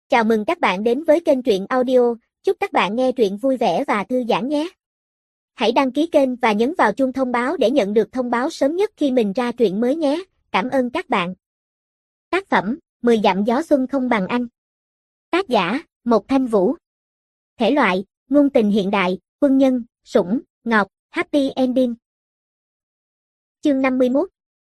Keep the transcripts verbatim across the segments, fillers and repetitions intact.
Chào mừng các bạn đến với kênh truyện audio, chúc các bạn nghe truyện vui vẻ và thư giãn nhé. Hãy đăng ký kênh và nhấn vào chuông thông báo để nhận được thông báo sớm nhất khi mình ra truyện mới nhé. Cảm ơn các bạn. Tác phẩm, mười dặm gió xuân không bằng anh. Tác giả, Một Thanh Vũ. Thể loại, ngôn tình hiện đại, quân nhân, sủng, ngọt, happy ending. Chương năm mươi mốt.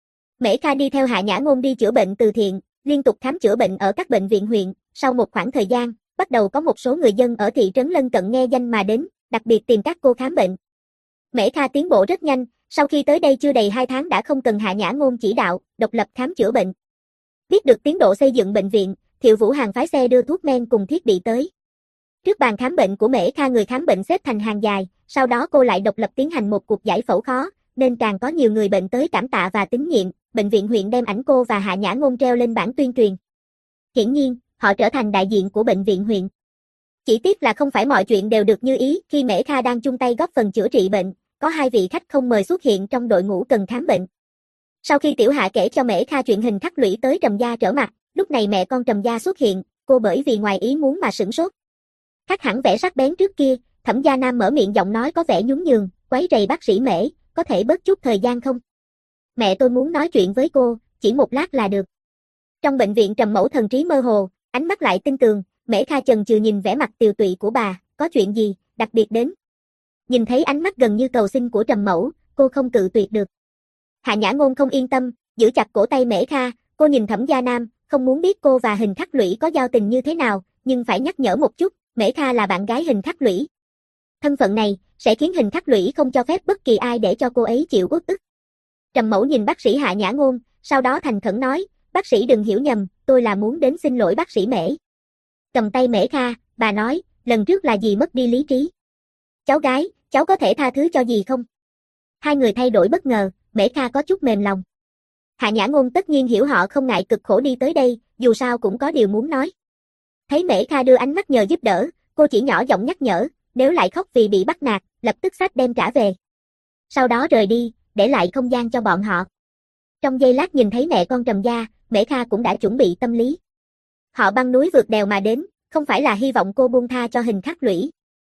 Mễ Kha đi theo Hạ Nhã Ngôn đi chữa bệnh từ thiện, liên tục khám chữa bệnh ở các bệnh viện huyện. Sau một khoảng thời gian, bắt đầu có một số người dân ở thị trấn lân cận nghe danh mà đến, đặc biệt tìm các cô khám bệnh. Mễ Kha tiến bộ rất nhanh, sau khi tới đây chưa đầy hai tháng đã không cần Hạ Nhã Ngôn chỉ đạo, độc lập khám chữa bệnh. Biết được tiến độ xây dựng bệnh viện, Thiệu Vũ Hàn phái xe đưa thuốc men cùng thiết bị tới. Trước bàn khám bệnh của Mễ Kha người khám bệnh xếp thành hàng dài, sau đó cô lại độc lập tiến hành một cuộc giải phẫu khó, nên càng có nhiều người bệnh tới cảm tạ và tín nhiệm. Bệnh viện huyện đem ảnh cô và Hạ Nhã Ngôn treo lên bảng tuyên truyền. Hiển nhiên, họ trở thành đại diện của bệnh viện huyện. Chỉ tiếc là không phải mọi chuyện đều được như ý, khi Mễ Kha đang chung tay góp phần chữa trị bệnh, có hai vị khách không mời xuất hiện trong đội ngũ cần khám bệnh. Sau khi Tiểu Hạ kể cho Mễ Kha chuyện Hình Khắc Lũy tới Trầm gia trở mặt, lúc này mẹ con Trầm gia xuất hiện, cô bởi vì ngoài ý muốn mà sửng sốt. Khác hẳn vẻ sắc bén trước kia, Thẩm Gia Nam mở miệng giọng nói có vẻ nhún nhường, quấy rầy bác sĩ Mễ, có thể bớt chút thời gian không? Mẹ tôi muốn nói chuyện với cô, chỉ một lát là được. Trong bệnh viện Trầm Mẫu thần trí mơ hồ, ánh mắt lại tinh tường, Mễ Kha chần chừ nhìn vẻ mặt tiều tụy của bà, có chuyện gì, đặc biệt đến. Nhìn thấy ánh mắt gần như cầu xin của Trầm Mẫu, cô không cự tuyệt được. Hạ Nhã Ngôn không yên tâm, giữ chặt cổ tay Mễ Kha, cô nhìn Thẩm Gia Nam, không muốn biết cô và Hình Khắc Lũy có giao tình như thế nào, nhưng phải nhắc nhở một chút, Mễ Kha là bạn gái Hình Khắc Lũy. Thân phận này, sẽ khiến Hình Khắc Lũy không cho phép bất kỳ ai để cho cô ấy chịu uất ức. Trầm Mẫu nhìn bác sĩ Hạ Nhã Ngôn, sau đó thành khẩn nói, bác sĩ đừng hiểu nhầm, tôi là muốn đến xin lỗi bác sĩ Mễ. Cầm tay Mễ Kha, bà nói, lần trước là dì mất đi lý trí. Cháu gái, cháu có thể tha thứ cho dì không? Hai người thay đổi bất ngờ, Mễ Kha có chút mềm lòng. Hạ Nhã Ngôn tất nhiên hiểu họ không ngại cực khổ đi tới đây, dù sao cũng có điều muốn nói. Thấy Mễ Kha đưa ánh mắt nhờ giúp đỡ, cô chỉ nhỏ giọng nhắc nhở, nếu lại khóc vì bị bắt nạt, lập tức xách đem trả về. Sau đó rời đi, để lại không gian cho bọn họ. Trong giây lát nhìn thấy mẹ con Trầm gia, Mễ Kha cũng đã chuẩn bị tâm lý. Họ băng núi vượt đèo mà đến, không phải là hy vọng cô buông tha cho Hình Khắc Lũy.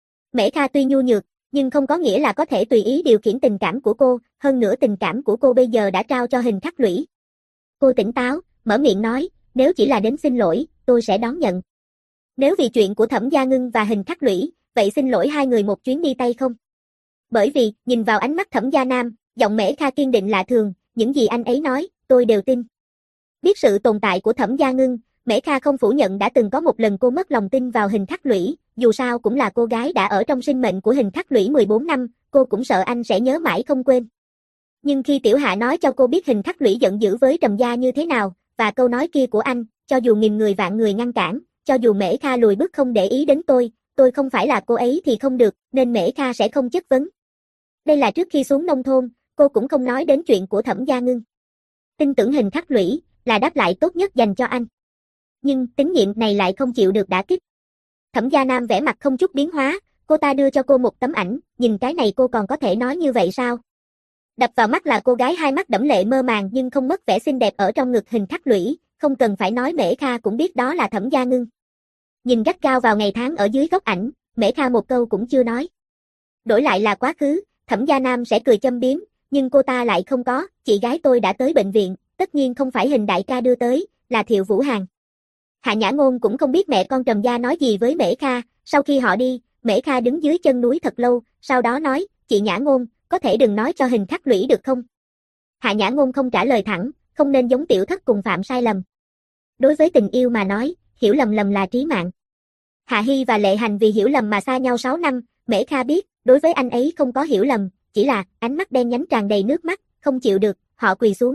Mễ Kha tuy nhu nhược, nhưng không có nghĩa là có thể tùy ý điều khiển tình cảm của cô, hơn nữa tình cảm của cô bây giờ đã trao cho Hình Khắc Lũy. Cô tỉnh táo, mở miệng nói, nếu chỉ là đến xin lỗi, tôi sẽ đón nhận. Nếu vì chuyện của Thẩm Gia Ngưng và Hình Khắc Lũy, vậy xin lỗi hai người một chuyến đi tay không? Bởi vì, nhìn vào ánh mắt Thẩm Gia Nam, giọng Mễ Kha kiên định lạ thường, những gì anh ấy nói, tôi đều tin. Biết sự tồn tại của Thẩm Gia Ngưng, Mễ Kha không phủ nhận đã từng có một lần cô mất lòng tin vào Hình Khắc Lũy, dù sao cũng là cô gái đã ở trong sinh mệnh của Hình Khắc Lũy mười bốn năm, cô cũng sợ anh sẽ nhớ mãi không quên. Nhưng khi Tiểu Hạ nói cho cô biết Hình Khắc Lũy giận dữ với Trầm gia như thế nào, và câu nói kia của anh, cho dù nghìn người vạn người ngăn cản, cho dù Mễ Kha lùi bước không để ý đến tôi, tôi không phải là cô ấy thì không được, nên Mễ Kha sẽ không chất vấn. Đây là trước khi xuống nông thôn, cô cũng không nói đến chuyện của Thẩm Gia Ngưng. Tin tưởng Hình Khắc Lũy là đáp lại tốt nhất dành cho anh. Nhưng tín nhiệm này lại không chịu được đả kích. Thẩm Gia Nam vẻ mặt không chút biến hóa, cô ta đưa cho cô một tấm ảnh, nhìn cái này cô còn có thể nói như vậy sao? Đập vào mắt là cô gái hai mắt đẫm lệ mơ màng nhưng không mất vẻ xinh đẹp ở trong ngực Hình Khắc Lũy, không cần phải nói Mễ Kha cũng biết đó là Thẩm Gia Ngưng. Nhìn gắt gao vào ngày tháng ở dưới góc ảnh, Mễ Kha một câu cũng chưa nói. Đổi lại là quá khứ, Thẩm Gia Nam sẽ cười châm biếm, nhưng cô ta lại không có, chị gái tôi đã tới bệnh viện, tất nhiên không phải Hình đại ca đưa tới, là Thiệu Vũ Hàn. Hạ Nhã Ngôn cũng không biết mẹ con Trầm gia nói gì với Mễ Kha, sau khi họ đi, Mễ Kha đứng dưới chân núi thật lâu, sau đó nói, chị Nhã Ngôn, có thể đừng nói cho Hình Khắc Lũy được không? Hạ Nhã Ngôn không trả lời thẳng, không nên giống tiểu thất cùng phạm sai lầm. Đối với tình yêu mà nói, hiểu lầm lầm là trí mạng. Hạ Hy và Lệ Hành vì hiểu lầm mà xa nhau sáu năm, Mễ Kha biết, đối với anh ấy không có hiểu lầm, chỉ là ánh mắt đen nhánh tràn đầy nước mắt, không chịu được, họ quỳ xuống.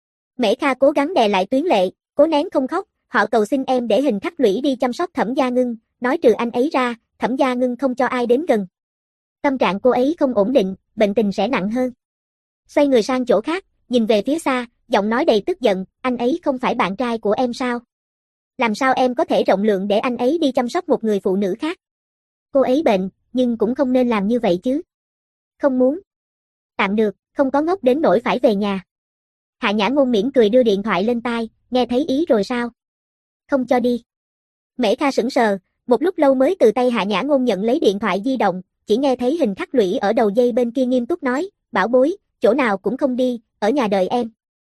Mễ Kha cố gắng đè lại tuyến lệ, cố nén không khóc, họ cầu xin em để Hình Khắc Lũy đi chăm sóc Thẩm Gia Ngưng, nói trừ anh ấy ra, Thẩm Gia Ngưng không cho ai đến gần. Tâm trạng cô ấy không ổn định, bệnh tình sẽ nặng hơn. Xoay người sang chỗ khác, nhìn về phía xa, giọng nói đầy tức giận, anh ấy không phải bạn trai của em sao? Làm sao em có thể rộng lượng để anh ấy đi chăm sóc một người phụ nữ khác? Cô ấy bệnh, nhưng cũng không nên làm như vậy chứ. Không muốn. Tạm được, không có ngốc đến nỗi phải về nhà. Hạ Nhã Ngôn mỉm cười đưa điện thoại lên tai, nghe thấy ý rồi sao? Không cho đi. Mễ Kha sững sờ, một lúc lâu mới từ tay Hạ Nhã Ngôn nhận lấy điện thoại di động, chỉ nghe thấy Hình Khắc Lũy ở đầu dây bên kia nghiêm túc nói, bảo bối, chỗ nào cũng không đi, ở nhà đợi em.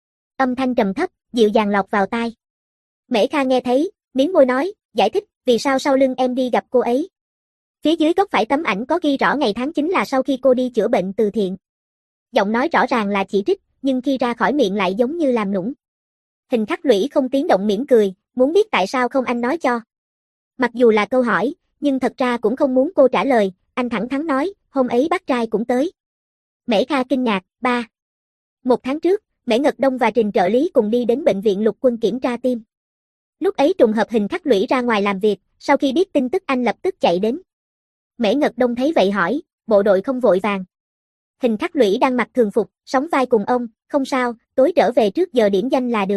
Âm thanh trầm thấp, dịu dàng lọt vào tai. Mễ Kha nghe thấy, miếm môi nói, giải thích, vì sao sau lưng em đi gặp cô ấy. Phía dưới góc phải tấm ảnh có ghi rõ ngày tháng chính là sau khi cô đi chữa bệnh từ thiện. Giọng nói rõ ràng là chỉ trích, nhưng khi ra khỏi miệng lại giống như làm nũng. Hình Khắc Lũy không tiếng động mỉm cười, muốn biết tại sao không anh nói cho. Mặc dù là câu hỏi, nhưng thật ra cũng không muốn cô trả lời, anh thẳng thắn nói, hôm ấy bác trai cũng tới. Mễ Kha kinh ngạc, ba. Một tháng trước, Mễ Ngật Đông và Trình trợ lý cùng đi đến bệnh viện Lục Quân kiểm tra tim. Lúc ấy trùng hợp Hình Khắc Lũy ra ngoài làm việc, sau khi biết tin tức anh lập tức chạy đến. Mễ Ngật Đông thấy vậy hỏi, bộ đội không vội vàng. Hình Khắc Lũy đang mặc thường phục, sóng vai cùng ông, không sao, tối trở về trước giờ điểm danh là được.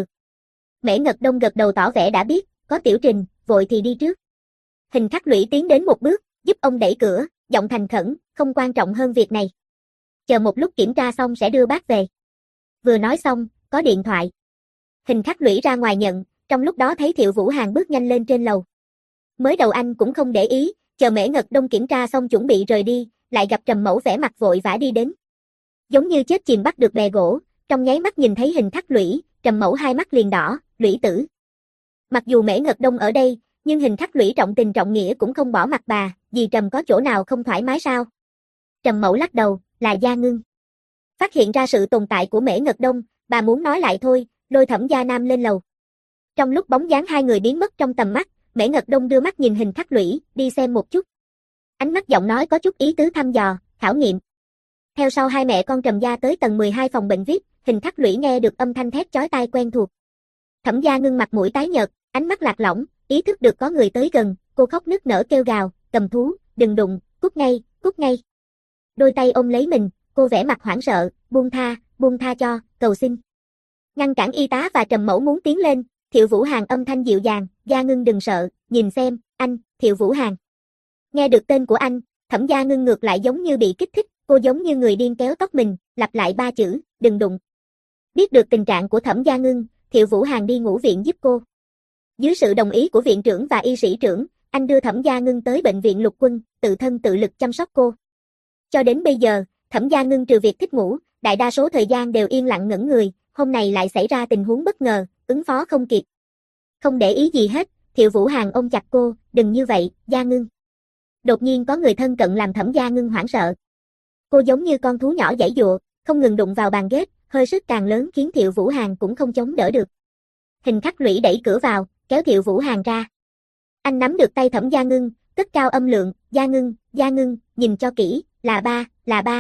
Mễ Ngật Đông gật đầu tỏ vẻ đã biết, có tiểu Trình, vội thì đi trước. Hình Khắc Lũy tiến đến một bước, giúp ông đẩy cửa, giọng thành khẩn, không quan trọng hơn việc này. Chờ một lúc kiểm tra xong sẽ đưa bác về. Vừa nói xong, có điện thoại. Hình Khắc Lũy ra ngoài nhận, trong lúc đó thấy Thiệu Vũ Hàn bước nhanh lên trên lầu. Mới đầu anh cũng không để ý, chờ Mễ Ngật Đông kiểm tra xong chuẩn bị rời đi, lại gặp Trầm Mẫu vẻ mặt vội vã đi đến. Giống như chết chìm bắt được bè gỗ, trong nháy mắt nhìn thấy Hình Khắc Lũy, Trầm Mẫu hai mắt liền đỏ, Lũy tử. Mặc dù Mễ Ngật Đông ở đây, nhưng Hình Khắc Lũy trọng tình trọng nghĩa cũng không bỏ mặt bà, dì Trầm có chỗ nào không thoải mái sao? Trầm Mẫu lắc đầu, là Gia Ngưng. Phát hiện ra sự tồn tại của Mễ Ngật Đông, bà muốn nói lại thôi, lôi Thẩm Gia Nam lên lầu. Trong lúc bóng dáng hai người biến mất trong tầm mắt, Mễ Ngật Đông đưa mắt nhìn Hình Khắc Lũy, đi xem một chút. Ánh mắt giọng nói có chút ý tứ thăm dò, khảo nghiệm. Theo sau hai mẹ con Trầm Gia tới tầng mười hai phòng bệnh vi ai pi, Hình Khắc Lũy nghe được âm thanh thét chói tai quen thuộc. Thẩm Gia Ngưng mặt mũi tái nhợt, ánh mắt lạc lõng, ý thức được có người tới gần, cô khóc nức nở kêu gào, cầm thú, đừng đụng, cút ngay, cút ngay. Đôi tay ôm lấy mình, cô vẻ mặt hoảng sợ, buông tha, buông tha cho, cầu xin. Ngăn cản y tá và Trầm Mẫu muốn tiến lên, Thiệu Vũ Hàn âm thanh dịu dàng, Gia Ngưng đừng sợ, nhìn xem, anh, Thiệu Vũ Hàn. Nghe được tên của anh, Thẩm Gia Ngưng ngược lại giống như bị kích thích, cô giống như người điên kéo tóc mình, lặp lại ba chữ, đừng đụng. Biết được tình trạng của Thẩm Gia Ngưng, Thiệu Vũ Hàn đi ngũ viện giúp cô. Dưới sự đồng ý của viện trưởng và y sĩ trưởng, anh đưa Thẩm Gia Ngưng tới bệnh viện Lục Quân, tự thân tự lực chăm sóc cô. Cho đến bây giờ, Thẩm Gia Ngưng trừ việc thích ngủ, đại đa số thời gian đều yên lặng ngẩn người, hôm nay lại xảy ra tình huống bất ngờ, ứng phó không kịp. Không để ý gì hết, Thiệu Vũ Hàn ôm chặt cô, đừng như vậy, Gia Ngưng. Đột nhiên có người thân cận làm Thẩm Gia Ngưng hoảng sợ. Cô giống như con thú nhỏ giãy giụa, không ngừng đụng vào bàn ghế, hơi sức càng lớn khiến Thiệu Vũ Hàn cũng không chống đỡ được. Hình Khắc Lũy đẩy cửa vào, kéo Thiệu Vũ Hàn ra. Anh nắm được tay Thẩm Gia Ngưng, cất cao âm lượng, Gia Ngưng, Gia Ngưng, nhìn cho kỹ, là ba, là ba.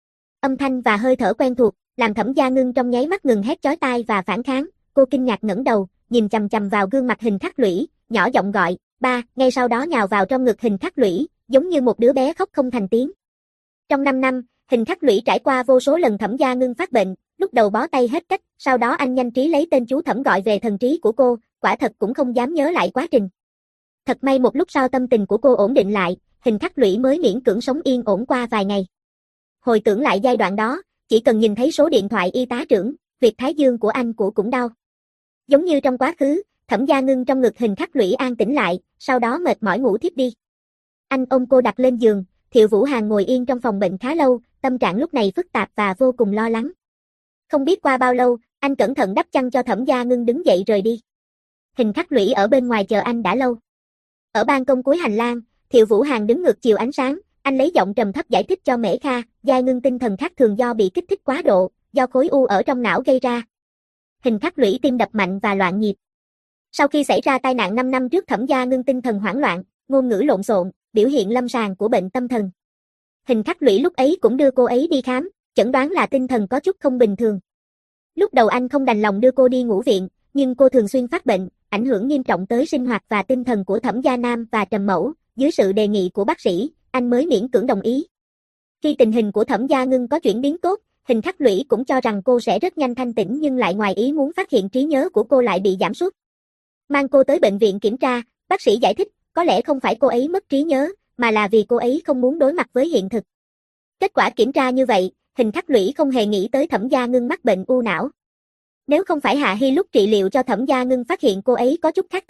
Âm thanh và hơi thở quen thuộc, làm Thẩm Gia Ngưng trong nháy mắt ngừng hét chói tai và phản kháng, cô kinh ngạc ngẩng đầu, nhìn chằm chằm vào gương mặt Hình Khắc Lũy, nhỏ giọng gọi, ba, ngay sau đó nhào vào trong ngực Hình Khắc Lũy, giống như một đứa bé khóc không thành tiếng. Trong năm năm, Hình Khắc Lũy trải qua vô số lần Thẩm Gia Ngưng phát bệnh, lúc đầu bó tay hết cách, sau đó anh nhanh trí lấy tên chú Thẩm gọi về thần trí của cô, quả thật cũng không dám nhớ lại quá trình. Thật may một lúc sau tâm tình của cô ổn định lại, Hình Khắc Lũy mới miễn cưỡng sống yên ổn qua vài ngày. Hồi tưởng lại giai đoạn đó, chỉ cần nhìn thấy số điện thoại y tá trưởng, huyệt thái dương của anh của cũng đau. Giống như trong quá khứ, Thẩm Gia Ngưng trong ngực Hình Khắc Lũy an tĩnh lại, sau đó mệt mỏi ngủ thiếp đi. Anh ôm cô đặt lên giường, Thiệu Vũ Hàn ngồi yên trong phòng bệnh khá lâu, tâm trạng lúc này phức tạp và vô cùng lo lắng. Không biết qua bao lâu, anh cẩn thận đắp chăn cho Thẩm Gia Ngưng đứng dậy rời đi. Hình Khắc Lũy ở bên ngoài chờ anh đã lâu. Ở ban công cuối hành lang, Thiệu Vũ Hàn đứng ngược chiều ánh sáng, anh lấy giọng trầm thấp giải thích cho Mễ Kha, Gia Ngưng tinh thần khác thường do bị kích thích quá độ, do khối u ở trong não gây ra. Hình Khắc Lũy tim đập mạnh và loạn nhịp. Sau khi xảy ra tai nạn năm năm trước, Thẩm Gia Ngưng tinh thần hoảng loạn, ngôn ngữ lộn xộn, biểu hiện lâm sàng của bệnh tâm thần. Hình Khắc Lũy lúc ấy cũng đưa cô ấy đi khám, chẩn đoán là tinh thần có chút không bình thường. Lúc đầu anh không đành lòng đưa cô đi ngũ viện, nhưng cô thường xuyên phát bệnh, ảnh hưởng nghiêm trọng tới sinh hoạt và tinh thần của Thẩm Gia Nam và Trầm Mẫu, dưới sự đề nghị của bác sĩ, anh mới miễn cưỡng đồng ý. Khi tình hình của Thẩm Gia Ngưng có chuyển biến tốt, Hình Khắc Lũy cũng cho rằng cô sẽ rất nhanh thanh tỉnh nhưng lại ngoài ý muốn phát hiện trí nhớ của cô lại bị giảm sút. Mang cô tới bệnh viện kiểm tra, bác sĩ giải thích, có lẽ không phải cô ấy mất trí nhớ, mà là vì cô ấy không muốn đối mặt với hiện thực. Kết quả kiểm tra như vậy, Hình Khắc Lũy không hề nghĩ tới Thẩm Gia Ngưng mắc bệnh u não. Nếu không phải Hạ Hy lúc trị liệu cho Thẩm Gia Ngưng phát hiện cô ấy có chút khác thường,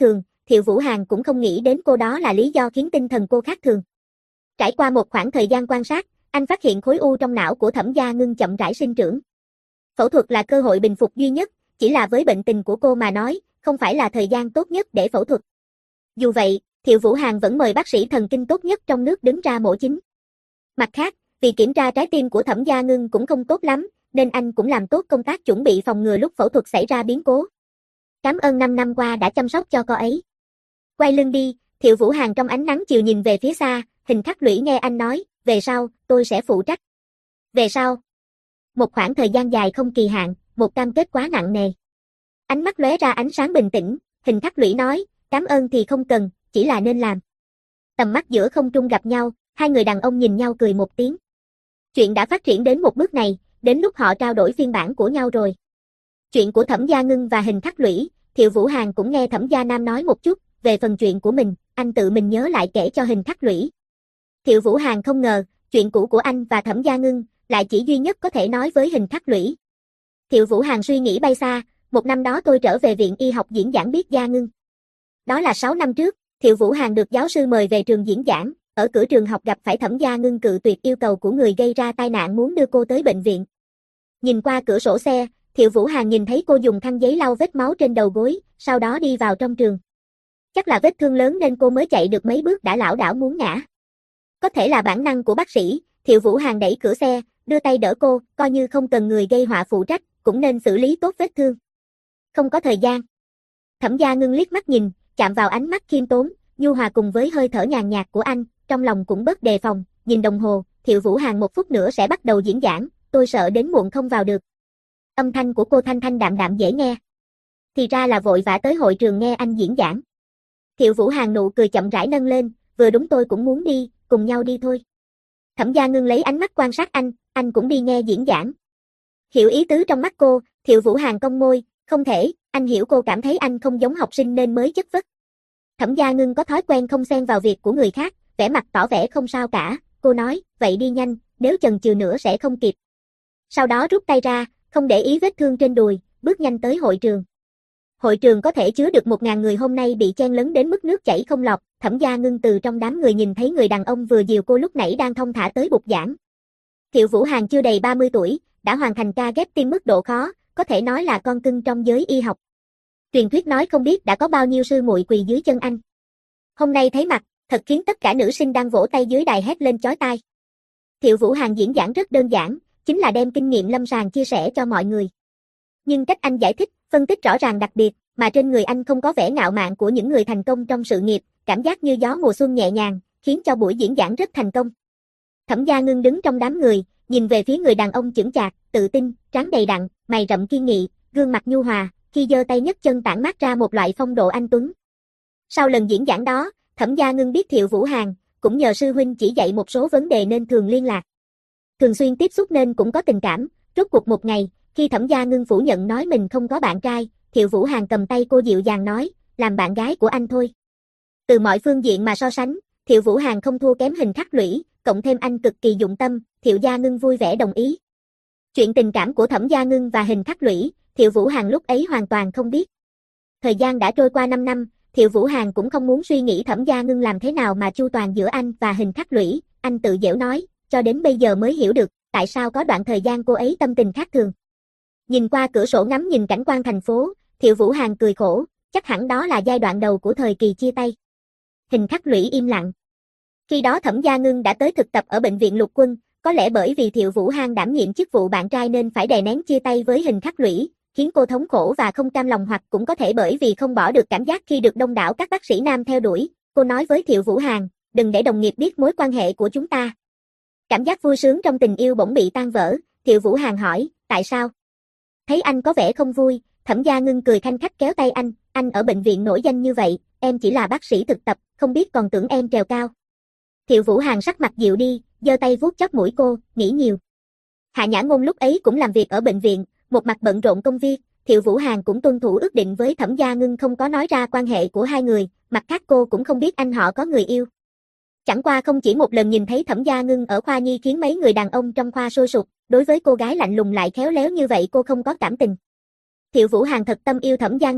Thiệu Vũ Hàn cũng không nghĩ đến cô đó là lý do khiến tinh thần cô khác thường. Trải qua một khoảng thời gian quan sát, anh phát hiện khối u trong não của Thẩm Gia Ngưng chậm rãi sinh trưởng. Phẫu thuật là cơ hội bình phục duy nhất, chỉ là với bệnh tình của cô mà nói, không phải là thời gian tốt nhất để phẫu thuật. Dù vậy, Thiệu Vũ Hàn vẫn mời bác sĩ thần kinh tốt nhất trong nước đứng ra mổ chính. Mặt khác, vì kiểm tra trái tim của Thẩm Gia Ngưng cũng không tốt lắm, nên anh cũng làm tốt công tác chuẩn bị phòng ngừa lúc phẫu thuật xảy ra biến cố. Cảm ơn năm năm qua đã chăm sóc cho cô ấy. Quay lưng đi, Thiệu Vũ Hàn trong ánh nắng chiều nhìn về phía xa, Hình Khắc Lũy nghe anh nói, về sau, tôi sẽ phụ trách. Về sau, một khoảng thời gian dài không kỳ hạn, một cam kết quá nặng nề. Ánh mắt lóe ra ánh sáng bình tĩnh, Hình Khắc Lũy nói, cảm ơn thì không cần, chỉ là nên làm. Tầm mắt giữa không trung gặp nhau, hai người đàn ông nhìn nhau cười một tiếng. Chuyện đã phát triển đến một bước này, đến lúc họ trao đổi phiên bản của nhau rồi. Chuyện của Thẩm Gia Ngưng và Hình Khắc Lũy, Thiệu Vũ Hàn cũng nghe Thẩm Gia Nam nói một chút, về phần chuyện của mình, anh tự mình nhớ lại kể cho Hình Khắc Lũy. Thiệu Vũ Hàn không ngờ, chuyện cũ của anh và Thẩm Gia Ngưng, lại chỉ duy nhất có thể nói với Hình Khắc Lũy. Thiệu Vũ Hàn suy nghĩ bay xa, một năm đó tôi trở về viện y học diễn giảng biết Gia Ngưng. Đó là sáu năm trước, Thiệu Vũ Hàn được giáo sư mời về trường diễn giảng, ở cửa trường học gặp phải Thẩm Gia Ngưng cự tuyệt yêu cầu của người gây ra tai nạn muốn đưa cô tới bệnh viện. Nhìn qua cửa sổ xe, Thiệu Vũ Hàn nhìn thấy cô dùng khăn giấy lau vết máu trên đầu gối, sau đó đi vào trong trường. Chắc là vết thương lớn nên cô mới chạy được mấy bước đã lảo đảo muốn ngã. Có thể là bản năng của bác sĩ, Thiệu Vũ Hàn đẩy cửa xe, đưa tay đỡ cô, coi như không cần người gây họa phụ trách, cũng nên xử lý tốt vết thương. Không có thời gian. Thẩm Gia Ngưng liếc mắt nhìn, chạm vào ánh mắt khiêm tốn, nhu hòa cùng với hơi thở nhàn nhạt của anh, trong lòng cũng bớt đề phòng, nhìn đồng hồ, Thiệu Vũ Hàn một phút nữa sẽ bắt đầu diễn giảng, tôi sợ đến muộn không vào được. Âm thanh của cô thanh thanh đạm đạm dễ nghe. Thì ra là vội vã tới hội trường nghe anh diễn giảng. Thiệu Vũ Hàn nụ cười chậm rãi nâng lên, vừa đúng tôi cũng muốn đi, cùng nhau đi thôi. Thẩm Gia Ngưng lấy ánh mắt quan sát anh, anh cũng đi nghe diễn giảng. Hiểu ý tứ trong mắt cô, Thiệu Vũ Hàn cong môi, không thể, anh hiểu cô cảm thấy anh không giống học sinh nên mới chất vất. Thẩm Gia Ngưng có thói quen không xen vào việc của người khác, vẻ mặt tỏ vẻ không sao cả, cô nói, vậy đi nhanh, nếu chần chừ nữa sẽ không kịp. Sau đó rút tay ra, không để ý vết thương trên đùi, bước nhanh tới hội trường. Hội trường có thể chứa được một ngàn người hôm nay bị chen lấn đến mức nước chảy không lọt, Thẩm Gia Ngưng từ trong đám người nhìn thấy người đàn ông vừa dìu cô lúc nãy đang thong thả tới bục giảng. Thiệu Vũ Hàn chưa đầy ba mươi tuổi, đã hoàn thành ca ghép tim mức độ khó, có thể nói là con cưng trong giới y học. Truyền thuyết nói không biết đã có bao nhiêu sư muội quỳ dưới chân anh. Hôm nay thấy mặt, thật khiến tất cả nữ sinh đang vỗ tay dưới đài hét lên chói tai. Thiệu Vũ Hàn diễn giảng rất đơn giản, chính là đem kinh nghiệm lâm sàng chia sẻ cho mọi người. Nhưng cách anh giải thích, phân tích rõ ràng đặc biệt, mà trên người anh không có vẻ ngạo mạn của những người thành công trong sự nghiệp, cảm giác như gió mùa xuân nhẹ nhàng, khiến cho buổi diễn giảng rất thành công. Thẩm Gia Ngưng đứng trong đám người, nhìn về phía người đàn ông chững chạc, tự tin, trán đầy đặn, mày rậm kiên nghị, gương mặt nhu hòa, khi giơ tay nhấc chân tản mát ra một loại phong độ anh tuấn. Sau lần diễn giảng đó, Thẩm Gia Ngưng biết Thiệu Vũ Hàn, cũng nhờ sư huynh chỉ dạy một số vấn đề nên thường liên lạc. Thường xuyên tiếp xúc nên cũng có tình cảm, rốt cuộc một ngày, khi Thẩm Gia Ngưng phủ nhận nói mình không có bạn trai, Thiệu Vũ Hàn cầm tay cô dịu dàng nói, làm bạn gái của anh thôi. Từ mọi phương diện mà so sánh, Thiệu Vũ Hàn không thua kém Hình Khắc Lũy, cộng thêm anh cực kỳ dụng tâm, Thiệu Gia Ngưng vui vẻ đồng ý. Chuyện tình cảm của Thẩm Gia Ngưng và Hình Khắc Lũy, Thiệu Vũ Hàn lúc ấy hoàn toàn không biết. Thời gian đã trôi qua năm năm, Thiệu Vũ Hàn cũng không muốn suy nghĩ Thẩm Gia Ngưng làm thế nào mà chu toàn giữa anh và Hình Khắc Lũy, anh tự giễu nói, cho đến bây giờ mới hiểu được, tại sao có đoạn thời gian cô ấy tâm tình khác thường. Nhìn qua cửa sổ ngắm nhìn cảnh quan thành phố, Thiệu Vũ Hàn cười khổ, chắc hẳn đó là giai đoạn đầu của thời kỳ chia tay. Hình Khắc Lũy im lặng. Khi đó Thẩm Gia Ngưng đã tới thực tập ở bệnh viện Lục Quân, có lẽ bởi vì Thiệu Vũ Hàn đảm nhiệm chức vụ bạn trai nên phải đè nén chia tay với Hình Khắc Lũy, khiến cô thống khổ và không cam lòng, hoặc cũng có thể bởi vì không bỏ được cảm giác khi được đông đảo các bác sĩ nam theo đuổi. Cô nói với Thiệu Vũ Hàn, đừng để đồng nghiệp biết mối quan hệ của chúng ta. Cảm giác vui sướng trong tình yêu bỗng bị tan vỡ, Thiệu Vũ Hàn hỏi, tại sao? Thấy anh có vẻ không vui, Thẩm Gia Ngưng cười khanh khách kéo tay anh, anh ở bệnh viện nổi danh như vậy, em chỉ là bác sĩ thực tập, không biết còn tưởng em trèo cao. Thiệu Vũ Hàn sắc mặt dịu đi, giơ tay vuốt chóp mũi cô, nghĩ nhiều. Hạ Nhã Ngôn lúc ấy cũng làm việc ở bệnh viện, một mặt bận rộn công việc, Thiệu Vũ Hàn cũng tuân thủ ước định với Thẩm Gia Ngưng không có nói ra quan hệ của hai người, mặt khác cô cũng không biết anh họ có người yêu. Chẳng qua không chỉ một lần nhìn thấy Thẩm Gia Ngưng ở khoa nhi khiến mấy người đàn ông trong khoa sôi sục, đối với cô gái lạnh lùng lại khéo léo như vậy cô không có cảm tình. Thiệu Vũ Hàn thật tâm yêu Thẩm Gia Ngưng,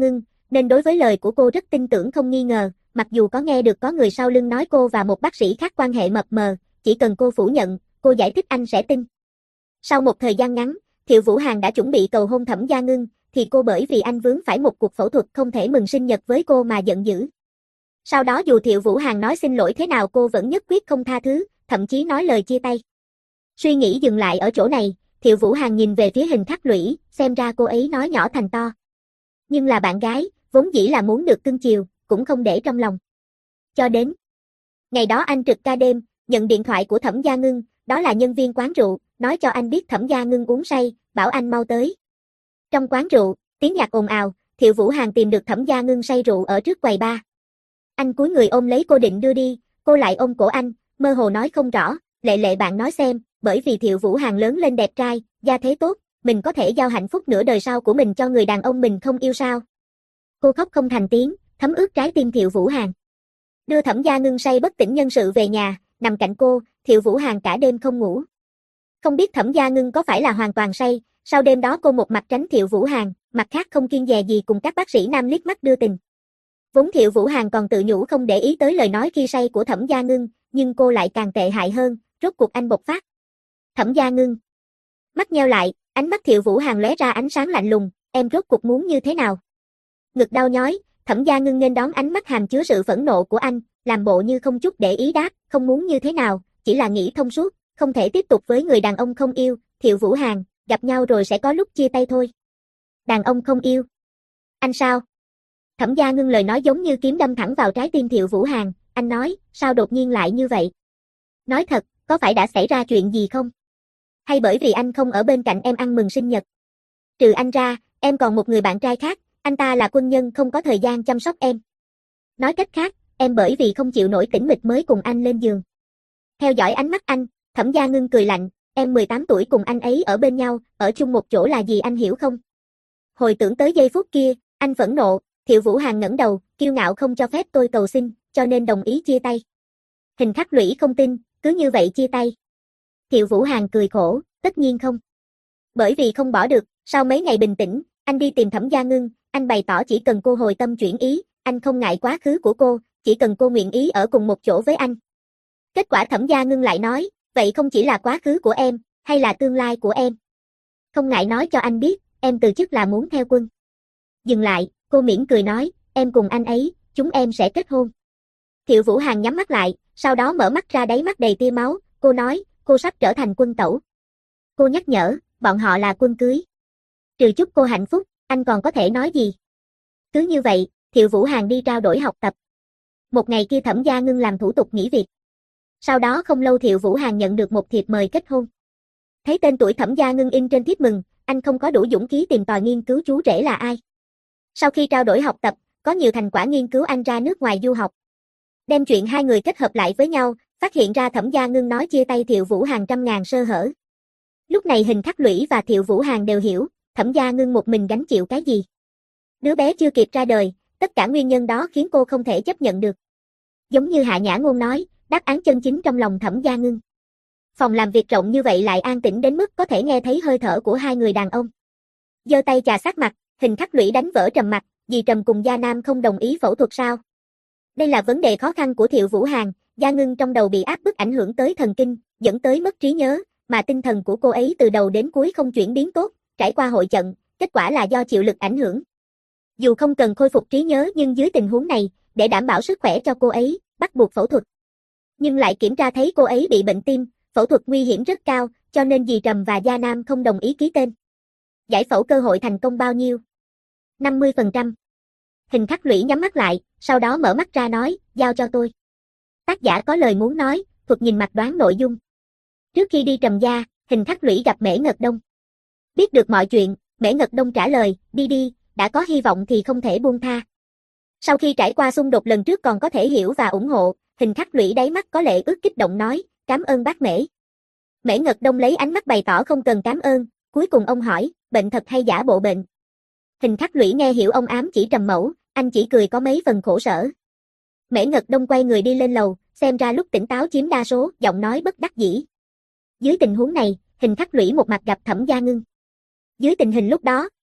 nên đối với lời của cô rất tin tưởng không nghi ngờ, mặc dù có nghe được có người sau lưng nói cô và một bác sĩ khác quan hệ mập mờ, chỉ cần cô phủ nhận, cô giải thích anh sẽ tin. Sau một thời gian ngắn, Thiệu Vũ Hàn đã chuẩn bị cầu hôn Thẩm Gia Ngưng, thì cô bởi vì anh vướng phải một cuộc phẫu thuật không thể mừng sinh nhật với cô mà giận dữ. Sau đó dù Thiệu Vũ Hàn nói xin lỗi thế nào cô vẫn nhất quyết không tha thứ, thậm chí nói lời chia tay. Suy nghĩ dừng lại ở chỗ này, Thiệu Vũ Hàn nhìn về phía Hình Khắc Lũy, xem ra cô ấy nói nhỏ thành to. Nhưng là bạn gái, vốn dĩ là muốn được cưng chiều, cũng không để trong lòng. Cho đến ngày đó anh trực ca đêm, nhận điện thoại của Thẩm Gia Ngưng, đó là nhân viên quán rượu, nói cho anh biết Thẩm Gia Ngưng uống say, bảo anh mau tới. Trong quán rượu, tiếng nhạc ồn ào, Thiệu Vũ Hàn tìm được Thẩm Gia Ngưng say rượu ở trước quầy bar. Anh cúi người ôm lấy cô định đưa đi, cô lại ôm cổ anh, mơ hồ nói không rõ, Lệ Lệ bạn nói xem, bởi vì Thiệu Vũ Hàn lớn lên đẹp trai, gia thế tốt, mình có thể giao hạnh phúc nửa đời sau của mình cho người đàn ông mình không yêu sao? Cô khóc không thành tiếng, thấm ướt trái tim Thiệu Vũ Hàn. Đưa Thẩm Gia Ngưng say bất tỉnh nhân sự về nhà, nằm cạnh cô, Thiệu Vũ Hàn cả đêm không ngủ. Không biết Thẩm Gia Ngưng có phải là hoàn toàn say, sau đêm đó cô một mặt tránh Thiệu Vũ Hàn, mặt khác không kiêng dè gì cùng các bác sĩ nam liếc mắt đưa tình. Vốn Thiệu Vũ Hàn còn tự nhủ không để ý tới lời nói khi say của Thẩm Gia Ngưng, nhưng cô lại càng tệ hại hơn, rốt cuộc anh bộc phát. Thẩm Gia Ngưng. Mắt nheo lại, ánh mắt Thiệu Vũ Hàn lóe ra ánh sáng lạnh lùng, em rốt cuộc muốn như thế nào? Ngực đau nhói, Thẩm Gia Ngưng nên đón ánh mắt hàm chứa sự phẫn nộ của anh, làm bộ như không chút để ý đáp, không muốn như thế nào, chỉ là nghĩ thông suốt, không thể tiếp tục với người đàn ông không yêu, Thiệu Vũ Hàn, gặp nhau rồi sẽ có lúc chia tay thôi. Đàn ông không yêu? Anh sao? Thẩm Gia Ngưng lời nói giống như kiếm đâm thẳng vào trái tim Thiệu Vũ Hàn, anh nói, sao đột nhiên lại như vậy? Nói thật, có phải đã xảy ra chuyện gì không? Hay bởi vì anh không ở bên cạnh em ăn mừng sinh nhật? Trừ anh ra, em còn một người bạn trai khác, anh ta là quân nhân không có thời gian chăm sóc em. Nói cách khác, em bởi vì không chịu nổi tĩnh mịch mới cùng anh lên giường. Theo dõi ánh mắt anh, Thẩm Gia Ngưng cười lạnh, em mười tám tuổi cùng anh ấy ở bên nhau, ở chung một chỗ là gì anh hiểu không? Hồi tưởng tới giây phút kia, anh phẫn nộ, Thiệu Vũ Hàn ngẩng đầu, kiêu ngạo không cho phép tôi cầu xin, cho nên đồng ý chia tay. Hình Khắc Lũy không tin, cứ như vậy chia tay. Thiệu Vũ Hàn cười khổ, tất nhiên không. Bởi vì không bỏ được, sau mấy ngày bình tĩnh, anh đi tìm Thẩm Gia Ngưng, anh bày tỏ chỉ cần cô hồi tâm chuyển ý, anh không ngại quá khứ của cô, chỉ cần cô nguyện ý ở cùng một chỗ với anh. Kết quả Thẩm Gia Ngưng lại nói, vậy không chỉ là quá khứ của em, hay là tương lai của em. Không ngại nói cho anh biết, em từ chức là muốn theo quân. Dừng lại, cô mỉm cười nói, em cùng anh ấy, chúng em sẽ kết hôn. Thiệu Vũ Hàn nhắm mắt lại, sau đó mở mắt ra đáy mắt đầy tia máu, cô nói, cô sắp trở thành quân tẩu. Cô nhắc nhở, bọn họ là quân cưới. Trừ chúc cô hạnh phúc, anh còn có thể nói gì? Cứ như vậy, Thiệu Vũ Hàn đi trao đổi học tập. Một ngày kia Thẩm Gia Ngưng làm thủ tục nghỉ việc. Sau đó không lâu Thiệu Vũ Hàn nhận được một thiệp mời kết hôn. Thấy tên tuổi Thẩm Gia Ngưng in trên thiếp mừng, anh không có đủ dũng khí tìm tòi nghiên cứu chú rể là ai. Sau khi trao đổi học tập, có nhiều thành quả nghiên cứu anh ra nước ngoài du học. Đem chuyện hai người kết hợp lại với nhau, phát hiện ra Thẩm Gia Ngưng nói chia tay Thiệu Vũ Hàn trăm ngàn sơ hở. Lúc này Hình Khắc Lũy và Thiệu Vũ Hàn đều hiểu, Thẩm Gia Ngưng một mình gánh chịu cái gì. Đứa bé chưa kịp ra đời, tất cả nguyên nhân đó khiến cô không thể chấp nhận được. Giống như Hạ Nhã Ngôn nói, đáp án chân chính trong lòng Thẩm Gia Ngưng. Phòng làm việc rộng như vậy lại an tĩnh đến mức có thể nghe thấy hơi thở của hai người đàn ông. Giơ tay chà sát mặt, Hình Khắc Lũy đánh vỡ trầm mặc, dì Trầm cùng Gia Nam không đồng ý phẫu thuật sao? Đây là vấn đề khó khăn của Thiệu Vũ Hàn, Gia Ngưng trong đầu bị áp bức ảnh hưởng tới thần kinh, dẫn tới mất trí nhớ, mà tinh thần của cô ấy từ đầu đến cuối không chuyển biến tốt, trải qua hội chẩn, kết quả là do chịu lực ảnh hưởng. Dù không cần khôi phục trí nhớ nhưng dưới tình huống này, để đảm bảo sức khỏe cho cô ấy, bắt buộc phẫu thuật. Nhưng lại kiểm tra thấy cô ấy bị bệnh tim, phẫu thuật nguy hiểm rất cao, cho nên dì Trầm và Gia Nam không đồng ý ký tên. Giải phẫu cơ hội thành công bao nhiêu? năm mươi phần trăm. Hình Khắc Lũy nhắm mắt lại, sau đó mở mắt ra nói, giao cho tôi. Tác giả có lời muốn nói, thuật nhìn mặt đoán nội dung. Trước khi đi Trầm gia, Hình Khắc Lũy gặp Mễ Ngật Đông. Biết được mọi chuyện, Mễ Ngật Đông trả lời, đi đi, đã có hy vọng thì không thể buông tha. Sau khi trải qua xung đột lần trước còn có thể hiểu và ủng hộ, Hình Khắc Lũy đáy mắt có lệ ướt kích động nói, cảm ơn bác Mễ. Mễ Ngật Đông lấy ánh mắt bày tỏ không cần cảm ơn, cuối cùng ông hỏi, bệnh thật hay giả bộ bệnh. Hình Khắc Lũy nghe hiểu ông ám chỉ Trầm mẫu, anh chỉ cười có mấy phần khổ sở. Mễ Ngật Đông quay người đi lên lầu, xem ra lúc tỉnh táo chiếm đa số, giọng nói bất đắc dĩ. Dưới tình huống này, Hình Khắc Lũy một mặt gặp Thẩm Gia Ngưng. Dưới tình hình lúc đó,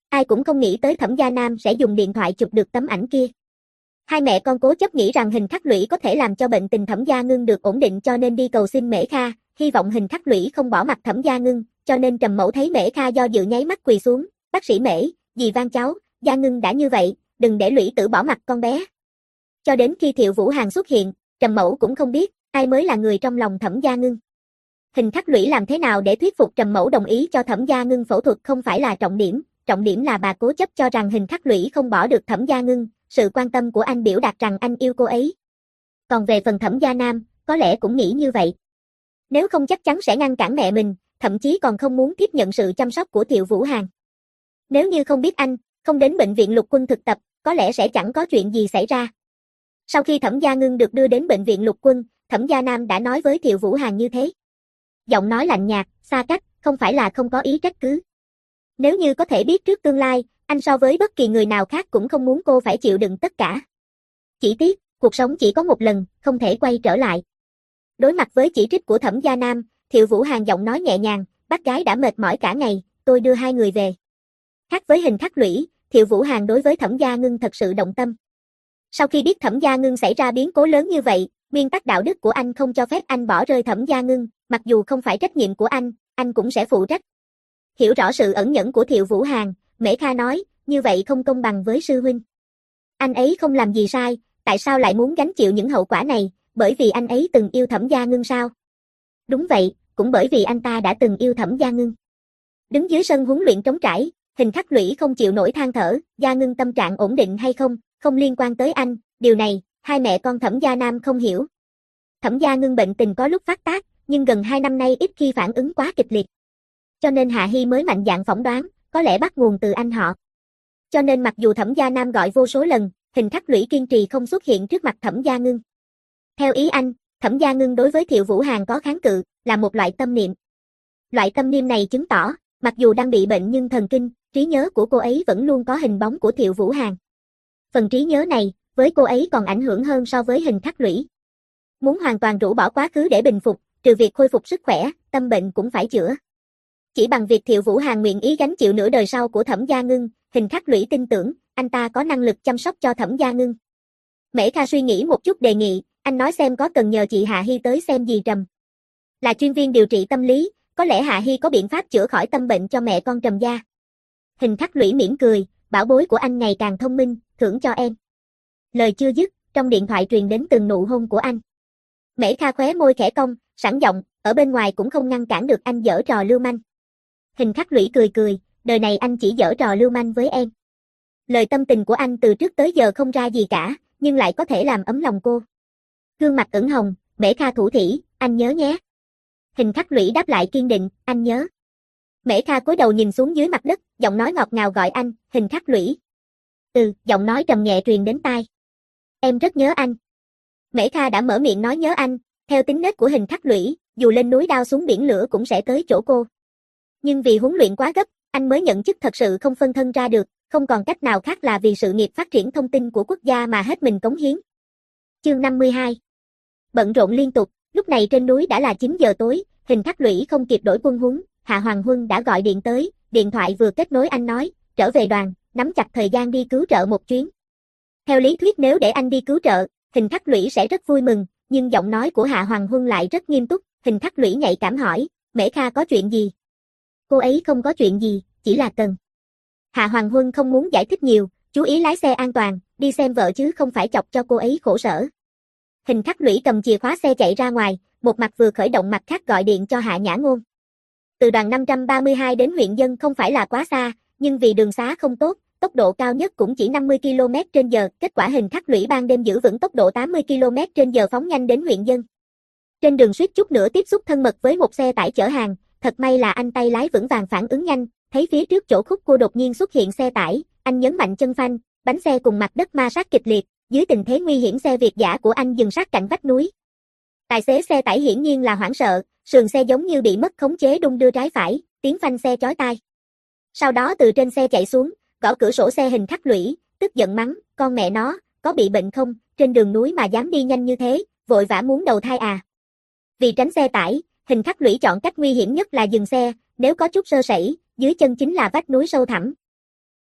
Ai cũng không nghĩ tới Thẩm Gia Nam sẽ dùng điện thoại chụp được tấm ảnh kia. Hai mẹ con cố chấp nghĩ rằng hình khắc lũy có thể làm cho bệnh tình Thẩm Gia Ngưng được ổn định cho nên đi cầu xin Mễ Kha, hy vọng hình khắc lũy không bỏ mặt Thẩm Gia Ngưng, cho nên Trầm Mẫu thấy Mễ Kha do dự nháy mắt quỳ xuống, "Bác sĩ Mễ, dì van cháu, Gia Ngưng đã như vậy, đừng để lũy tử bỏ mặt con bé." Cho đến khi Thiệu Vũ Hàn xuất hiện, Trầm Mẫu cũng không biết ai mới là người trong lòng Thẩm Gia Ngưng. Hình khắc lũy làm thế nào để thuyết phục Trầm Mẫu đồng ý cho Thẩm Gia Ngưng phẫu thuật không phải là trọng điểm, trọng điểm là bà cố chấp cho rằng hình khắc lũy không bỏ được Thẩm Gia Ngưng, sự quan tâm của anh biểu đạt rằng anh yêu cô ấy. Còn về phần Thẩm Gia Nam, có lẽ cũng nghĩ như vậy. Nếu không chắc chắn sẽ ngăn cản mẹ mình, thậm chí còn không muốn tiếp nhận sự chăm sóc của Thiệu Vũ Hàn. Nếu như không biết anh, không đến bệnh viện Lục Quân thực tập, có lẽ sẽ chẳng có chuyện gì xảy ra. Sau khi Thẩm Gia Ngưng được đưa đến bệnh viện Lục Quân, Thẩm Gia Nam đã nói với Thiệu Vũ Hàn như thế. Giọng nói lạnh nhạt, xa cách, không phải là không có ý trách cứ. Nếu như có thể biết trước tương lai, anh so với bất kỳ người nào khác cũng không muốn cô phải chịu đựng tất cả. Chỉ tiếc, cuộc sống chỉ có một lần, không thể quay trở lại. Đối mặt với chỉ trích của Thẩm Gia Nam, Thiệu Vũ Hàn giọng nói nhẹ nhàng, bác gái đã mệt mỏi cả ngày, tôi đưa hai người về. Khác với hình khắc lũy, Thiệu Vũ Hàn đối với Thẩm Gia Ngưng thật sự động tâm. Sau khi biết Thẩm Gia Ngưng xảy ra biến cố lớn như vậy, nguyên tắc đạo đức của anh không cho phép anh bỏ rơi Thẩm Gia Ngưng, mặc dù không phải trách nhiệm của anh, anh cũng sẽ phụ trách. Hiểu rõ sự ẩn nhẫn của Thiệu Vũ Hàn, Mễ Kha nói, như vậy không công bằng với sư huynh. Anh ấy không làm gì sai, tại sao lại muốn gánh chịu những hậu quả này, bởi vì anh ấy từng yêu Thẩm Gia Ngưng sao? Đúng vậy, cũng bởi vì anh ta đã từng yêu Thẩm Gia Ngưng. Đứng dưới sân huấn luyện trống trải, hình khắc lũy không chịu nổi than thở, Gia Ngưng tâm trạng ổn định hay không, không liên quan tới anh, điều này, hai mẹ con Thẩm Gia Nam không hiểu. Thẩm Gia Ngưng bệnh tình có lúc phát tác, nhưng gần hai năm nay ít khi phản ứng quá kịch liệt. Cho nên Hạ Hy mới mạnh dạn phỏng đoán, có lẽ bắt nguồn từ anh họ. Cho nên mặc dù Thẩm Gia Nam gọi vô số lần, hình khắc lũy kiên trì không xuất hiện trước mặt Thẩm Gia Ngưng. Theo ý anh, Thẩm Gia Ngưng đối với Thiệu Vũ Hàn có kháng cự, là một loại tâm niệm. Loại tâm niệm này chứng tỏ, mặc dù đang bị bệnh nhưng thần kinh, trí nhớ của cô ấy vẫn luôn có hình bóng của Thiệu Vũ Hàn. Phần trí nhớ này, với cô ấy còn ảnh hưởng hơn so với hình khắc lũy. Muốn hoàn toàn rũ bỏ quá khứ để bình phục, trừ việc khôi phục sức khỏe, tâm bệnh cũng phải chữa. Chỉ bằng việc Thiệu Vũ Hàn nguyện ý gánh chịu nửa đời sau của Thẩm Gia Ngưng, hình khắc lũy tin tưởng, anh ta có năng lực chăm sóc cho Thẩm Gia Ngưng. Mễ Kha suy nghĩ một chút đề nghị, anh nói xem có cần nhờ chị Hạ Hy tới xem gì Trầm. Là chuyên viên điều trị tâm lý, có lẽ Hạ Hy có biện pháp chữa khỏi tâm bệnh cho mẹ con Trầm gia. Hình khắc lũy mỉm cười, bảo bối của anh ngày càng thông minh, thưởng cho em. Lời chưa dứt, trong điện thoại truyền đến từng nụ hôn của anh. Mễ Kha khóe môi khẽ cong, sẵn giọng, ở bên ngoài cũng không ngăn cản được anh giở trò lưu manh. Hình khắc lũy cười cười, đời này anh chỉ giở trò lưu manh với em. Lời tâm tình của anh từ trước tới giờ không ra gì cả, nhưng lại có thể làm ấm lòng cô. Gương mặt ửng hồng, Mễ Kha thủ thỉ, anh nhớ nhé. Hình khắc lũy đáp lại kiên định, anh nhớ. Mễ Kha cúi đầu nhìn xuống dưới mặt đất, giọng nói ngọt ngào gọi anh, hình khắc lũy. Ừ, giọng nói trầm nhẹ truyền đến tai. Em rất nhớ anh. Mễ Kha đã mở miệng nói nhớ anh, theo tính nết của hình khắc lũy, dù lên núi đao xuống biển lửa cũng sẽ tới chỗ cô. Nhưng vì huấn luyện quá gấp, anh mới nhận chức thật sự không phân thân ra được, không còn cách nào khác là vì sự nghiệp phát triển thông tin của quốc gia mà hết mình cống hiến. Chương năm mươi hai. Bận rộn liên tục, lúc này trên núi đã là chín giờ tối, hình khắc lũy không kịp đổi quân huấn, Hạ Hoàng Huân đã gọi điện tới, điện thoại vừa kết nối anh nói, trở về đoàn, nắm chặt thời gian đi cứu trợ một chuyến. Theo lý thuyết nếu để anh đi cứu trợ, hình khắc lũy sẽ rất vui mừng, nhưng giọng nói của Hạ Hoàng Huân lại rất nghiêm túc, hình khắc lũy nhạy cảm hỏi, Mễ Kha có chuyện gì? Cô ấy không có chuyện gì, chỉ là cần. Hạ Hoàng Huân không muốn giải thích nhiều, chú ý lái xe an toàn, đi xem vợ chứ không phải chọc cho cô ấy khổ sở. Hình khắc lũy cầm chìa khóa xe chạy ra ngoài, một mặt vừa khởi động mặt khác gọi điện cho Hạ Nhã Ngôn. Từ đoàn năm trăm ba mươi hai đến huyện Dân không phải là quá xa, nhưng vì đường xá không tốt, tốc độ cao nhất cũng chỉ năm mươi ki lô mét trên giờ, kết quả hình khắc lũy ban đêm giữ vững tốc độ tám mươi ki lô mét trên giờ phóng nhanh đến huyện Dân. Trên đường suýt chút nữa tiếp xúc thân mật với một xe tải chở hàng, thật may là anh tay lái vững vàng phản ứng nhanh, thấy phía trước chỗ khúc cua đột nhiên xuất hiện xe tải, anh nhấn mạnh chân phanh, bánh xe cùng mặt đất ma sát kịch liệt, dưới tình thế nguy hiểm xe Việt dã của anh dừng sát cạnh vách núi. Tài xế xe tải hiển nhiên là hoảng sợ, sườn xe giống như bị mất khống chế đung đưa trái phải, tiếng phanh xe chói tai. Sau đó từ trên xe chạy xuống, gõ cửa sổ xe hình khắc lũy, tức giận mắng, con mẹ nó, có bị bệnh không, trên đường núi mà dám đi nhanh như thế, vội vã muốn đầu thai à. Vì tránh xe tải, hình khắc lũy chọn cách nguy hiểm nhất là dừng xe, nếu có chút sơ sẩy, dưới chân chính là vách núi sâu thẳm.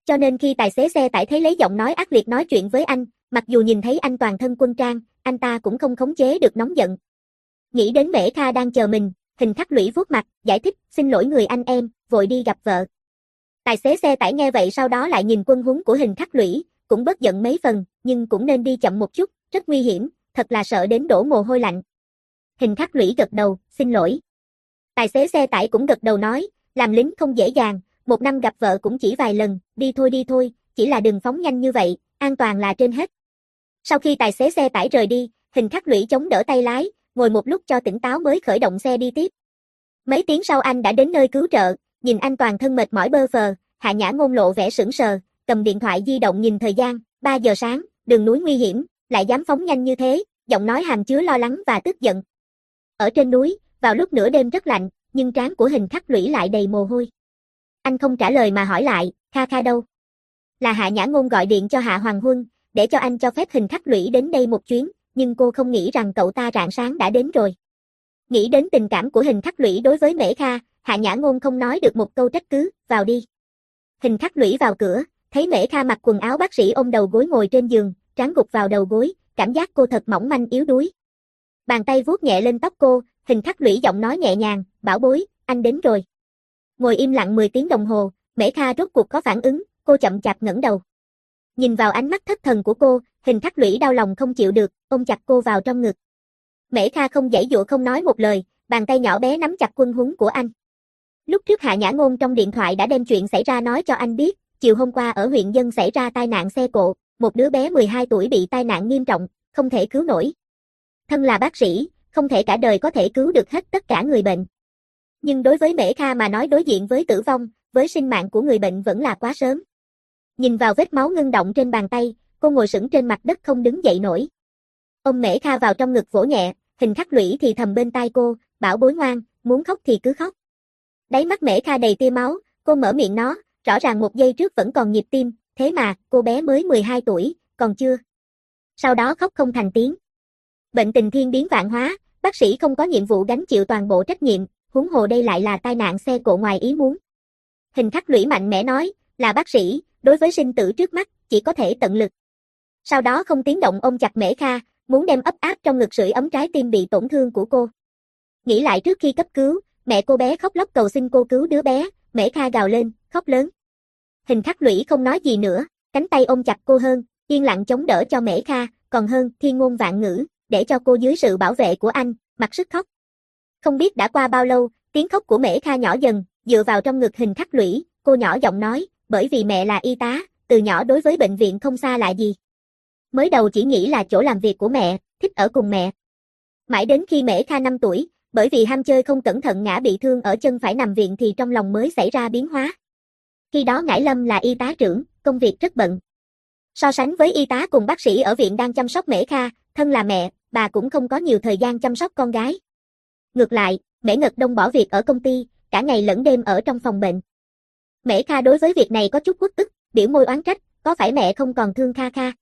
Cho nên khi tài xế xe tải thấy lấy giọng nói ác liệt nói chuyện với anh, mặc dù nhìn thấy anh toàn thân quân trang, anh ta cũng không khống chế được nóng giận. Nghĩ đến Mễ Kha đang chờ mình, Hình Khắc Lũy vuốt mặt, giải thích, xin lỗi người anh em, vội đi gặp vợ. Tài xế xe tải nghe vậy sau đó lại nhìn quân huấn của Hình Khắc Lũy, cũng bớt giận mấy phần, nhưng cũng nên đi chậm một chút, rất nguy hiểm, thật là sợ đến đổ mồ hôi lạnh. Hình Khắc Lũy gật đầu, xin lỗi. Tài xế xe tải cũng gật đầu nói, làm lính không dễ dàng, một năm gặp vợ cũng chỉ vài lần, đi thôi đi thôi, chỉ là đừng phóng nhanh như vậy, an toàn là trên hết. Sau khi tài xế xe tải rời đi, Hình Khắc Lũy chống đỡ tay lái, ngồi một lúc cho tỉnh táo mới khởi động xe đi tiếp. Mấy tiếng sau anh đã đến nơi cứu trợ, nhìn anh toàn thân mệt mỏi bơ phờ, Hạ Nhã Ngôn lộ vẻ sững sờ, cầm điện thoại di động nhìn thời gian, ba giờ sáng, đường núi nguy hiểm, lại dám phóng nhanh như thế, giọng nói hàm chứa lo lắng và tức giận. Ở trên núi, vào lúc nửa đêm rất lạnh, nhưng trán của Hình Khắc Lũy lại đầy mồ hôi. Anh không trả lời mà hỏi lại, Kha Kha đâu? Là Hạ Nhã Ngôn gọi điện cho Hạ Hoàng Huân, để cho anh cho phép Hình Khắc Lũy đến đây một chuyến, nhưng cô không nghĩ rằng cậu ta rạng sáng đã đến rồi. Nghĩ đến tình cảm của Hình Khắc Lũy đối với Mễ Kha, Hạ Nhã Ngôn không nói được một câu trách cứ, vào đi. Hình Khắc Lũy vào cửa, thấy Mễ Kha mặc quần áo bác sĩ ôm đầu gối ngồi trên giường, trán gục vào đầu gối, cảm giác cô thật mỏng manh yếu đuối. Bàn tay vuốt nhẹ lên tóc cô, Hình Khắc Lũy giọng nói nhẹ nhàng, bảo bối, anh đến rồi. Ngồi im lặng mười tiếng đồng hồ, Mễ Kha rốt cuộc có phản ứng, cô chậm chạp ngẩng đầu. Nhìn vào ánh mắt thất thần của cô, Hình Khắc Lũy đau lòng không chịu được, ôm chặt cô vào trong ngực. Mễ Kha không giãy giụa không nói một lời, bàn tay nhỏ bé nắm chặt quân huấn của anh. Lúc trước Hạ Nhã Ngôn trong điện thoại đã đem chuyện xảy ra nói cho anh biết, chiều hôm qua ở huyện Dân xảy ra tai nạn xe cộ, một đứa bé mười hai tuổi bị tai nạn nghiêm trọng, không thể cứu nổi. Thân là bác sĩ, không thể cả đời có thể cứu được hết tất cả người bệnh. Nhưng đối với Mễ Kha mà nói đối diện với tử vong, với sinh mạng của người bệnh vẫn là quá sớm. Nhìn vào vết máu ngưng đọng trên bàn tay, cô ngồi sững trên mặt đất không đứng dậy nổi. Ôm Mễ Kha vào trong ngực vỗ nhẹ, Hình Khắc Lũy thì thầm bên tai cô, bảo bối ngoan, muốn khóc thì cứ khóc. Đáy mắt Mễ Kha đầy tia máu, cô mở miệng nó, rõ ràng một giây trước vẫn còn nhịp tim, thế mà, cô bé mới mười hai tuổi, còn chưa. Sau đó khóc không thành tiếng. Bệnh tình thiên biến vạn hóa, bác sĩ không có nhiệm vụ gánh chịu toàn bộ trách nhiệm, huống hồ đây lại là tai nạn xe cộ ngoài ý muốn. Hình Khắc Lũy mạnh mẽ nói, là bác sĩ, đối với sinh tử trước mắt, chỉ có thể tận lực. Sau đó không tiếng động ôm chặt Mễ Kha, muốn đem ấp áp trong ngực sưởi ấm trái tim bị tổn thương của cô. Nghĩ lại trước khi cấp cứu, mẹ cô bé khóc lóc cầu xin cô cứu đứa bé, Mễ Kha gào lên, khóc lớn. Hình Khắc Lũy không nói gì nữa, cánh tay ôm chặt cô hơn, yên lặng chống đỡ cho Mễ Kha, còn hơn thiên ngôn vạn ngữ, để cho cô dưới sự bảo vệ của anh, mặc sức khóc. Không biết đã qua bao lâu, tiếng khóc của Mễ Kha nhỏ dần, dựa vào trong ngực Hình Khắc Lũy, cô nhỏ giọng nói, bởi vì mẹ là y tá, từ nhỏ đối với bệnh viện không xa lạ gì. Mới đầu chỉ nghĩ là chỗ làm việc của mẹ, thích ở cùng mẹ. Mãi đến khi Mễ Kha năm tuổi, bởi vì ham chơi không cẩn thận ngã bị thương ở chân phải nằm viện thì trong lòng mới xảy ra biến hóa. Khi đó Ngải Lâm là y tá trưởng, công việc rất bận. So sánh với y tá cùng bác sĩ ở viện đang chăm sóc Mễ Kha, thân là mẹ, bà cũng không có nhiều thời gian chăm sóc con gái. Ngược lại, Mễ Ngật Đông bỏ việc ở công ty, cả ngày lẫn đêm ở trong phòng bệnh. Mễ Kha đối với việc này có chút uất ức, biểu môi oán trách, có phải mẹ không còn thương Kha Kha?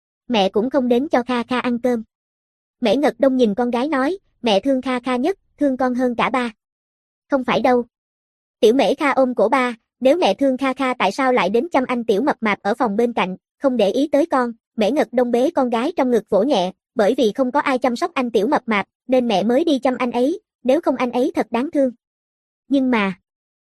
Mẹ cũng không đến cho Kha Kha ăn cơm. Mễ Ngật Đông nhìn con gái nói, mẹ thương Kha Kha nhất, thương con hơn cả ba. Không phải đâu. Tiểu Mễ Kha ôm cổ ba, nếu mẹ thương Kha Kha tại sao lại đến chăm anh tiểu mập mạp ở phòng bên cạnh, không để ý tới con. Mễ Ngật Đông bế con gái trong ngực vỗ nhẹ, bởi vì không có ai chăm sóc anh tiểu mập mạp, nên mẹ mới đi chăm anh ấy, nếu không anh ấy thật đáng thương. Nhưng mà...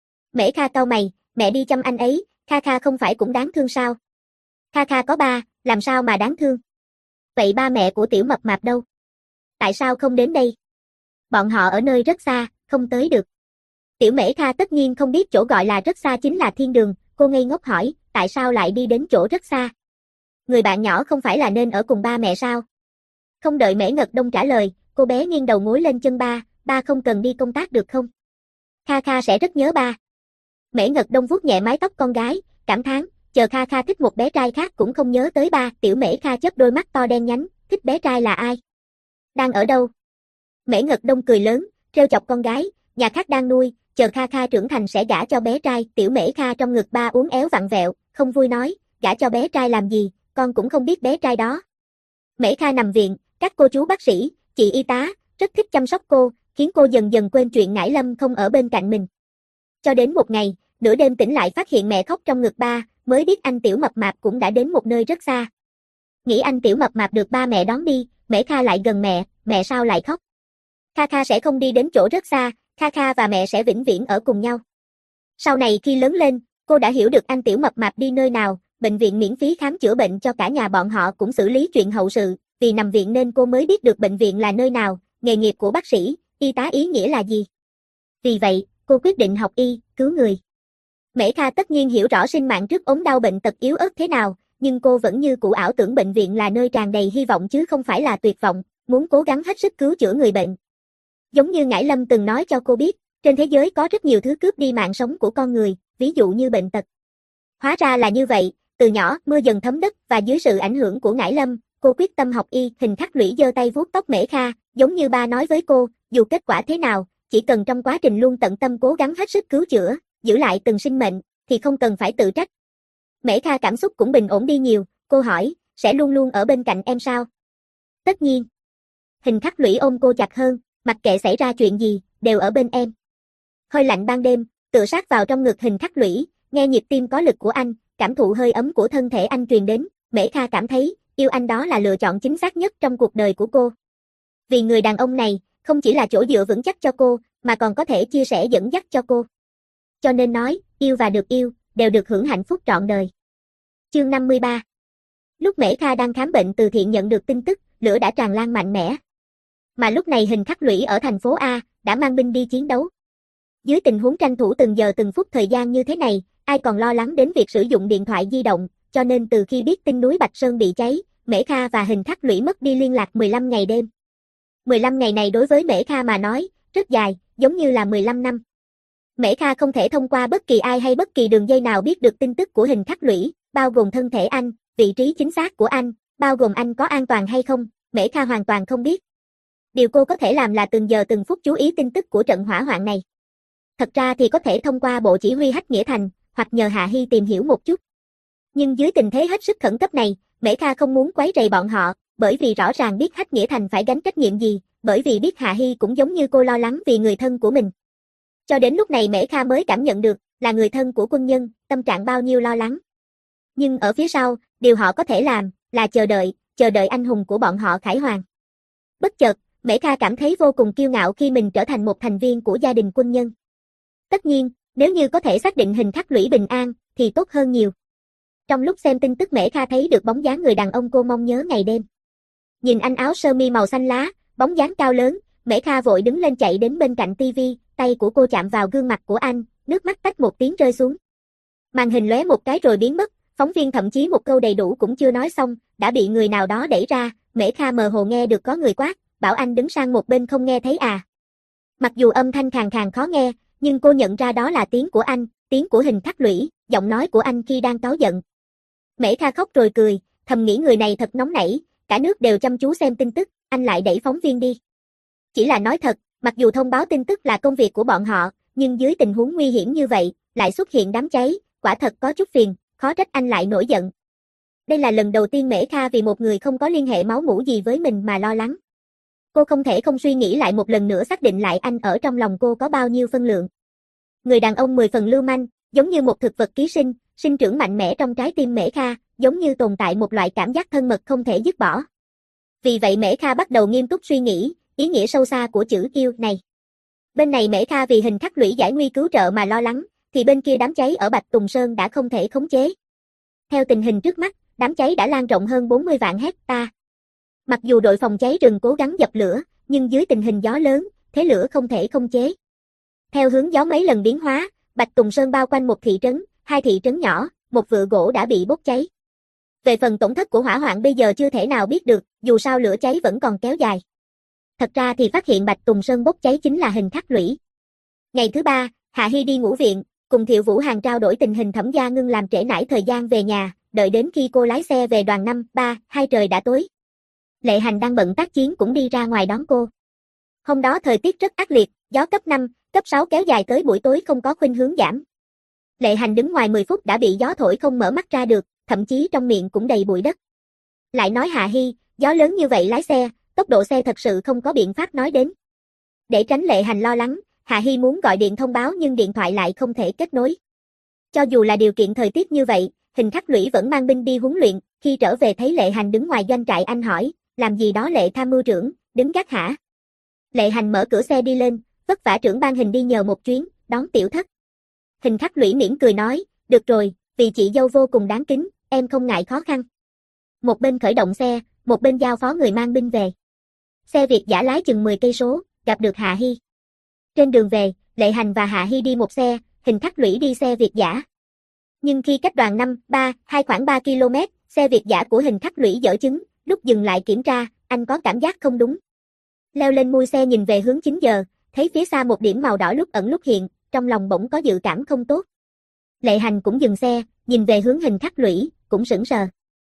Mễ Kha cau mày, mẹ đi chăm anh ấy, Kha Kha không phải cũng đáng thương sao? Kha Kha có ba, làm sao mà đáng thương? Vậy ba mẹ của tiểu mập mạp đâu? Tại sao không đến đây? Bọn họ ở nơi rất xa, không tới được. Tiểu Mễ Kha tất nhiên không biết chỗ gọi là rất xa chính là thiên đường, cô ngây ngốc hỏi, tại sao lại đi đến chỗ rất xa? Người bạn nhỏ không phải là nên ở cùng ba mẹ sao? Không đợi Mễ Ngật Đông trả lời, cô bé nghiêng đầu gối lên chân ba, ba không cần đi công tác được không? Kha Kha sẽ rất nhớ ba. Mễ Ngật Đông vuốt nhẹ mái tóc con gái, cảm thán, chờ Kha Kha thích một bé trai khác cũng không nhớ tới ba. Tiểu Mễ Kha chớp đôi mắt to đen nhánh, thích bé trai là ai? Đang ở đâu? Mễ Ngật Đông cười lớn, trêu chọc con gái, nhà khác đang nuôi, chờ Kha Kha trưởng thành sẽ gả cho bé trai. Tiểu Mễ Kha trong ngực ba uốn éo vặn vẹo, không vui nói, gả cho bé trai làm gì, con cũng không biết bé trai đó. Mễ Kha nằm viện, các cô chú bác sĩ, chị y tá, rất thích chăm sóc cô, khiến cô dần dần quên chuyện Ngải Lâm không ở bên cạnh mình. Cho đến một ngày, nửa đêm tỉnh lại phát hiện mẹ khóc trong ngực ba, mới biết anh Tiểu Mập Mạp cũng đã đến một nơi rất xa. Nghĩ anh Tiểu Mập Mạp được ba mẹ đón đi, Mễ Kha lại gần mẹ, mẹ sao lại khóc? Kha Kha sẽ không đi đến chỗ rất xa, Kha Kha và mẹ sẽ vĩnh viễn ở cùng nhau. Sau này khi lớn lên, cô đã hiểu được anh Tiểu Mập Mạp đi nơi nào, bệnh viện miễn phí khám chữa bệnh cho cả nhà bọn họ cũng xử lý chuyện hậu sự, vì nằm viện nên cô mới biết được bệnh viện là nơi nào, nghề nghiệp của bác sĩ, y tá ý nghĩa là gì. Vì vậy, cô quyết định học y, cứu người. Mễ Kha tất nhiên hiểu rõ sinh mạng trước ốm đau bệnh tật yếu ớt thế nào, nhưng cô vẫn như cũ ảo tưởng bệnh viện là nơi tràn đầy hy vọng chứ không phải là tuyệt vọng, muốn cố gắng hết sức cứu chữa người bệnh. Giống như Ngải Lâm từng nói cho cô biết, trên thế giới có rất nhiều thứ cướp đi mạng sống của con người, ví dụ như bệnh tật. Hóa ra là như vậy, từ nhỏ mưa dần thấm đất và dưới sự ảnh hưởng của Ngải Lâm, cô quyết tâm học y. Hình Khắc Lũy giơ tay vuốt tóc Mễ Kha, giống như ba nói với cô, dù kết quả thế nào, chỉ cần trong quá trình luôn tận tâm cố gắng hết sức cứu chữa, giữ lại từng sinh mệnh, thì không cần phải tự trách. Mễ Kha cảm xúc cũng bình ổn đi nhiều, cô hỏi, sẽ luôn luôn ở bên cạnh em sao? Tất nhiên. Hình Khắc Lũy ôm cô chặt hơn, mặc kệ xảy ra chuyện gì, đều ở bên em. Hơi lạnh ban đêm, tựa sát vào trong ngực Hình Khắc Lũy, nghe nhịp tim có lực của anh, cảm thụ hơi ấm của thân thể anh truyền đến, Mễ Kha cảm thấy, yêu anh đó là lựa chọn chính xác nhất trong cuộc đời của cô. Vì người đàn ông này, không chỉ là chỗ dựa vững chắc cho cô, mà còn có thể chia sẻ dẫn dắt cho cô. Cho nên nói, yêu và được yêu, đều được hưởng hạnh phúc trọn đời. Chương năm mươi ba. Lúc Mễ Kha đang khám bệnh từ thiện nhận được tin tức, lửa đã tràn lan mạnh mẽ. Mà lúc này Hình Khắc Lũy ở thành phố A, đã mang binh đi chiến đấu. Dưới tình huống tranh thủ từng giờ từng phút thời gian như thế này, ai còn lo lắng đến việc sử dụng điện thoại di động, cho nên từ khi biết tin núi Bạch Sơn bị cháy, Mễ Kha và Hình Khắc Lũy mất đi liên lạc mười lăm ngày đêm. mười lăm ngày này đối với Mễ Kha mà nói, rất dài, giống như là mười lăm năm. Mễ Kha không thể thông qua bất kỳ ai hay bất kỳ đường dây nào biết được tin tức của Hình Khắc Lũy, bao gồm thân thể anh, vị trí chính xác của anh, bao gồm anh có an toàn hay không, Mễ Kha hoàn toàn không biết. Điều cô có thể làm là từng giờ từng phút chú ý tin tức của trận hỏa hoạn này. Thật ra thì có thể thông qua bộ chỉ huy Hách Nghĩa Thành, hoặc nhờ Hạ Hy tìm hiểu một chút. Nhưng dưới tình thế hết sức khẩn cấp này, Mễ Kha không muốn quấy rầy bọn họ, bởi vì rõ ràng biết Hách Nghĩa Thành phải gánh trách nhiệm gì, bởi vì biết Hạ Hy cũng giống như cô lo lắng vì người thân của mình. Cho đến lúc này Mễ Kha mới cảm nhận được, là người thân của quân nhân, tâm trạng bao nhiêu lo lắng. Nhưng ở phía sau, điều họ có thể làm, là chờ đợi, chờ đợi anh hùng của bọn họ khải hoàn. Bất chợt, Mễ Kha cảm thấy vô cùng kiêu ngạo khi mình trở thành một thành viên của gia đình quân nhân. Tất nhiên, nếu như có thể xác định Hình Khắc Lũy bình an, thì tốt hơn nhiều. Trong lúc xem tin tức Mễ Kha thấy được bóng dáng người đàn ông cô mong nhớ ngày đêm. Nhìn anh áo sơ mi màu xanh lá, bóng dáng cao lớn, Mễ Kha vội đứng lên chạy đến bên cạnh tivi, tay của cô chạm vào gương mặt của anh, nước mắt tách một tiếng rơi xuống. Màn hình lóe một cái rồi biến mất, phóng viên thậm chí một câu đầy đủ cũng chưa nói xong, đã bị người nào đó đẩy ra, Mễ Kha mơ hồ nghe được có người quát, bảo anh đứng sang một bên không nghe thấy à. Mặc dù âm thanh khàn khàn khó nghe, nhưng cô nhận ra đó là tiếng của anh, tiếng của Hình Khắc Lũy, giọng nói của anh khi đang cáu giận. Mễ Kha khóc rồi cười, thầm nghĩ người này thật nóng nảy, cả nước đều chăm chú xem tin tức, anh lại đẩy phóng viên đi. Chỉ là nói thật, mặc dù thông báo tin tức là công việc của bọn họ, nhưng dưới tình huống nguy hiểm như vậy, lại xuất hiện đám cháy, quả thật có chút phiền, khó trách anh lại nổi giận. Đây là lần đầu tiên Mễ Kha vì một người không có liên hệ máu mủ gì với mình mà lo lắng. Cô không thể không suy nghĩ lại một lần nữa xác định lại anh ở trong lòng cô có bao nhiêu phân lượng. Người đàn ông mười phần lưu manh, giống như một thực vật ký sinh, sinh trưởng mạnh mẽ trong trái tim Mễ Kha, giống như tồn tại một loại cảm giác thân mật không thể dứt bỏ. Vì vậy Mễ Kha bắt đầu nghiêm túc suy nghĩ, ý nghĩa sâu xa của chữ yêu này. Bên này Mễ Kha vì Hình Khắc Lũy giải nguy cứu trợ mà lo lắng, thì bên kia đám cháy ở Bạch Tùng Sơn đã không thể khống chế. Theo tình hình trước mắt, đám cháy đã lan rộng hơn bốn mươi vạn hecta. Mặc dù đội phòng cháy rừng cố gắng dập lửa, nhưng dưới tình hình gió lớn, thế lửa không thể khống chế. Theo hướng gió mấy lần biến hóa, Bạch Tùng Sơn bao quanh một thị trấn, hai thị trấn nhỏ, một vựa gỗ đã bị bốc cháy. Về phần tổn thất của hỏa hoạn bây giờ chưa thể nào biết được, dù sao lửa cháy vẫn còn kéo dài. Thật ra thì phát hiện Bạch Tùng Sơn bốc cháy chính là Hình Khắc Lũy. Ngày thứ ba, Hạ Hy đi ngủ viện, cùng Thiệu Vũ Hàn trao đổi tình hình Thẩm Gia Ngưng làm trễ nải thời gian về nhà, đợi đến khi cô lái xe về đoàn năm, ba, hai trời đã tối. Lệ Hành đang bận tác chiến cũng đi ra ngoài đón cô. Hôm đó thời tiết rất ác liệt, gió cấp năm, cấp sáu kéo dài tới buổi tối không có khuynh hướng giảm. Lệ Hành đứng ngoài mười phút đã bị gió thổi không mở mắt ra được, thậm chí trong miệng cũng đầy bụi đất. Lại nói Hạ Hy, gió lớn như vậy lái xe, tốc độ xe thật sự không có biện pháp nói đến. Để tránh Lệ Hành lo lắng, Hạ Hy muốn gọi điện thông báo nhưng điện thoại lại không thể kết nối. Cho dù là điều kiện thời tiết như vậy, Hình Khắc Lũy vẫn mang binh đi huấn luyện, khi trở về thấy Lệ Hành đứng ngoài doanh trại anh hỏi, làm gì đó Lệ tham mưu trưởng, đứng gác hả? Lệ Hành mở cửa xe đi lên, vất vả trưởng ban Hình đi nhờ một chuyến, đón tiểu thất. Hình Khắc Lũy mỉm cười nói, được rồi, vì chị dâu vô cùng đáng kính, em không ngại khó khăn. Một bên khởi động xe, một bên giao phó người mang binh về. Xe Việt Dã lái chừng mười cây số, gặp được Hạ Hy. Trên đường về, Lệ Hành và Hạ Hy đi một xe, Hình Khắc Lũy đi xe Việt Dã. Nhưng khi cách đoàn năm, ba, hai khoảng ba ki lô mét, xe Việt Dã của Hình Khắc Lũy dở chứng, lúc dừng lại kiểm tra, anh có cảm giác không đúng. Leo lên mui xe nhìn về hướng chín giờ, thấy phía xa một điểm màu đỏ lúc ẩn lúc hiện, trong lòng bỗng có dự cảm không tốt. Lệ Hành cũng dừng xe, nhìn về hướng Hình Khắc Lũy, cũng sững sờ.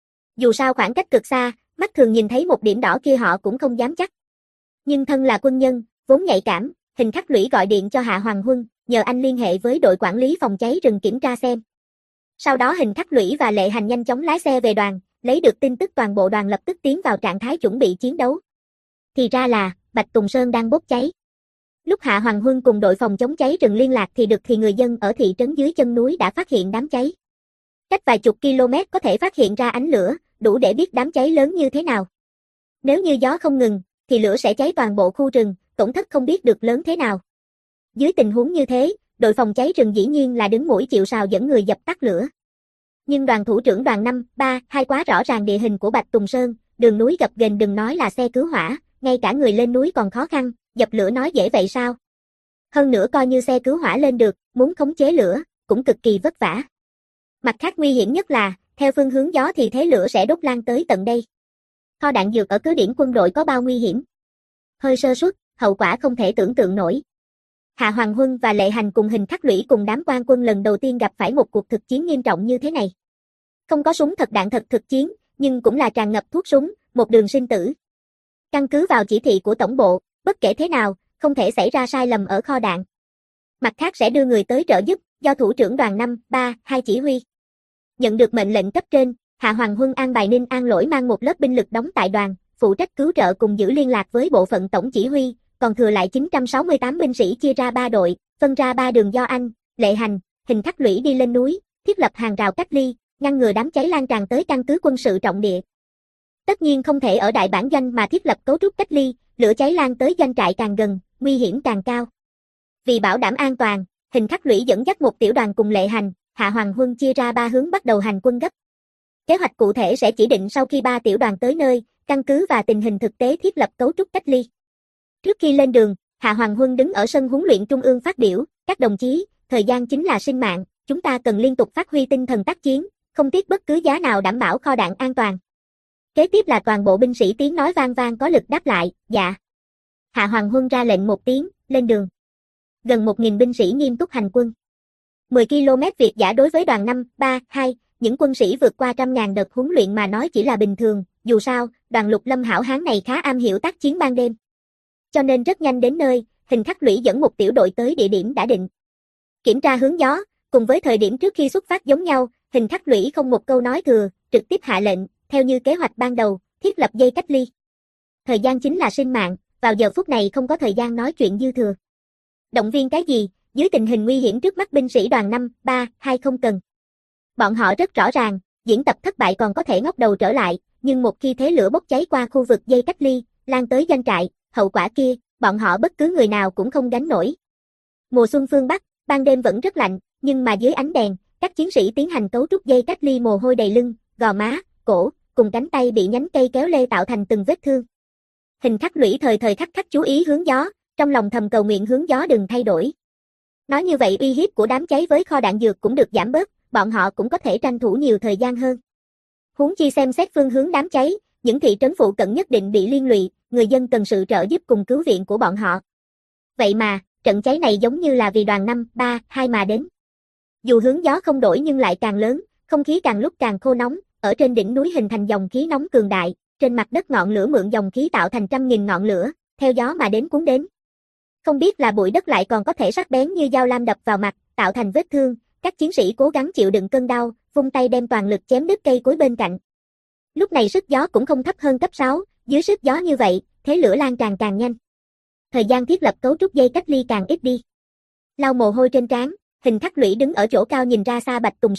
Dù sao khoảng cách cực xa, mắt thường nhìn thấy một điểm đỏ kia họ cũng không dám chắc. Nhưng thân là quân nhân, vốn nhạy cảm, Hình Khắc Lũy gọi điện cho Hạ Hoàng Huân, nhờ anh liên hệ với đội quản lý phòng cháy rừng kiểm tra xem. Sau đó Hình Khắc Lũy và Lệ Hành nhanh chóng lái xe về đoàn, lấy được tin tức toàn bộ đoàn lập tức tiến vào trạng thái chuẩn bị chiến đấu. Thì ra là, Bạch Tùng Sơn đang bốc cháy. Lúc Hạ Hoàng Huân cùng đội phòng chống cháy rừng liên lạc thì được thì người dân ở thị trấn dưới chân núi đã phát hiện đám cháy. Cách vài chục km có thể phát hiện ra ánh lửa, đủ để biết đám cháy lớn như thế nào. Nếu như gió không ngừng, thì lửa sẽ cháy toàn bộ khu rừng, tổn thất không biết được lớn thế nào. Dưới tình huống như thế, đội phòng cháy rừng dĩ nhiên là đứng mũi chịu sào dẫn người dập tắt lửa. Nhưng đoàn thủ trưởng đoàn năm, ba, hai quá rõ ràng địa hình của Bạch Tùng Sơn, đường núi gập ghềnh đừng nói là xe cứu hỏa, ngay cả người lên núi còn khó khăn, dập lửa nói dễ vậy sao? Hơn nữa coi như xe cứu hỏa lên được, muốn khống chế lửa, cũng cực kỳ vất vả. Mặt khác nguy hiểm nhất là, theo phương hướng gió thì thế lửa sẽ đốt lan tới tận đây. Kho đạn dược ở cứ điểm quân đội có bao nguy hiểm. Hơi sơ suất, hậu quả không thể tưởng tượng nổi. Hạ Hoàng Huân và Lệ Hành cùng Hình Khắc Lũy cùng đám quan quân lần đầu tiên gặp phải một cuộc thực chiến nghiêm trọng như thế này. Không có súng thật đạn thật thực chiến, nhưng cũng là tràn ngập thuốc súng, một đường sinh tử. Căn cứ vào chỉ thị của tổng bộ, bất kể thế nào, không thể xảy ra sai lầm ở kho đạn. Mặt khác sẽ đưa người tới trợ giúp, do thủ trưởng đoàn năm, ba, hai chỉ huy. Nhận được mệnh lệnh cấp trên, Hạ Hoàng Huân an bài Ninh An Lỗi mang một lớp binh lực đóng tại đoàn, phụ trách cứu trợ cùng giữ liên lạc với bộ phận tổng chỉ huy, còn thừa lại chín trăm sáu mươi tám binh sĩ chia ra ba đội, phân ra ba đường do anh, Lệ Hành, Hình Khắc Lũy đi lên núi, thiết lập hàng rào cách ly, ngăn ngừa đám cháy lan tràn tới căn cứ quân sự trọng địa. Tất nhiên không thể ở đại bản doanh mà thiết lập cấu trúc cách ly, lửa cháy lan tới doanh trại càng gần, nguy hiểm càng cao. Vì bảo đảm an toàn, Hình Khắc Lũy dẫn dắt một tiểu đoàn cùng Lệ Hành, Hạ Hoàng Huân chia ra ba hướng bắt đầu hành quân gấp. Kế hoạch cụ thể sẽ chỉ định sau khi ba tiểu đoàn tới nơi, căn cứ và tình hình thực tế thiết lập cấu trúc cách ly. Trước khi lên đường, Hạ Hoàng Huân đứng ở sân huấn luyện trung ương phát biểu, các đồng chí, thời gian chính là sinh mạng, chúng ta cần liên tục phát huy tinh thần tác chiến, không tiếc bất cứ giá nào đảm bảo kho đạn an toàn. Kế tiếp là toàn bộ binh sĩ tiếng nói vang vang có lực đáp lại, dạ. Hạ Hoàng Huân ra lệnh một tiếng, lên đường. Gần một nghìn binh sĩ nghiêm túc hành quân. mười ki lô mét Việt Dã đối với đoàn năm, ba, hai, những quân sĩ vượt qua trăm ngàn đợt huấn luyện mà nói chỉ là bình thường, dù sao, đoàn Lục Lâm hảo hán này khá am hiểu tác chiến ban đêm. Cho nên rất nhanh đến nơi, Hình Khắc Lũy dẫn một tiểu đội tới địa điểm đã định. Kiểm tra hướng gió, cùng với thời điểm trước khi xuất phát giống nhau, Hình Khắc Lũy không một câu nói thừa, trực tiếp hạ lệnh, theo như kế hoạch ban đầu, thiết lập dây cách ly. Thời gian chính là sinh mạng, vào giờ phút này không có thời gian nói chuyện dư thừa. Động viên cái gì, dưới tình hình nguy hiểm trước mắt binh sĩ đoàn năm, ba, hai không cần. Bọn họ rất rõ ràng, diễn tập thất bại còn có thể ngóc đầu trở lại, nhưng một khi thế lửa bốc cháy qua khu vực dây cách ly, lan tới doanh trại, hậu quả kia, bọn họ bất cứ người nào cũng không gánh nổi. Mùa xuân phương Bắc, ban đêm vẫn rất lạnh, nhưng mà dưới ánh đèn, các chiến sĩ tiến hành cấu trúc dây cách ly mồ hôi đầy lưng, gò má, cổ, cùng cánh tay bị nhánh cây kéo lê tạo thành từng vết thương. Hình Khắc Lũy thời thời khắc khắc chú ý hướng gió, trong lòng thầm cầu nguyện hướng gió đừng thay đổi. Nói như vậy uy hiếp của đám cháy với kho đạn dược cũng được giảm bớt, bọn họ cũng có thể tranh thủ nhiều thời gian hơn. Huống chi xem xét phương hướng đám cháy, những thị trấn phụ cận nhất định bị liên lụy, người dân cần sự trợ giúp cùng cứu viện của bọn họ. Vậy mà, trận cháy này giống như là vì đoàn năm, ba, hai mà đến. Dù hướng gió không đổi nhưng lại càng lớn, không khí càng lúc càng khô nóng, ở trên đỉnh núi hình thành dòng khí nóng cường đại, trên mặt đất ngọn lửa mượn dòng khí tạo thành trăm nghìn ngọn lửa, theo gió mà đến cuốn đến. Không biết là bụi đất lại còn có thể sắc bén như dao lam đập vào mặt, tạo thành vết thương, các chiến sĩ cố gắng chịu đựng cơn đau, vung tay đem toàn lực chém đứt cây cối bên cạnh. Lúc này sức gió cũng không thấp hơn cấp sáu, dưới sức gió như vậy, thế lửa lan tràn càng nhanh. Thời gian thiết lập cấu trúc dây cách ly càng ít đi. Lau mồ hôi trên trán, Hình Khắc Lũy đứng ở chỗ cao nhìn ra xa Bạch Tùng Sơn,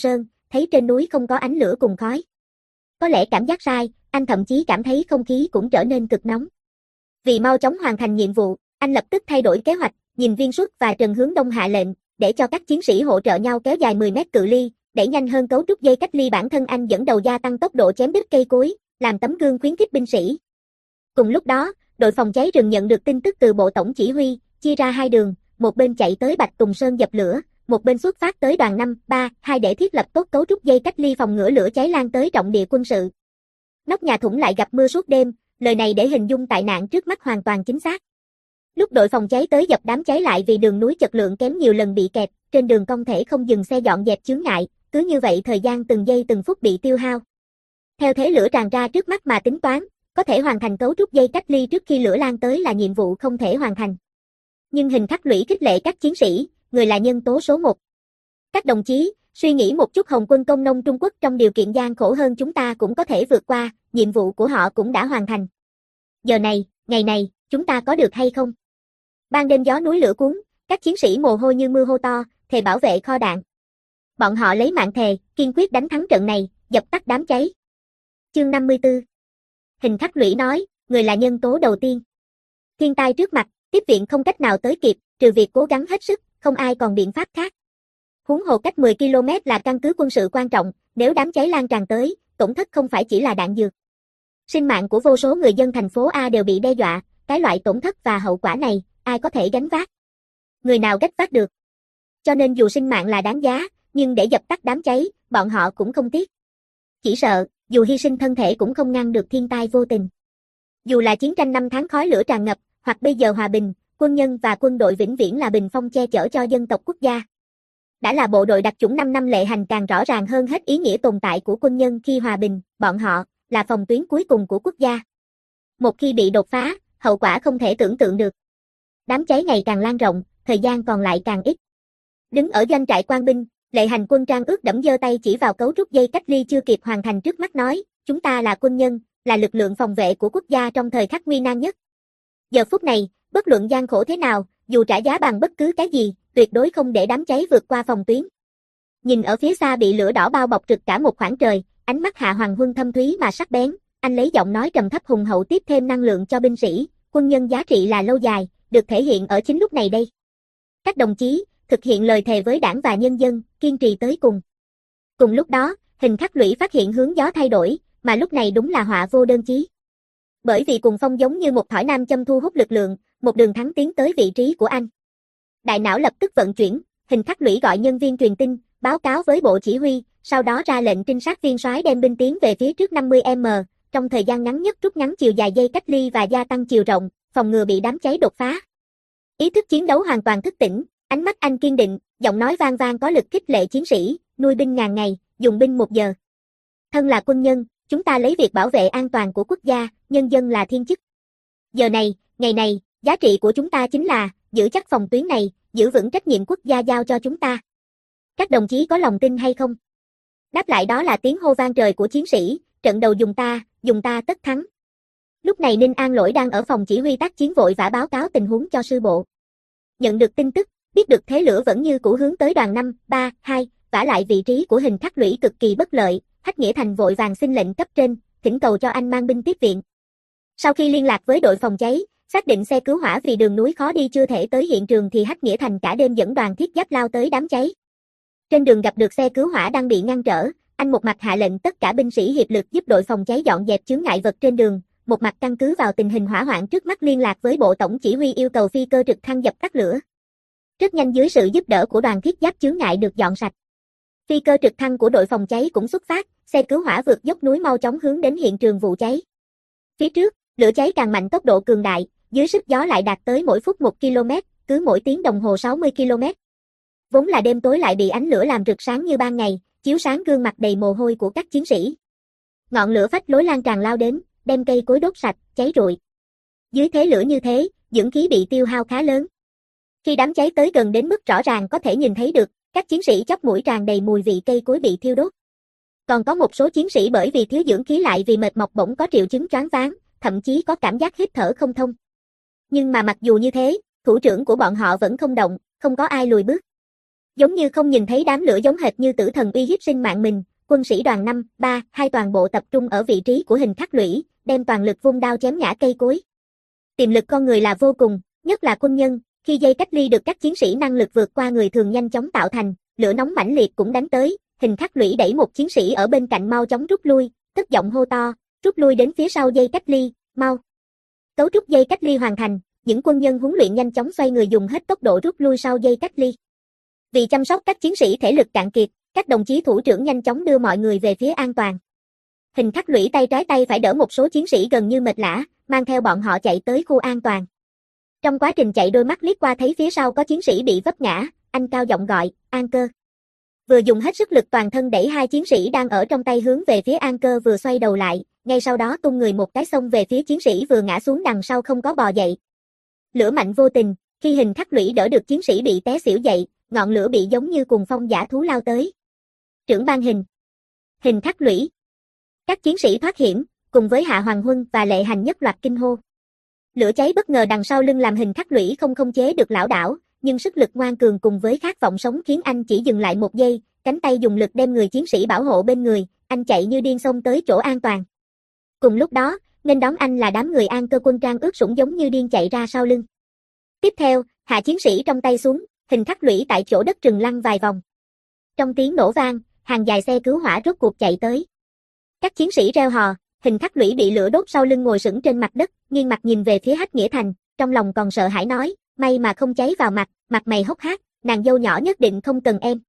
thấy trên núi không có ánh lửa cùng khói. Có lẽ cảm giác sai, anh thậm chí cảm thấy không khí cũng trở nên cực nóng. Vì mau chóng hoàn thành nhiệm vụ, anh lập tức thay đổi kế hoạch, nhìn Viên Suất và Trần Hướng Đông hạ lệnh, để cho các chiến sĩ hỗ trợ nhau kéo dài mười mét cự ly, đẩy nhanh hơn cấu trúc dây cách ly, bản thân anh dẫn đầu gia tăng tốc độ chém đứt cây cối, làm tấm gương khuyến khích binh sĩ. Cùng lúc đó, đội phòng cháy rừng nhận được tin tức từ bộ tổng chỉ huy, chia ra hai đường, một bên chạy tới Bạch Tùng Sơn dập lửa, một bên xuất phát tới đoàn năm ba hai để thiết lập tốt cấu trúc dây cách ly phòng ngừa lửa cháy lan tới trọng địa quân sự. Nóc nhà thủng lại gặp mưa suốt đêm, lời này để hình dung tai nạn trước mắt hoàn toàn chính xác. Lúc đội phòng cháy tới dập đám cháy lại vì đường núi chật lượng kém nhiều lần bị kẹt, trên đường không thể không dừng xe dọn dẹp chướng ngại, cứ như vậy thời gian từng giây từng phút bị tiêu hao. Theo thế lửa tràn ra trước mắt mà tính toán, có thể hoàn thành cấu trúc dây cách ly trước khi lửa lan tới là nhiệm vụ không thể hoàn thành. Nhưng Hình Khắc Lũy khích lệ các chiến sĩ, người là nhân tố số một. Các đồng chí, suy nghĩ một chút, Hồng quân công nông Trung Quốc trong điều kiện gian khổ hơn chúng ta cũng có thể vượt qua, nhiệm vụ của họ cũng đã hoàn thành. Giờ này, ngày này, chúng ta có được hay không? Ban đêm gió núi lửa cuốn, các chiến sĩ mồ hôi như mưa hô to, thề bảo vệ kho đạn. Bọn họ lấy mạng thề, kiên quyết đánh thắng trận này, dập tắt đám cháy. Chương năm mươi tư. Hình Khắc Lũy nói, người là nhân tố đầu tiên. Thiên tai trước mặt, tiếp viện không cách nào tới kịp, trừ việc cố gắng hết sức, không ai còn biện pháp khác. Huống hồ cách mười ki lô mét là căn cứ quân sự quan trọng, nếu đám cháy lan tràn tới, tổn thất không phải chỉ là đạn dược. Sinh mạng của vô số người dân thành phố A đều bị đe dọa, cái loại tổn thất và hậu quả này, ai có thể gánh vác? Người nào gánh vác được? Cho nên dù sinh mạng là đáng giá, nhưng để dập tắt đám cháy, bọn họ cũng không tiếc. Chỉ sợ, dù hy sinh thân thể cũng không ngăn được thiên tai vô tình. Dù là chiến tranh năm tháng khói lửa tràn ngập, hoặc bây giờ hòa bình, quân nhân và quân đội vĩnh viễn là bình phong che chở cho dân tộc quốc gia. Đã là bộ đội đặc chủng năm năm lệ hành càng rõ ràng hơn hết ý nghĩa tồn tại của quân nhân khi hòa bình, bọn họ là phòng tuyến cuối cùng của quốc gia. Một khi bị đột phá, hậu quả không thể tưởng tượng được. Đám cháy ngày càng lan rộng, thời gian còn lại càng ít. Đứng ở doanh trại quan binh, Lệ Hành Quân Trang ướt đẫm giơ tay chỉ vào cấu trúc dây cách ly chưa kịp hoàn thành trước mắt nói, chúng ta là quân nhân, là lực lượng phòng vệ của quốc gia trong thời khắc nguy nan nhất. Giờ phút này, bất luận gian khổ thế nào, dù trả giá bằng bất cứ cái gì, tuyệt đối không để đám cháy vượt qua phòng tuyến. Nhìn ở phía xa bị lửa đỏ bao bọc trực cả một khoảng trời, ánh mắt Hạ Hoàng Huân thâm thúy mà sắc bén, anh lấy giọng nói trầm thấp hùng hậu tiếp thêm năng lượng cho binh sĩ, quân nhân giá trị là lâu dài, được thể hiện ở chính lúc này đây. Các đồng chí, thực hiện lời thề với đảng và nhân dân, kiên trì tới cùng. Cùng lúc đó, Hình Khắc Lũy phát hiện hướng gió thay đổi, mà lúc này đúng là họa vô đơn chí. Bởi vì cùng phong giống như một thỏi nam châm thu hút lực lượng, một đường thắng tiến tới vị trí của anh. Đại não lập tức vận chuyển, Hình Khắc Lũy gọi nhân viên truyền tin, báo cáo với bộ chỉ huy, sau đó ra lệnh trinh sát viên soái đem binh tiến về phía trước năm mươi mét, trong thời gian ngắn nhất rút ngắn chiều dài dây cách ly và gia tăng chiều rộng, phòng ngừa bị đám cháy đột phá. Ý thức chiến đấu hoàn toàn thức tỉnh, ánh mắt anh kiên định, giọng nói vang vang có lực khích lệ chiến sĩ, nuôi binh ngàn ngày, dùng binh một giờ. Thân là quân nhân, chúng ta lấy việc bảo vệ an toàn của quốc gia, nhân dân là thiên chức. Giờ này, ngày này, giá trị của chúng ta chính là giữ chắc phòng tuyến này, giữ vững trách nhiệm quốc gia giao cho chúng ta. Các đồng chí có lòng tin hay không? Đáp lại đó là tiếng hô vang trời của chiến sĩ, trận đầu dùng ta, dùng ta tất thắng. Lúc này Ninh An Lỗi đang ở phòng chỉ huy tác chiến vội vã báo cáo tình huống cho sư bộ. Nhận được tin tức, biết được thế lửa vẫn như cũ hướng tới đoàn năm ba hai, vả lại vị trí của Hình Khắc Lũy cực kỳ bất lợi, Hách Nghĩa Thành vội vàng xin lệnh cấp trên, thỉnh cầu cho anh mang binh tiếp viện. Sau khi liên lạc với đội phòng cháy, xác định xe cứu hỏa vì đường núi khó đi chưa thể tới hiện trường thì Hách Nghĩa Thành cả đêm dẫn đoàn thiết giáp lao tới đám cháy. Trên đường gặp được xe cứu hỏa đang bị ngăn trở, anh một mặt hạ lệnh tất cả binh sĩ hiệp lực giúp đội phòng cháy dọn dẹp chướng ngại vật trên đường, một mặt căn cứ vào tình hình hỏa hoạn trước mắt liên lạc với bộ tổng chỉ huy yêu cầu phi cơ trực thăng dập tắt lửa. Rất nhanh dưới sự giúp đỡ của đoàn thiết giáp chướng ngại được dọn sạch. Phi cơ trực thăng của đội phòng cháy cũng xuất phát, xe cứu hỏa vượt dốc núi mau chóng hướng đến hiện trường vụ cháy. Phía trước, lửa cháy càng mạnh tốc độ cường đại, dưới sức gió lại đạt tới mỗi phút một ki lô mét, cứ mỗi tiếng đồng hồ sáu mươi ki lô mét. Vốn là đêm tối lại bị ánh lửa làm rực sáng như ban ngày, chiếu sáng gương mặt đầy mồ hôi của các chiến sĩ. Ngọn lửa phách lối lan tràn lao đến, đem cây cối đốt sạch, cháy rụi. Dưới thế lửa như thế, dưỡng khí bị tiêu hao khá lớn. Khi đám cháy tới gần đến mức rõ ràng có thể nhìn thấy được, các chiến sĩ chóp mũi tràn đầy mùi vị cây cối bị thiêu đốt. Còn có một số chiến sĩ bởi vì thiếu dưỡng khí lại vì mệt mỏi bỗng có triệu chứng choáng váng, thậm chí có cảm giác hít thở không thông. Nhưng mà mặc dù như thế, thủ trưởng của bọn họ vẫn không động, không có ai lùi bước. Giống như không nhìn thấy đám lửa giống hệt như tử thần uy hiếp sinh mạng mình, quân sĩ đoàn năm, ba, hai toàn bộ tập trung ở vị trí của hình khắc lũy, đem toàn lực vung đao chém ngã cây cối. Tiềm lực con người là vô cùng, nhất là quân nhân, khi dây cách ly được các chiến sĩ năng lực vượt qua người thường nhanh chóng tạo thành, lửa nóng mãnh liệt cũng đánh tới, hình khắc lũy đẩy một chiến sĩ ở bên cạnh mau chóng rút lui, tức giọng hô to, rút lui đến phía sau dây cách ly, mau. Cấu trúc dây cách ly hoàn thành, những quân nhân huấn luyện nhanh chóng xoay người dùng hết tốc độ rút lui sau dây cách ly. Vì chăm sóc các chiến sĩ thể lực cạn kiệt, các đồng chí thủ trưởng nhanh chóng đưa mọi người về phía an toàn. Hình khắc lũy tay trái tay phải đỡ một số chiến sĩ gần như mệt lả, mang theo bọn họ chạy tới khu an toàn. Trong quá trình chạy đôi mắt liếc qua thấy phía sau có chiến sĩ bị vấp ngã, anh cao giọng gọi, An Cơ. Vừa dùng hết sức lực toàn thân đẩy hai chiến sĩ đang ở trong tay hướng về phía An Cơ vừa xoay đầu lại, ngay sau đó tung người một cái xông về phía chiến sĩ vừa ngã xuống đằng sau không có bò dậy. Lửa mạnh vô tình, khi hình khắc lũy đỡ được chiến sĩ bị té xỉu dậy, ngọn lửa bị giống như cuồng phong dã thú lao tới. Trưởng ban hình. Hình khắc lũy. Các chiến sĩ thoát hiểm, cùng với Hạ Hoàng Huân và Lệ Hành nhất loạt kinh hô. Lửa cháy bất ngờ đằng sau lưng làm hình khắc lũy không khống chế được lảo đảo, nhưng sức lực ngoan cường cùng với khát vọng sống khiến anh chỉ dừng lại một giây, cánh tay dùng lực đem người chiến sĩ bảo hộ bên người, anh chạy như điên xông tới chỗ an toàn. Cùng lúc đó, nên đón anh là đám người An Cơ quân trang ướt sũng giống như điên chạy ra sau lưng. Tiếp theo, hạ chiến sĩ trong tay xuống, hình khắc lũy tại chỗ đất trừng lăn vài vòng. Trong tiếng nổ vang, hàng dài xe cứu hỏa rốt cuộc chạy tới. Các chiến sĩ reo hò, hình khắc lũy bị lửa đốt sau lưng ngồi sững trên mặt đất, nghiêng mặt nhìn về phía Hách Nghĩa Thành, trong lòng còn sợ hãi nói, may mà không cháy vào mặt, mặt mày hốc hác, nàng dâu nhỏ nhất định không cần em.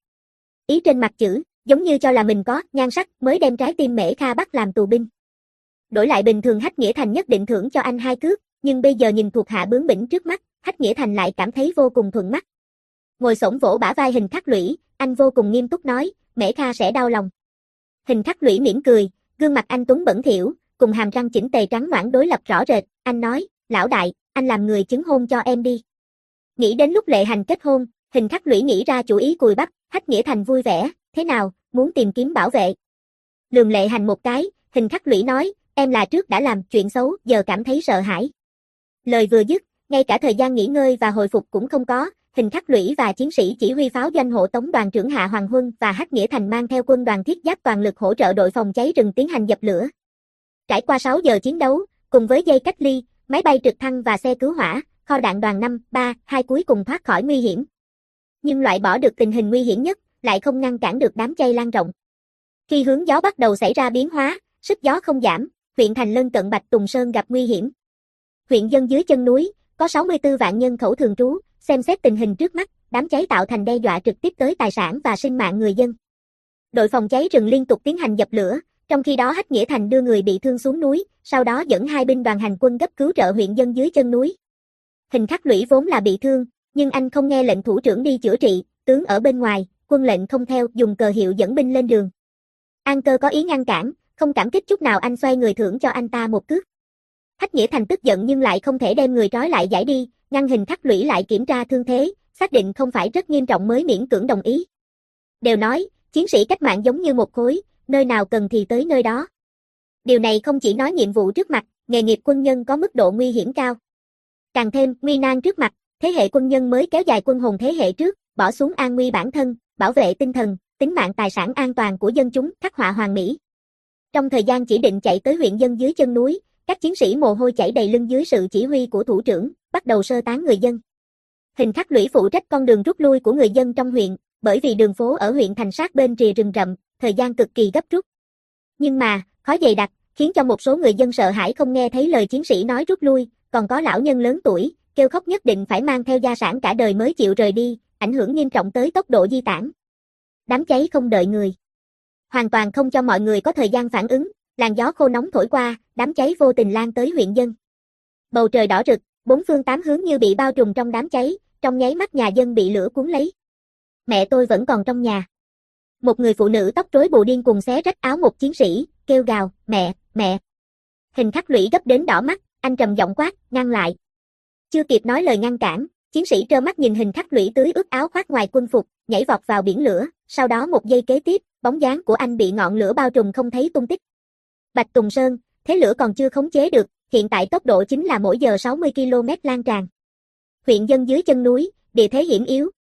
Ý trên mặt chữ, giống như cho là mình có nhan sắc mới đem trái tim Mễ Kha bắt làm tù binh. Đổi lại bình thường Hách Nghĩa Thành nhất định thưởng cho anh hai cước, nhưng bây giờ nhìn thuộc hạ bướng bỉnh trước mắt, Hách Nghĩa Thành lại cảm thấy vô cùng thuận mắt. Ngồi xổm vỗ bả vai hình khắc lũy, anh vô cùng nghiêm túc nói, Mễ Kha sẽ đau lòng. Hình khắc lũy mỉm cười, gương mặt anh tuấn bẩn thỉu, cùng hàm răng chỉnh tề trắng nõn đối lập rõ rệt, anh nói, lão đại, anh làm người chứng hôn cho em đi. Nghĩ đến lúc Lệ Hành kết hôn, hình khắc lũy nghĩ ra chủ ý cùi bắp, Hách Nghĩa Thành vui vẻ, thế nào, muốn tìm kiếm bảo vệ. Lườm Lệ Hành một cái, hình khắc lũy nói, em là trước đã làm chuyện xấu, giờ cảm thấy sợ hãi. Lời vừa dứt, ngay cả thời gian nghỉ ngơi và hồi phục cũng không có, hình khắc lũy và chiến sĩ chỉ huy pháo doanh hộ tống đoàn trưởng Hạ Hoàng Huân và Hách Nghĩa Thành mang theo quân đoàn thiết giáp toàn lực hỗ trợ đội phòng cháy rừng tiến hành dập lửa. Trải qua sáu giờ chiến đấu, cùng với dây cách ly, máy bay trực thăng và xe cứu hỏa, kho đạn đoàn năm, ba, hai cuối cùng thoát khỏi nguy hiểm. Nhưng loại bỏ được tình hình nguy hiểm nhất, lại không ngăn cản được đám cháy lan rộng. Khi hướng gió bắt đầu xảy ra biến hóa, sức gió không giảm, huyện thành lân cận Bạch Tùng Sơn gặp nguy hiểm. Huyện dân dưới chân núi, có sáu mươi tư vạn nhân khẩu thường trú, xem xét tình hình trước mắt, đám cháy tạo thành đe dọa trực tiếp tới tài sản và sinh mạng người dân. Đội phòng cháy rừng liên tục tiến hành dập lửa, trong khi đó Hách Nghĩa Thành đưa người bị thương xuống núi, sau đó dẫn hai binh đoàn hành quân gấp cứu trợ huyện dân dưới chân núi. Hình khắc lũy vốn là bị thương, nhưng anh không nghe lệnh thủ trưởng đi chữa trị, tướng ở bên ngoài, quân lệnh không theo, dùng cờ hiệu dẫn binh lên đường. An Cơ có ý ngăn cản, không cảm kích chút nào, anh xoay người thưởng cho anh ta một cước. Hách Nghĩa Thành tức giận nhưng lại không thể đem người trói lại giải đi, ngăn hình khắc lũy lại kiểm tra thương thế, xác định không phải rất nghiêm trọng mới miễn cưỡng đồng ý. Đều nói, chiến sĩ cách mạng giống như một khối, nơi nào cần thì tới nơi đó. Điều này không chỉ nói nhiệm vụ trước mặt, nghề nghiệp quân nhân có mức độ nguy hiểm cao. Càng thêm, nguy nan trước mặt, thế hệ quân nhân mới kéo dài quân hồn thế hệ trước, bỏ xuống an nguy bản thân, bảo vệ tinh thần, tính mạng tài sản an toàn của dân chúng, khắc họa hoàn mỹ. Trong thời gian chỉ định chạy tới huyện dân dưới chân núi, các chiến sĩ mồ hôi chảy đầy lưng dưới sự chỉ huy của thủ trưởng, bắt đầu sơ tán người dân. Hình khắc lũy phụ trách con đường rút lui của người dân trong huyện, bởi vì đường phố ở huyện thành sát bên rìa rừng rậm, thời gian cực kỳ gấp rút. Nhưng mà, khói dày đặc, khiến cho một số người dân sợ hãi không nghe thấy lời chiến sĩ nói rút lui, còn có lão nhân lớn tuổi, kêu khóc nhất định phải mang theo gia sản cả đời mới chịu rời đi, ảnh hưởng nghiêm trọng tới tốc độ di tản. Đám cháy không đợi người. Hoàn toàn không cho mọi người có thời gian phản ứng, làn gió khô nóng thổi qua, đám cháy vô tình lan tới huyện dân. Bầu trời đỏ rực, bốn phương tám hướng như bị bao trùm trong đám cháy, trong nháy mắt nhà dân bị lửa cuốn lấy. Mẹ tôi vẫn còn trong nhà. Một người phụ nữ tóc rối bù điên cùng xé rách áo một chiến sĩ, kêu gào, mẹ, mẹ. Hình khắc lũy gấp đến đỏ mắt, anh trầm giọng quát, ngăn lại. Chưa kịp nói lời ngăn cản, chiến sĩ trơ mắt nhìn hình khắc lũy tưới ướt áo khoác ngoài quân phục, nhảy vọt vào biển lửa, sau đó một giây kế tiếp, bóng dáng của anh bị ngọn lửa bao trùm không thấy tung tích. Bạch Tùng Sơn, thế lửa còn chưa khống chế được, hiện tại tốc độ chính là mỗi giờ sáu mươi ki lô mét lan tràn. Huyện dân dưới chân núi, địa thế hiểm yếu,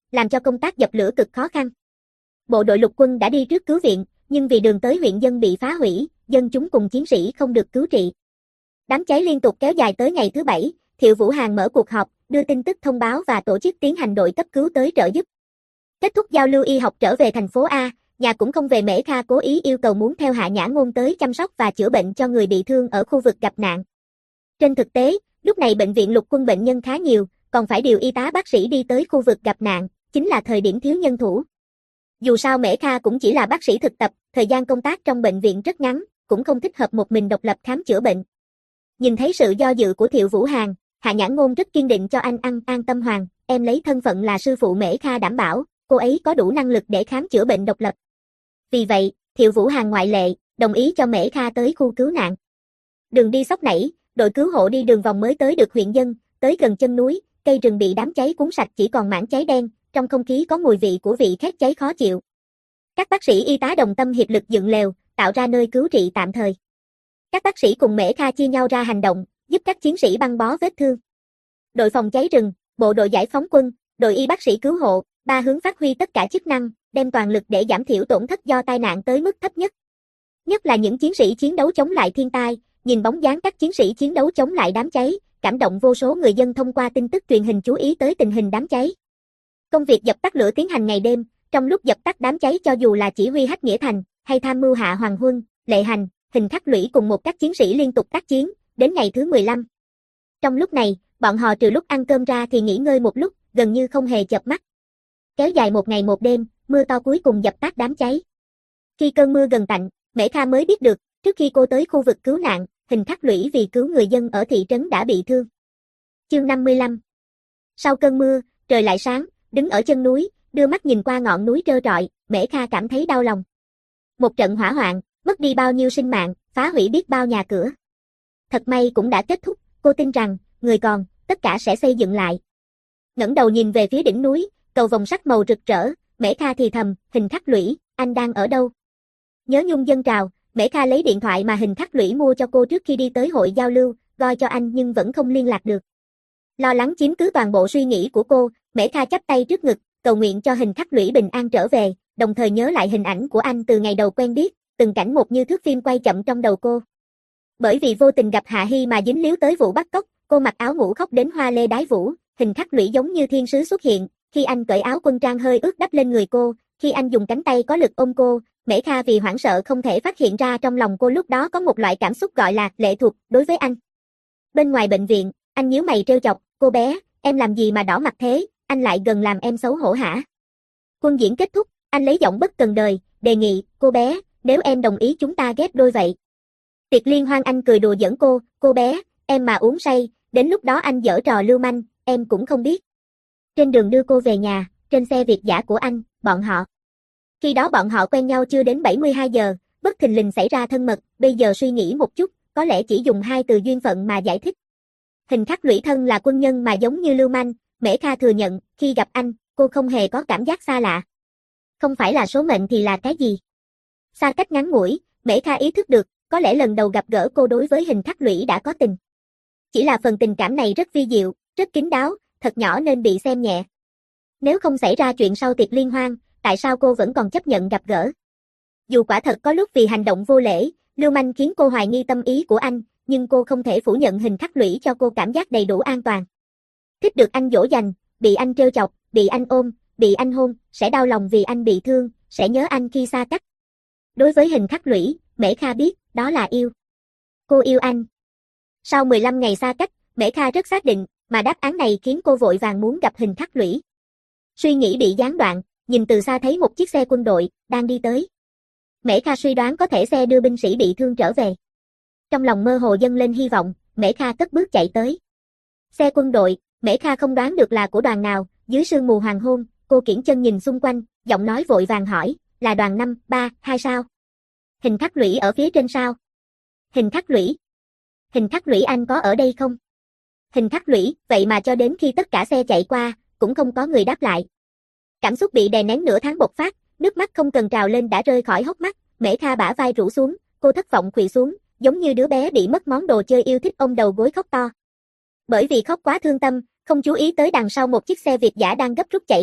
làm cho công tác dập lửa cực khó khăn. Bộ đội lục quân đã đi trước cứu viện, nhưng vì đường tới huyện dân bị phá hủy, dân chúng cùng chiến sĩ không được cứu trị. Đám cháy liên tục kéo dài tới ngày thứ bảy, Thiệu Vũ Hàn mở cuộc họp, đưa tin tức thông báo và tổ chức tiến hành đội cấp cứu tới trợ giúp. Kết thúc giao lưu y học trở về thành phố A, nhà cũng không về, Mễ Kha cố ý yêu cầu muốn theo Hạ Nhã Ngôn tới chăm sóc và chữa bệnh cho người bị thương ở khu vực gặp nạn. Trên thực tế, lúc này bệnh viện lục quân bệnh nhân khá nhiều, còn phải điều y tá bác sĩ đi tới khu vực gặp nạn, chính là thời điểm thiếu nhân thủ. Dù sao Mễ Kha cũng chỉ là bác sĩ thực tập, thời gian công tác trong bệnh viện rất ngắn, cũng không thích hợp một mình độc lập khám chữa bệnh. Nhìn thấy sự do dự của Thiệu Vũ Hàn, Hạ Nhã Ngôn rất kiên định cho anh ăn an tâm Hoàng, em lấy thân phận là sư phụ Mễ Kha đảm bảo, cô ấy có đủ năng lực để khám chữa bệnh độc lập. Vì vậy, Thiệu Vũ Hàn ngoại lệ, đồng ý cho Mễ Kha tới khu cứu nạn. Đường đi sóc nảy, đội cứu hộ đi đường vòng mới tới được huyện dân, tới gần chân núi, cây rừng bị đám cháy cuốn sạch chỉ còn mảng cháy đen, trong không khí có mùi vị của vị khét cháy khó chịu. Các bác sĩ y tá đồng tâm hiệp lực dựng lều, tạo ra nơi cứu trị tạm thời. Các bác sĩ cùng Mễ Kha chia nhau ra hành động, giúp các chiến sĩ băng bó vết thương. Đội phòng cháy rừng, bộ đội giải phóng quân, đội y bác sĩ cứu hộ, ba hướng phát huy tất cả chức năng, đem toàn lực để giảm thiểu tổn thất do tai nạn tới mức thấp nhất. Nhất là những chiến sĩ chiến đấu chống lại thiên tai, nhìn bóng dáng các chiến sĩ chiến đấu chống lại đám cháy, cảm động vô số người dân thông qua tin tức truyền hình chú ý tới tình hình đám cháy. Công việc dập tắt lửa tiến hành ngày đêm, trong lúc dập tắt đám cháy cho dù là chỉ huy Hách Nghĩa Thành, hay tham mưu Hạ Hoàng Huân, Lệ Hành, Hình Khắc Lũy cùng một các chiến sĩ liên tục tác chiến, đến ngày thứ mười lăm. Trong lúc này, bọn họ trừ lúc ăn cơm ra thì nghỉ ngơi một lúc, gần như không hề chợp mắt. Kéo dài một ngày một đêm, mưa to cuối cùng dập tắt đám cháy. Khi cơn mưa gần tạnh, Mễ Kha mới biết được, trước khi cô tới khu vực cứu nạn, Hình Khắc Lũy vì cứu người dân ở thị trấn đã bị thương. Chương năm mươi lăm. Sau cơn mưa, trời lại sáng, đứng ở chân núi, đưa mắt nhìn qua ngọn núi trơ trọi, Mễ Kha cảm thấy đau lòng. Một trận hỏa hoạn, mất đi bao nhiêu sinh mạng, phá hủy biết bao nhà cửa. Thật may cũng đã kết thúc, cô tin rằng, người còn, tất cả sẽ xây dựng lại. Ngẩng đầu nhìn về phía đỉnh núi, cầu vồng sắc màu rực rỡ, Mễ Kha thì thầm, Hình Khắc Lũy, anh đang ở đâu? Nhớ nhung dâng trào, Mễ Kha lấy điện thoại mà Hình Khắc Lũy mua cho cô trước khi đi tới hội giao lưu, gọi cho anh nhưng vẫn không liên lạc được. Lo lắng chiếm cứ toàn bộ suy nghĩ của cô, Mễ Kha chắp tay trước ngực, cầu nguyện cho Hình Khắc Lũy bình an trở về, đồng thời nhớ lại hình ảnh của anh từ ngày đầu quen biết, từng cảnh một như thước phim quay chậm trong đầu cô. Bởi vì vô tình gặp Hạ Hy mà dính líu tới vụ bắt cóc, cô mặc áo ngủ khóc đến hoa lê đái vũ, Hình Khắc Lũy giống như thiên sứ xuất hiện, khi anh cởi áo quân trang hơi ướt đắp lên người cô, khi anh dùng cánh tay có lực ôm cô, Mễ Kha vì hoảng sợ không thể phát hiện ra trong lòng cô lúc đó có một loại cảm xúc gọi là lệ thuộc đối với anh. Bên ngoài bệnh viện, anh nhíu mày trêu chọc, cô bé, em làm gì mà đỏ mặt thế, anh lại gần làm em xấu hổ hả? Quân diễn kết thúc, anh lấy giọng bất cần đời, đề nghị, cô bé, nếu em đồng ý chúng ta ghép đôi vậy. Tiệc liên hoan anh cười đùa giỡn cô, cô bé, em mà uống say, đến lúc đó anh giở trò lưu manh, em cũng không biết. Trên đường đưa cô về nhà, trên xe Việt dã của anh, bọn họ. Khi đó bọn họ quen nhau chưa đến bảy mươi hai giờ, bất thình lình xảy ra thân mật, bây giờ suy nghĩ một chút, có lẽ chỉ dùng hai từ duyên phận mà giải thích. Hình Khắc Lũy thân là quân nhân mà giống như lưu manh, Mễ Kha thừa nhận, khi gặp anh, cô không hề có cảm giác xa lạ. Không phải là số mệnh thì là cái gì? Xa cách ngắn ngủi, Mễ Kha ý thức được, có lẽ lần đầu gặp gỡ cô đối với Hình Khắc Lũy đã có tình. Chỉ là phần tình cảm này rất vi diệu, rất kín đáo, thật nhỏ nên bị xem nhẹ. Nếu không xảy ra chuyện sau tiệc liên hoan, tại sao cô vẫn còn chấp nhận gặp gỡ? Dù quả thật có lúc vì hành động vô lễ, lưu manh khiến cô hoài nghi tâm ý của anh, nhưng cô không thể phủ nhận Hình Khắc Lũy cho cô cảm giác đầy đủ an toàn. Thích được anh dỗ dành, bị anh trêu chọc, bị anh ôm, bị anh hôn, sẽ đau lòng vì anh bị thương, sẽ nhớ anh khi xa cách. Đối với Hình Khắc Lũy, Mễ Kha biết, đó là yêu. Cô yêu anh. Sau mười lăm ngày xa cách, Mễ Kha rất xác định, mà đáp án này khiến cô vội vàng muốn gặp Hình Khắc Lũy. Suy nghĩ bị gián đoạn, nhìn từ xa thấy một chiếc xe quân đội, đang đi tới. Mễ Kha suy đoán có thể xe đưa binh sĩ bị thương trở về. Trong lòng mơ hồ dâng lên hy vọng, Mễ Kha cất bước chạy tới. Xe quân đội, Mễ Kha không đoán được là của đoàn nào, dưới sương mù hoàng hôn, cô kiễng chân nhìn xung quanh, giọng nói vội vàng hỏi, là đoàn năm, ba, hai sao? Hình Khắc Lũy ở phía trên sao? Hình Khắc Lũy. Hình Khắc Lũy anh có ở đây không? Hình Khắc Lũy, vậy mà cho đến khi tất cả xe chạy qua, cũng không có người đáp lại. Cảm xúc bị đè nén nửa tháng bộc phát, nước mắt không cần trào lên đã rơi khỏi hốc mắt, Mễ Kha bả vai rũ xuống, cô thất vọng khuỵu xuống, giống như đứa bé bị mất món đồ chơi yêu thích ôm đầu gối khóc to. Bởi vì khóc quá thương tâm, không chú ý tới đằng sau một chiếc xe Việt dã đang gấp rút chạy đến,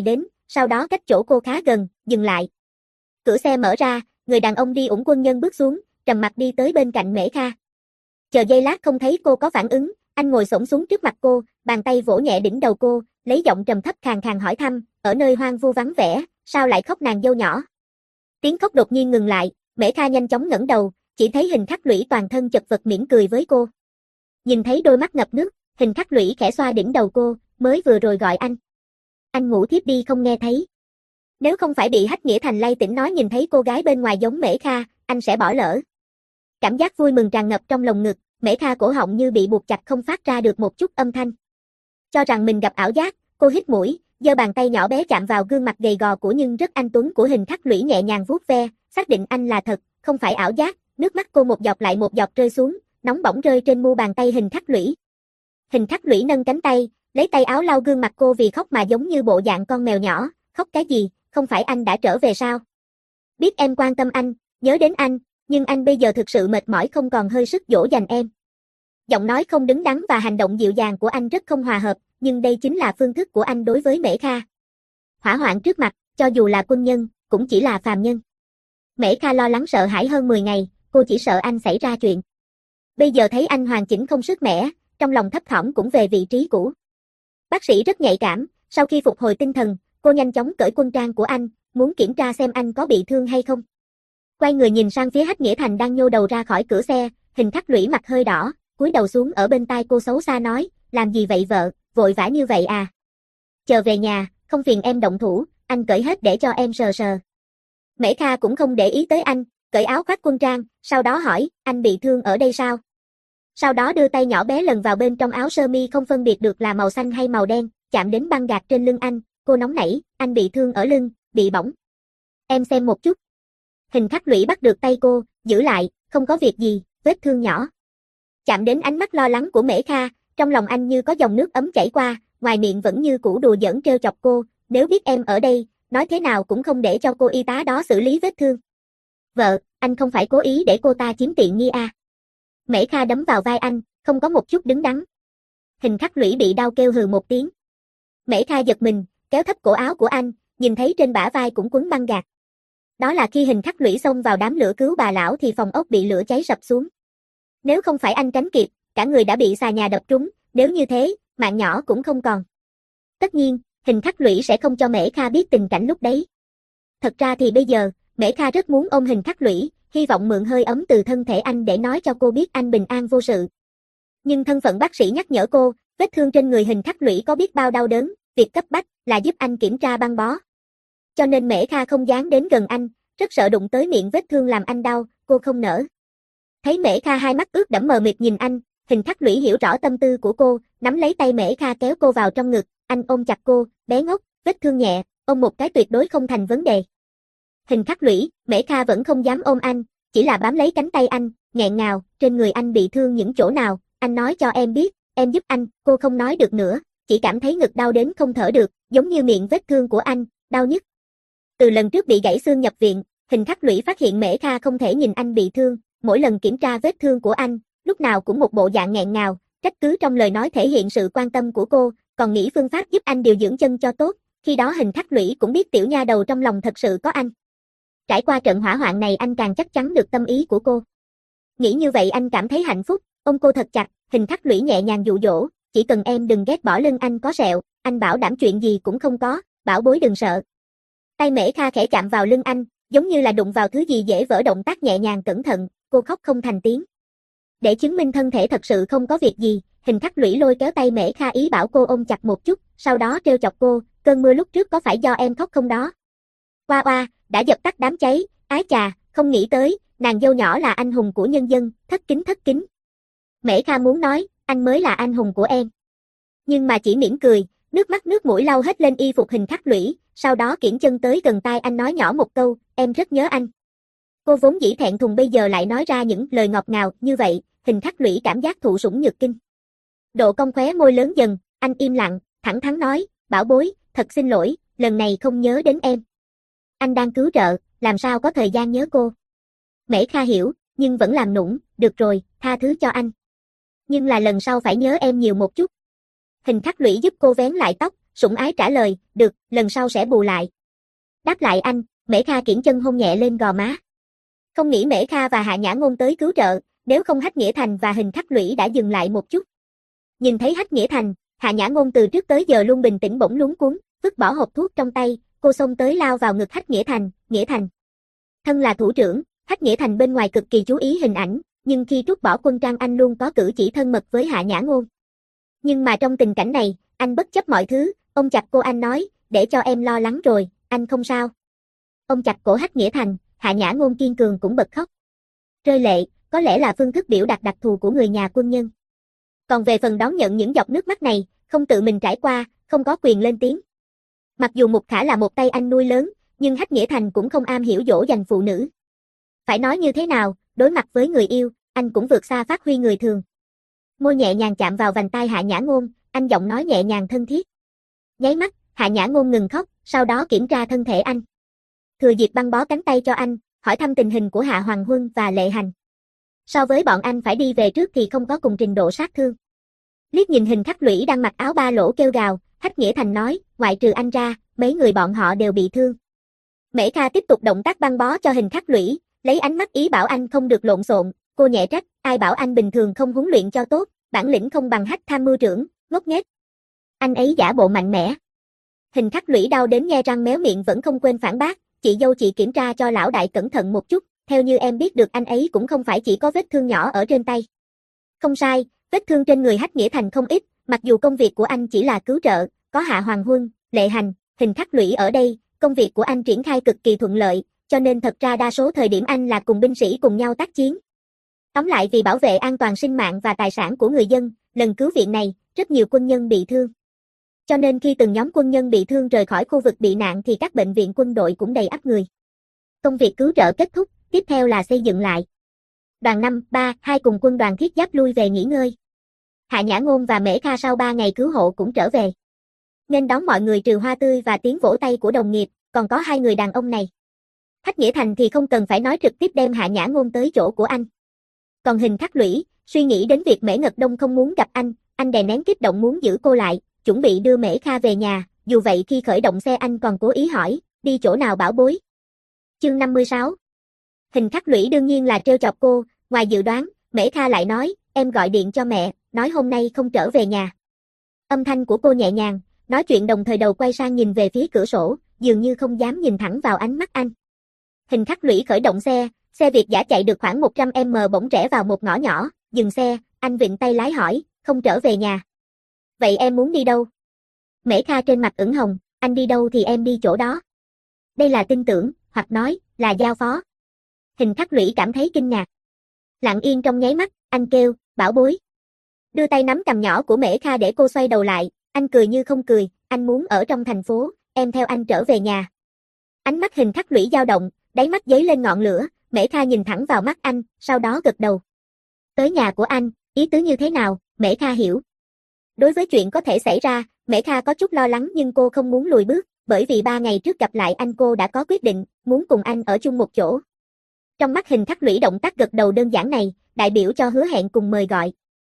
sau đó cách chỗ cô khá gần, dừng lại. Cửa xe mở ra, người đàn ông đi ủng quân nhân bước xuống, trầm mặt đi tới bên cạnh Mễ Kha. Chờ giây lát không thấy cô có phản ứng, anh ngồi xổm xuống trước mặt cô, bàn tay vỗ nhẹ đỉnh đầu cô, lấy giọng trầm thấp khàn khàn hỏi thăm, ở nơi hoang vu vắng vẻ, sao lại khóc nàng dâu nhỏ? Tiếng khóc đột nhiên ngừng lại, Mễ Kha nhanh chóng ngẩng đầu, chỉ thấy Hình Khắc Lũy toàn thân chật vật mỉm cười với cô. Nhìn thấy đôi mắt ngập nước, Hình Khắc Lũy khẽ xoa đỉnh đầu cô, mới vừa rồi gọi anh. Anh ngủ thiếp đi không nghe thấy. Nếu không phải bị Hách Nghĩa Thành lay tỉnh nói nhìn thấy cô gái bên ngoài giống Mễ Kha, anh sẽ bỏ lỡ. Cảm giác vui mừng tràn ngập trong lồng ngực, Mễ Kha cổ họng như bị buộc chặt không phát ra được một chút âm thanh. Cho rằng mình gặp ảo giác, cô hít mũi, giơ bàn tay nhỏ bé chạm vào gương mặt gầy gò của nhưng rất anh tuấn của Hình Khắc Lũy nhẹ nhàng vuốt ve, xác định anh là thật, không phải ảo giác, nước mắt cô một giọt lại một giọt rơi xuống, nóng bỏng rơi trên mu bàn tay Hình Khắc Lũy. Hình Khắc Lũy nâng cánh tay, lấy tay áo lau gương mặt cô vì khóc mà giống như bộ dạng con mèo nhỏ, khóc cái gì, không phải anh đã trở về sao? Biết em quan tâm anh, nhớ đến anh, nhưng anh bây giờ thực sự mệt mỏi không còn hơi sức dỗ dành em. Giọng nói không đứng đắn và hành động dịu dàng của anh rất không hòa hợp, nhưng đây chính là phương thức của anh đối với Mễ Kha. Hỏa hoạn trước mặt, cho dù là quân nhân, cũng chỉ là phàm nhân. Mễ Kha lo lắng sợ hãi hơn mười ngày, cô chỉ sợ anh xảy ra chuyện. Bây giờ thấy anh hoàn chỉnh không sức mẻ, trong lòng thấp thỏm cũng về vị trí cũ. Bác sĩ rất nhạy cảm, sau khi phục hồi tinh thần, cô nhanh chóng cởi quân trang của anh, muốn kiểm tra xem anh có bị thương hay không. Quay người nhìn sang phía Hách Nghĩa Thành đang nhô đầu ra khỏi cửa xe, Hình Khắc Lũy mặt hơi đỏ, cúi đầu xuống ở bên tai cô xấu xa nói, làm gì vậy vợ, vội vã như vậy à? Chờ về nhà, không phiền em động thủ, anh cởi hết để cho em sờ sờ. Mễ Kha cũng không để ý tới anh, cởi áo khoác quân trang, sau đó hỏi, anh bị thương ở đây sao? Sau đó đưa tay nhỏ bé lần vào bên trong áo sơ mi không phân biệt được là màu xanh hay màu đen, chạm đến băng gạc trên lưng anh, cô nóng nảy, anh bị thương ở lưng, bị bỏng. Em xem một chút. Hình Khắc Lũy bắt được tay cô, giữ lại, không có việc gì, vết thương nhỏ. Chạm đến ánh mắt lo lắng của Mễ Kha, trong lòng anh như có dòng nước ấm chảy qua, ngoài miệng vẫn như cũ đùa giỡn trêu chọc cô, nếu biết em ở đây, nói thế nào cũng không để cho cô y tá đó xử lý vết thương. Vợ, anh không phải cố ý để cô ta chiếm tiện nghi à. Mễ Kha đấm vào vai anh, không có một chút đứng đắn. Hình Khắc Lũy bị đau kêu hừ một tiếng. Mễ Kha giật mình, kéo thấp cổ áo của anh, nhìn thấy trên bả vai cũng quấn băng gạc. Đó là khi Hình Khắc Lũy xông vào đám lửa cứu bà lão thì phòng ốc bị lửa cháy sập xuống. Nếu không phải anh tránh kịp, cả người đã bị xà nhà đập trúng, nếu như thế, mạng nhỏ cũng không còn. Tất nhiên, Hình Khắc Lũy sẽ không cho Mễ Kha biết tình cảnh lúc đấy. Thật ra thì bây giờ, Mễ Kha rất muốn ôm Hình Khắc Lũy, hy vọng mượn hơi ấm từ thân thể anh để nói cho cô biết anh bình an vô sự. Nhưng thân phận bác sĩ nhắc nhở cô, vết thương trên người Hình Khắc Lũy có biết bao đau đớn, việc cấp bách là giúp anh kiểm tra băng bó. Cho nên Mễ Kha không dám đến gần anh, rất sợ đụng tới miệng vết thương làm anh đau, cô không nỡ. Thấy Mễ Kha hai mắt ướt đẫm mờ mịt nhìn anh, Hình Khắc Lũy hiểu rõ tâm tư của cô, nắm lấy tay Mễ Kha kéo cô vào trong ngực, anh ôm chặt cô, bé ngốc, vết thương nhẹ, ôm một cái tuyệt đối không thành vấn đề. Hình Khắc Lũy, Mễ Kha vẫn không dám ôm anh, chỉ là bám lấy cánh tay anh, nghẹn ngào, trên người anh bị thương những chỗ nào, anh nói cho em biết, em giúp anh, cô không nói được nữa, chỉ cảm thấy ngực đau đến không thở được, giống như miệng vết thương của anh, đau nhức. Từ lần trước bị gãy xương nhập viện, Hình Khắc Lũy phát hiện Mễ Kha không thể nhìn anh bị thương, mỗi lần kiểm tra vết thương của anh, lúc nào cũng một bộ dạng nghẹn ngào, trách cứ trong lời nói thể hiện sự quan tâm của cô, còn nghĩ phương pháp giúp anh điều dưỡng chân cho tốt, khi đó Hình Khắc Lũy cũng biết tiểu nha đầu trong lòng thật sự có anh. Trải qua trận hỏa hoạn này anh càng chắc chắn được tâm ý của cô. Nghĩ như vậy anh cảm thấy hạnh phúc, ôm cô thật chặt, Hình Khắc Lũy nhẹ nhàng dụ dỗ, chỉ cần em đừng ghét bỏ lưng anh có sẹo, anh bảo đảm chuyện gì cũng không có, bảo bối đừng sợ. Tay Mễ Kha khẽ chạm vào lưng anh, giống như là đụng vào thứ gì dễ vỡ, động tác nhẹ nhàng cẩn thận, cô khóc không thành tiếng. Để chứng minh thân thể thật sự không có việc gì, Hình Khắc Lũy lôi kéo tay Mễ Kha ý bảo cô ôm chặt một chút, sau đó trêu chọc cô, cơn mưa lúc trước có phải do em khóc không đó? Oa oa, đã dập tắt đám cháy, ái chà, không nghĩ tới, nàng dâu nhỏ là anh hùng của nhân dân, thất kính thất kính. Mễ Kha muốn nói, anh mới là anh hùng của em. Nhưng mà chỉ mỉm cười, nước mắt nước mũi lau hết lên y phục Hình Khắc Lũy, sau đó kiễng chân tới gần tai anh nói nhỏ một câu, em rất nhớ anh. Cô vốn dĩ thẹn thùng bây giờ lại nói ra những lời ngọt ngào như vậy, Hình Khắc Lũy cảm giác thụ sủng nhược kinh. Độ cong khóe môi lớn dần, anh im lặng, thẳng thắn nói, bảo bối, thật xin lỗi, lần này không nhớ đến em. Anh đang cứu trợ, làm sao có thời gian nhớ cô. Mễ Kha hiểu, nhưng vẫn làm nũng, được rồi, tha thứ cho anh. Nhưng là lần sau phải nhớ em nhiều một chút. Hình Khắc Lũy giúp cô vén lại tóc, sủng ái trả lời, được, lần sau sẽ bù lại. Đáp lại anh, Mễ Kha kiễng chân hôn nhẹ lên gò má. Không nghĩ Mễ Kha và Hạ Nhã Ngôn tới cứu trợ, nếu không Hách Nghĩa Thành và Hình Khắc Lũy đã dừng lại một chút. Nhìn thấy Hách Nghĩa Thành, Hạ Nhã Ngôn từ trước tới giờ luôn bình tĩnh bỗng luống cuống, vứt bỏ hộp thuốc trong tay, cô xông tới lao vào ngực Hách Nghĩa Thành, Nghĩa Thành. Thân là thủ trưởng, Hách Nghĩa Thành bên ngoài cực kỳ chú ý hình ảnh, nhưng khi trút bỏ quân trang anh luôn có cử chỉ thân mật với Hạ Nhã Ngôn. Nhưng mà trong tình cảnh này, anh bất chấp mọi thứ, ôm chặt cô anh nói, để cho em lo lắng rồi, anh không sao. Ôm chặt cổ Hách Nghĩa Thành, Hạ Nhã Ngôn kiên cường cũng bật khóc. Rơi lệ, có lẽ là phương thức biểu đạt đặc thù của người nhà quân nhân. Còn về phần đón nhận những giọt nước mắt này, không tự mình trải qua, không có quyền lên tiếng. Mặc dù Mục Khả là một tay anh nuôi lớn, nhưng Hách Nghĩa Thành cũng không am hiểu dỗ dành phụ nữ. Phải nói như thế nào, đối mặt với người yêu, anh cũng vượt xa phát huy người thường. Môi nhẹ nhàng chạm vào vành tai Hạ Nhã Ngôn, anh giọng nói nhẹ nhàng thân thiết. Nháy mắt, Hạ Nhã Ngôn ngừng khóc, sau đó kiểm tra thân thể anh. Thừa dịp băng bó cánh tay cho anh, hỏi thăm tình hình của Hạ Hoàng Huân và Lệ Hành. So với bọn anh phải đi về trước thì không có cùng trình độ sát thương. Liếc nhìn Hình Khắc Lũy đang mặc áo ba lỗ kêu gào, Hách Nghĩa Thành nói, ngoại trừ anh ra, mấy người bọn họ đều bị thương. Mễ Kha tiếp tục động tác băng bó cho Hình Khắc Lũy, lấy ánh mắt ý bảo anh không được lộn xộn, cô nhẹ trách, ai bảo anh bình thường không huấn luyện cho tốt, bản lĩnh không bằng Hách tham mưu trưởng, ngốc nghếch. Anh ấy giả bộ mạnh mẽ. Hình Khắc Lũy đau đến nhe răng méo miệng vẫn không quên phản bác, chị dâu chị kiểm tra cho lão đại cẩn thận một chút, theo như em biết được anh ấy cũng không phải chỉ có vết thương nhỏ ở trên tay. Không sai, vết thương trên người Hách Nghĩa Thành không ít, mặc dù công việc của anh chỉ là cứu trợ, có Hạ Hoàng Huân, Lệ Hành, Hình Khắc Lũy ở đây, công việc của anh triển khai cực kỳ thuận lợi, cho nên thật ra đa số thời điểm anh là cùng binh sĩ cùng nhau tác chiến. Tóm lại vì bảo vệ an toàn sinh mạng và tài sản của người dân, lần cứu viện này, rất nhiều quân nhân bị thương. Cho nên khi từng nhóm quân nhân bị thương rời khỏi khu vực bị nạn thì các bệnh viện quân đội cũng đầy ắp người. Công việc cứu trợ kết thúc, tiếp theo là xây dựng lại. Đoàn năm, ba, hai cùng quân đoàn thiết giáp lui về nghỉ ngơi. Hạ Nhã Ngôn và Mễ Kha sau ba ngày cứu hộ cũng trở về. Nên đón mọi người trừ hoa tươi và tiếng vỗ tay của đồng nghiệp, còn có hai người đàn ông này. Hách Nghĩa Thành thì không cần phải nói trực tiếp đem Hạ Nhã Ngôn tới chỗ của anh. Còn Hình Khắc Lũy, suy nghĩ đến việc Mễ Ngật Đông không muốn gặp anh, anh đè nén kích động muốn giữ cô lại, chuẩn bị đưa Mễ Kha về nhà, dù vậy khi khởi động xe anh còn cố ý hỏi, đi chỗ nào bảo bối. Chương năm mươi sáu. Hình Khắc Lũy đương nhiên là trêu chọc cô, ngoài dự đoán, Mễ Kha lại nói, em gọi điện cho mẹ, nói hôm nay không trở về nhà. Âm thanh của cô nhẹ nhàng, nói chuyện đồng thời đầu quay sang nhìn về phía cửa sổ, dường như không dám nhìn thẳng vào ánh mắt anh. Hình Khắc Lũy khởi động xe, xe Việt Dã chạy được khoảng một trăm mét bỗng rẽ vào một ngõ nhỏ, dừng xe, anh vịn tay lái hỏi, không trở về nhà. Vậy em muốn đi đâu? Mễ Kha trên mặt ửng hồng, anh đi đâu thì em đi chỗ đó. Đây là tin tưởng, hoặc nói, là giao phó. Hình Khắc Lũy cảm thấy kinh ngạc. Lặng yên trong nháy mắt, anh kêu, bảo bối. Đưa tay nắm cằm nhỏ của Mễ Kha để cô xoay đầu lại, anh cười như không cười, anh muốn ở trong thành phố, em theo anh trở về nhà. Ánh mắt Hình Khắc Lũy dao động, đáy mắt giấy lên ngọn lửa, Mễ Kha nhìn thẳng vào mắt anh, sau đó gật đầu. Tới nhà của anh, ý tứ như thế nào, Mễ Kha hiểu. Đối với chuyện có thể xảy ra, Mễ Kha có chút lo lắng nhưng cô không muốn lùi bước, bởi vì ba ngày trước gặp lại anh cô đã có quyết định, muốn cùng anh ở chung một chỗ. Trong mắt Hình Khắc Lũy động tác gật đầu đơn giản này, đại biểu cho hứa hẹn cùng mời gọi.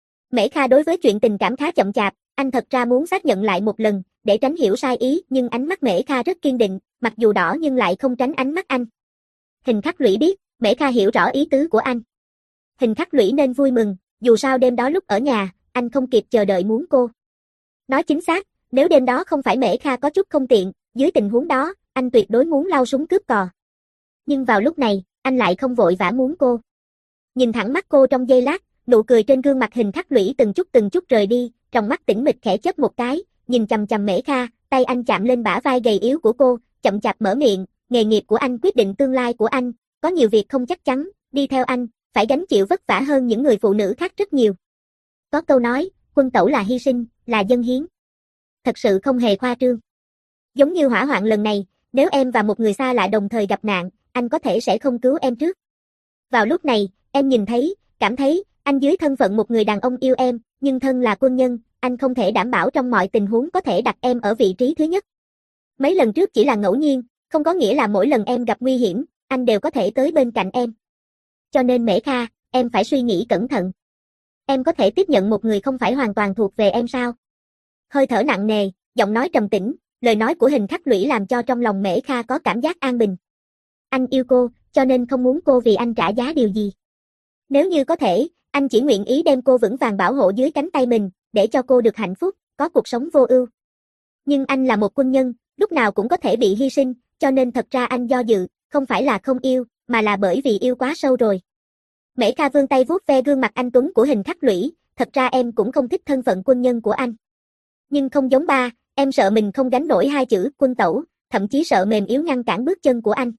Mễ Kha đối với chuyện tình cảm khá chậm chạp, anh thật ra muốn xác nhận lại một lần, để tránh hiểu sai ý, nhưng ánh mắt Mễ Kha rất kiên định, mặc dù đỏ nhưng lại không tránh ánh mắt anh. Hình Khắc Lũy biết, Mễ Kha hiểu rõ ý tứ của anh. Hình Khắc Lũy nên vui mừng, dù sao đêm đó lúc ở nhà, anh không kịp chờ đợi muốn cô. Nói chính xác, nếu đêm đó không phải Mễ Kha có chút không tiện, dưới tình huống đó, anh tuyệt đối muốn lau súng cướp cò. Nhưng vào lúc này, anh lại không vội vã muốn cô. Nhìn thẳng mắt cô trong giây lát, nụ cười trên gương mặt Hình Khắc Lũy từng chút từng chút rời đi, trong mắt tĩnh mịch khẽ chớp một cái, nhìn chằm chằm Mễ Kha, tay anh chạm lên bả vai gầy yếu của cô, chậm chạp mở miệng, nghề nghiệp của anh quyết định tương lai của anh, có nhiều việc không chắc chắn, đi theo anh, phải gánh chịu vất vả hơn những người phụ nữ khác rất nhiều. Có câu nói, quân tẩu là hy sinh, là dâng hiến. Thật sự không hề khoa trương. Giống như hỏa hoạn lần này, nếu em và một người xa lạ đồng thời gặp nạn, anh có thể sẽ không cứu em trước. Vào lúc này, em nhìn thấy, cảm thấy, anh dưới thân phận một người đàn ông yêu em, nhưng thân là quân nhân, anh không thể đảm bảo trong mọi tình huống có thể đặt em ở vị trí thứ nhất. Mấy lần trước chỉ là ngẫu nhiên, không có nghĩa là mỗi lần em gặp nguy hiểm, anh đều có thể tới bên cạnh em. Cho nên Mễ Kha, em phải suy nghĩ cẩn thận. Em có thể tiếp nhận một người không phải hoàn toàn thuộc về em sao? Hơi thở nặng nề, giọng nói trầm tĩnh, lời nói của Hình Khắc Lũy làm cho trong lòng Mễ Kha có cảm giác an bình. Anh yêu cô, cho nên không muốn cô vì anh trả giá điều gì. Nếu như có thể, anh chỉ nguyện ý đem cô vững vàng bảo hộ dưới cánh tay mình, để cho cô được hạnh phúc, có cuộc sống vô ưu. Nhưng anh là một quân nhân, lúc nào cũng có thể bị hy sinh, cho nên thật ra anh do dự, không phải là không yêu, mà là bởi vì yêu quá sâu rồi. Mễ Kha vươn tay vuốt ve gương mặt anh tuấn của Hình Khắc Lũy, thật ra em cũng không thích thân phận quân nhân của anh. Nhưng không giống ba, em sợ mình không gánh nổi hai chữ quân tẩu, thậm chí sợ mềm yếu ngăn cản bước chân của anh.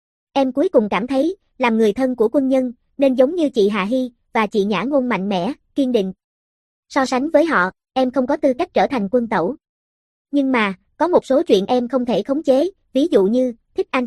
Em cuối cùng cảm thấy, làm người thân của quân nhân, nên giống như chị Hạ Hy, và chị Nhã Ngôn mạnh mẽ, kiên định. So sánh với họ, em không có tư cách trở thành quân tẩu. Nhưng mà, có một số chuyện em không thể khống chế, ví dụ như, thích anh.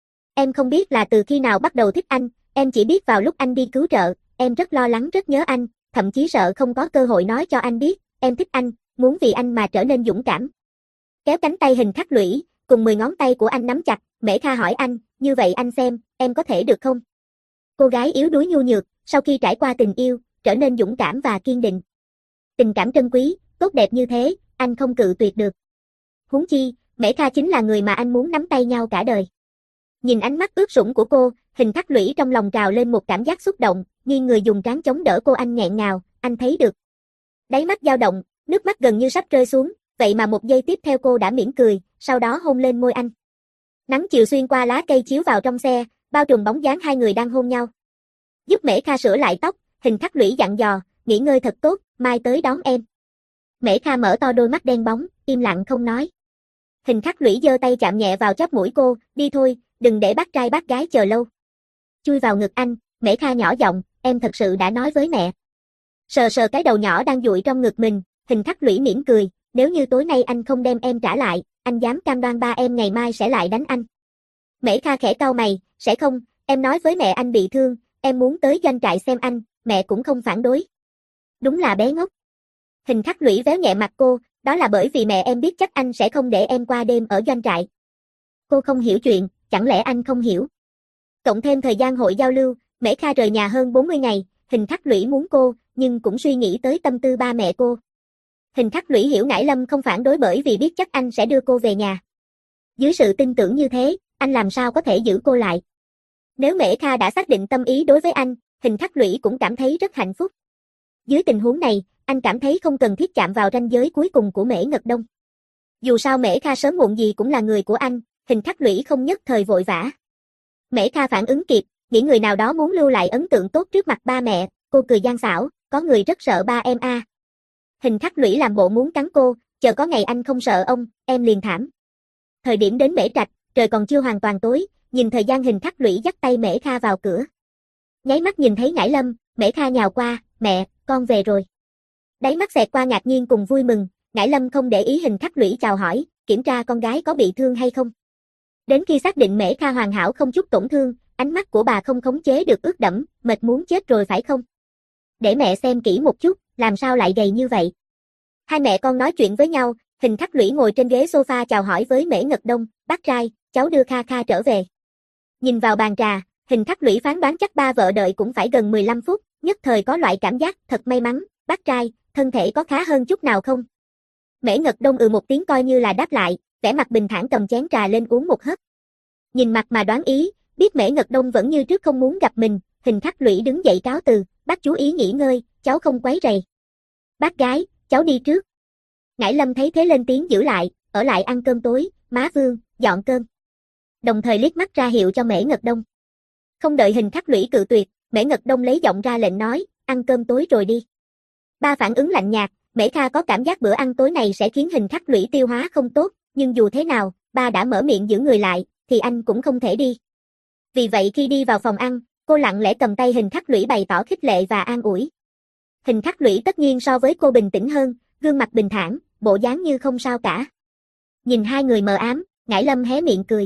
Em không biết là từ khi nào bắt đầu thích anh, em chỉ biết vào lúc anh đi cứu trợ, em rất lo lắng rất nhớ anh, thậm chí sợ không có cơ hội nói cho anh biết, em thích anh, muốn vì anh mà trở nên dũng cảm. Kéo cánh tay Hình Khắc Lũy, cùng mười ngón tay của anh nắm chặt, Mễ Kha hỏi anh, như vậy anh xem, em có thể được không? Cô gái yếu đuối nhu nhược, sau khi trải qua tình yêu, trở nên dũng cảm và kiên định. Tình cảm trân quý, tốt đẹp như thế, anh không cự tuyệt được. Huống chi, Mễ Kha chính là người mà anh muốn nắm tay nhau cả đời. Nhìn ánh mắt ướt sũng của cô, Hình Khắc Lũy trong lòng trào lên một cảm giác xúc động, nghiêng người dùng trán chống đỡ cô, anh nghẹn ngào, anh thấy được. Đáy mắt dao động, nước mắt gần như sắp rơi xuống, vậy mà một giây tiếp theo cô đã mỉm cười, sau đó hôn lên môi anh. Nắng chiều xuyên qua lá cây chiếu vào trong xe, bao trùm bóng dáng hai người đang hôn nhau. Giúp Mễ Kha sửa lại tóc, Hình Khắc Lũy dặn dò, nghỉ ngơi thật tốt, mai tới đón em. Mễ Kha mở to đôi mắt đen bóng, im lặng không nói. Hình Khắc Lũy giơ tay chạm nhẹ vào chóp mũi cô, đi thôi, đừng để bác trai bác gái chờ lâu. Chui vào ngực anh, Mễ Kha nhỏ giọng, em thật sự đã nói với mẹ. Sờ sờ cái đầu nhỏ đang dụi trong ngực mình, Hình Khắc Lũy mỉm cười, nếu như tối nay anh không đem em trả lại, anh dám cam đoan ba em ngày mai sẽ lại đánh anh. Mễ Kha khẽ cau mày, sẽ không, em nói với mẹ anh bị thương, em muốn tới doanh trại xem anh, mẹ cũng không phản đối. Đúng là bé ngốc. Hình Khắc Lũy véo nhẹ mặt cô, đó là bởi vì mẹ em biết chắc anh sẽ không để em qua đêm ở doanh trại. Cô không hiểu chuyện, chẳng lẽ anh không hiểu? Cộng thêm thời gian hội giao lưu, Mễ Kha rời nhà hơn bốn mươi ngày, Hình Khắc Lũy muốn cô, nhưng cũng suy nghĩ tới tâm tư ba mẹ cô. Hình Khắc Lũy hiểu Ngải Lâm không phản đối bởi vì biết chắc anh sẽ đưa cô về nhà. Dưới sự tin tưởng như thế, anh làm sao có thể giữ cô lại? Nếu Mễ Kha đã xác định tâm ý đối với anh, Hình Khắc Lũy cũng cảm thấy rất hạnh phúc. Dưới tình huống này, anh cảm thấy không cần thiết chạm vào ranh giới cuối cùng của Mễ Ngật Đông. Dù sao Mễ Kha sớm muộn gì cũng là người của anh, Hình Khắc Lũy không nhất thời vội vã. Mễ Kha phản ứng kịp, nghĩ người nào đó muốn lưu lại ấn tượng tốt trước mặt ba mẹ, cô cười gian xảo, có người rất sợ ba em a. À. Hình Khắc Lũy làm bộ muốn cắn cô, chờ có ngày anh không sợ ông, em liền thảm. Thời điểm đến Mễ Trạch, trời còn chưa hoàn toàn tối, nhìn thời gian Hình Khắc Lũy dắt tay Mễ Kha vào cửa. Nháy mắt nhìn thấy Ngải Lâm, Mễ Kha nhào qua, mẹ, con về rồi. Đáy mắt xẹt qua ngạc nhiên cùng vui mừng, Ngải Lâm không để ý Hình Khắc Lũy chào hỏi, kiểm tra con gái có bị thương hay không. Đến khi xác định Mễ Kha hoàn hảo không chút tổn thương, ánh mắt của bà không khống chế được ướt đẫm, mệt muốn chết rồi phải không? Để mẹ xem kỹ một chút, làm sao lại gầy như vậy? Hai mẹ con nói chuyện với nhau, Hình Khắc Lũy ngồi trên ghế sofa chào hỏi với Mễ Ngật Đông, bác trai, cháu đưa Kha Kha trở về. Nhìn vào bàn trà, Hình Khắc Lũy phán đoán chắc ba vợ đợi cũng phải gần mười lăm phút, nhất thời có loại cảm giác thật may mắn, bác trai, thân thể có khá hơn chút nào không? Mễ Ngật Đông ừ một tiếng coi như là đáp lại, vẻ mặt bình thản cầm chén trà lên uống một hớp. Nhìn mặt mà đoán ý, biết Mễ Ngật Đông vẫn như trước không muốn gặp mình, Hình Khắc Lũy đứng dậy cáo từ, bác chú ý nghỉ ngơi, cháu không quấy rầy. Bác gái, cháu đi trước. Ngải Lâm thấy thế lên tiếng giữ lại, ở lại ăn cơm tối, má Vương, dọn cơm. Đồng thời liếc mắt ra hiệu cho Mễ Ngật Đông. Không đợi Hình Khắc Lũy cự tuyệt, Mễ Ngật Đông lấy giọng ra lệnh nói, ăn cơm tối rồi đi. Ba phản ứng lạnh nhạt, Mễ Kha có cảm giác bữa ăn tối này sẽ khiến Hình Khắc Lũy tiêu hóa không tốt, nhưng dù thế nào, ba đã mở miệng giữ người lại, thì anh cũng không thể đi. Vì vậy khi đi vào phòng ăn, cô lặng lẽ cầm tay Hình Khắc Lũy bày tỏ khích lệ và an ủi. Hình Khắc Lũy tất nhiên so với cô bình tĩnh hơn, gương mặt bình thản, bộ dáng như không sao cả. Nhìn hai người mờ ám, Ngải Lâm hé miệng cười.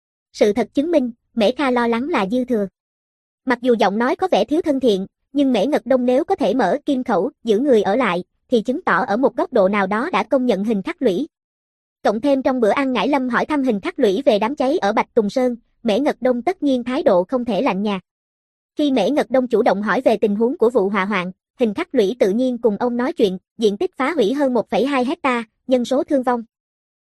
Sự thật chứng minh, Mễ Kha lo lắng là dư thừa. Mặc dù giọng nói có vẻ thiếu thân thiện, nhưng Mễ Ngật Đông nếu có thể mở kim khẩu, giữ người ở lại, thì chứng tỏ ở một góc độ nào đó đã công nhận Hình Khắc Lũy. Cộng thêm trong bữa ăn Ngải Lâm hỏi thăm Hình Khắc Lũy về đám cháy ở Bạch Tùng Sơn, Mễ Ngật Đông tất nhiên thái độ không thể lạnh nhạt. Khi Mễ Ngật Đông chủ động hỏi về tình huống của vụ hỏa hoạn, Hình Khắc Lũy tự nhiên cùng ông nói chuyện, diện tích phá hủy hơn một phẩy hai hecta, nhân số thương vong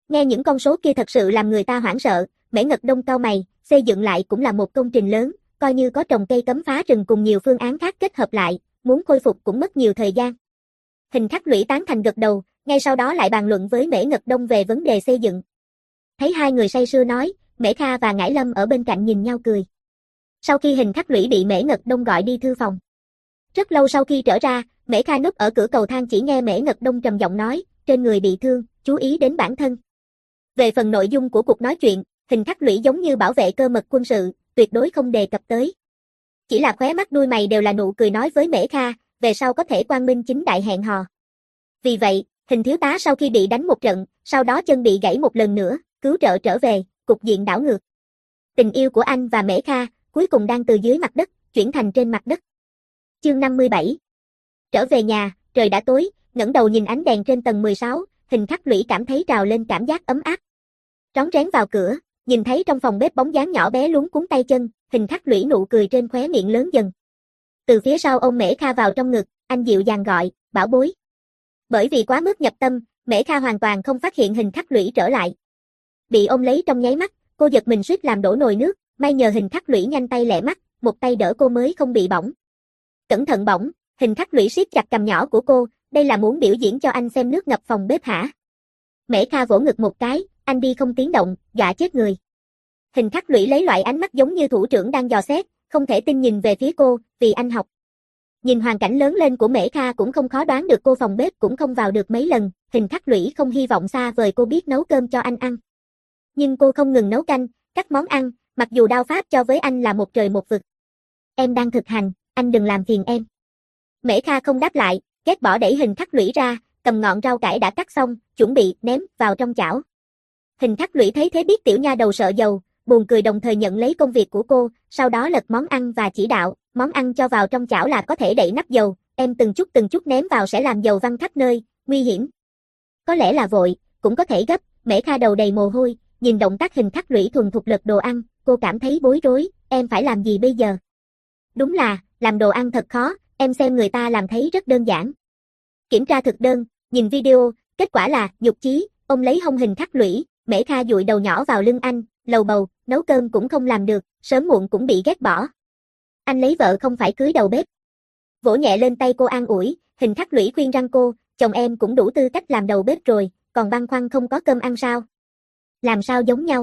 Nghe những con số kia thật sự làm người ta hoảng sợ, Mễ Ngật Đông cau mày, xây dựng lại cũng là một công trình lớn, coi như có trồng cây cấm phá rừng cùng nhiều phương án khác kết hợp lại, muốn khôi phục cũng mất nhiều thời gian. Hình Khắc Lũy tán thành gật đầu, ngay sau đó lại bàn luận với Mễ Ngật Đông về vấn đề xây dựng. Thấy hai người say sưa nói, Mễ Kha và Ngải Lâm ở bên cạnh nhìn nhau cười. Sau khi Hình Khắc Lũy bị Mễ Ngật Đông gọi đi thư phòng. Rất lâu sau khi trở ra, Mễ Kha núp ở cửa cầu thang chỉ nghe Mễ Ngật Đông trầm giọng nói, trên người bị thương, chú ý đến bản thân. Về phần nội dung của cuộc nói chuyện, Hình Khắc Lũy giống như bảo vệ cơ mật quân sự, tuyệt đối không đề cập tới. Chỉ là khóe mắt đuôi mày đều là nụ cười nói với Mễ Kha, về sau có thể quang minh chính đại hẹn hò. Vì vậy, Hình thiếu tá sau khi bị đánh một trận, sau đó chân bị gãy một lần nữa, cứu trợ trở về, cục diện đảo ngược. Tình yêu của anh và Mễ Kha, cuối cùng đang từ dưới mặt đất, chuyển thành trên mặt đất. Chương năm mươi bảy. Trở về nhà, trời đã tối, ngẩng đầu nhìn ánh đèn trên tầng mười sáu, Hình Khắc Lũy cảm thấy trào lên cảm giác ấm áp. Rón rén vào cửa, nhìn thấy trong phòng bếp bóng dáng nhỏ bé luống cuống tay chân, Hình Khắc Lũy nụ cười trên khóe miệng lớn dần. Từ phía sau ôm Mễ Kha vào trong ngực, anh dịu dàng gọi, bảo bối. Bởi vì quá mức nhập tâm, Mễ Kha hoàn toàn không phát hiện Hình Khắc Lũy trở lại. Bị ôm lấy trong nháy mắt, cô giật mình suýt làm đổ nồi nước, may nhờ Hình Khắc Lũy nhanh tay lẹ mắt, một tay đỡ cô mới không bị bỏng. Cẩn thận bỏng, Hình Khắc Lũy siết chặt cằm nhỏ của cô, đây là muốn biểu diễn cho anh xem nước ngập phòng bếp hả? Mễ Kha vỗ ngực một cái, anh đi không tiếng động, dọa chết người. Hình Khắc Lũy lấy loại ánh mắt giống như thủ trưởng đang dò xét, không thể tin nhìn về phía cô, vì anh học. Nhìn hoàn cảnh lớn lên của Mễ Kha cũng không khó đoán được cô phòng bếp cũng không vào được mấy lần, Hình Khắc Lũy không hy vọng xa vời cô biết nấu cơm cho anh ăn. Nhưng cô không ngừng nấu canh, các món ăn, mặc dù đao pháp cho với anh là một trời một vực. Em đang thực hành, anh đừng làm phiền em. Mễ Kha không đáp lại, ghét bỏ đẩy Hình Khắc Lũy ra, cầm ngọn rau cải đã cắt xong, chuẩn bị ném vào trong chảo. Hình Khắc Lũy thấy thế biết tiểu nha đầu sợ dầu, buồn cười đồng thời nhận lấy công việc của cô, sau đó lật món ăn và chỉ đạo, món ăn cho vào trong chảo là có thể đậy nắp dầu, em từng chút từng chút ném vào sẽ làm dầu văng khắp nơi, nguy hiểm. Có lẽ là vội, cũng có thể gấp, Mễ Kha đầu đầy mồ hôi, nhìn động tác Hình Khắc Lũy thuần thục lật đồ ăn, cô cảm thấy bối rối, em phải làm gì bây giờ? Đúng là, làm đồ ăn thật khó, em xem người ta làm thấy rất đơn giản. Kiểm tra thực đơn, nhìn video, kết quả là, nhục chí, ôm lấy hông Hình Khắc Lũy, Mễ Kha dụi đầu nhỏ vào lưng anh, lầu bầu, nấu cơm cũng không làm được, sớm muộn cũng bị ghét bỏ. Anh lấy vợ không phải cưới đầu bếp. Vỗ nhẹ lên tay cô an ủi, Hình Khắc Lũy khuyên răng cô, chồng em cũng đủ tư cách làm đầu bếp rồi, còn băn khoăn không có cơm ăn sao? Làm sao giống nhau?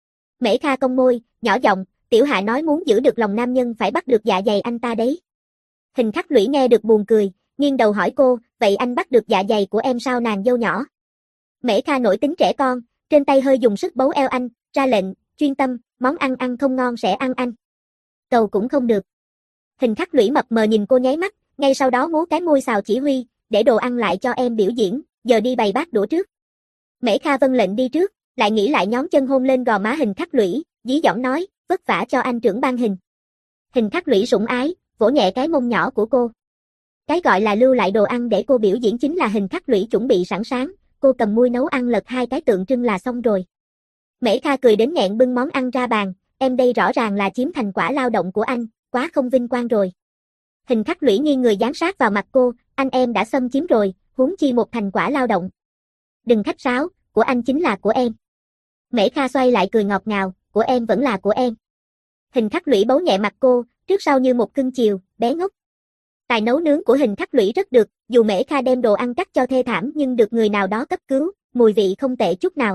Mễ Kha cong môi, nhỏ giọng, tiểu hạ nói muốn giữ được lòng nam nhân phải bắt được dạ dày anh ta đấy. Hình Khắc Lũy nghe được buồn cười, nghiêng đầu hỏi cô, vậy anh bắt được dạ dày của em sao nàng dâu nhỏ? Mễ Kha nổi tính trẻ con, trên tay hơi dùng sức bấu eo anh, ra lệnh, chuyên tâm, món ăn ăn không ngon sẽ ăn anh. Cầu cũng không được. Hình Khắc Lũy mập mờ nhìn cô nháy mắt, ngay sau đó múa cái môi xào chỉ huy, để đồ ăn lại cho em biểu diễn, giờ đi bày bát đũa trước. Mễ Kha vâng lệnh đi trước, lại nghĩ lại nhón chân hôn lên gò má Hình Khắc Lũy, dí dỏm nói, vất vả cho anh trưởng ban Hình. Hình Khắc Lũy sủng ái, vỗ nhẹ cái mông nhỏ của cô. Cái gọi là lưu lại đồ ăn để cô biểu diễn chính là Hình Khắc Lũy chuẩn bị sẵn sàng, cô cầm muôi nấu ăn lật hai cái tượng trưng là xong rồi. Mễ Kha cười đến nghẹn bưng món ăn ra bàn, em đây rõ ràng là chiếm thành quả lao động của anh, quá không vinh quang rồi. Hình Khắc Lũy nghiêng người dán sát vào mặt cô, anh em đã xâm chiếm rồi, huống chi một thành quả lao động. Đừng khách sáo, của anh chính là của em. Mễ Kha xoay lại cười ngọt ngào, của em vẫn là của em. Hình Khắc Lũy bấu nhẹ mặt cô, trước sau như một cưng chiều, bé ngốc. Tài nấu nướng của Hình Khắc Lũy rất được, dù Mễ Kha đem đồ ăn cắt cho thê thảm nhưng được người nào đó cấp cứu, mùi vị không tệ chút nào.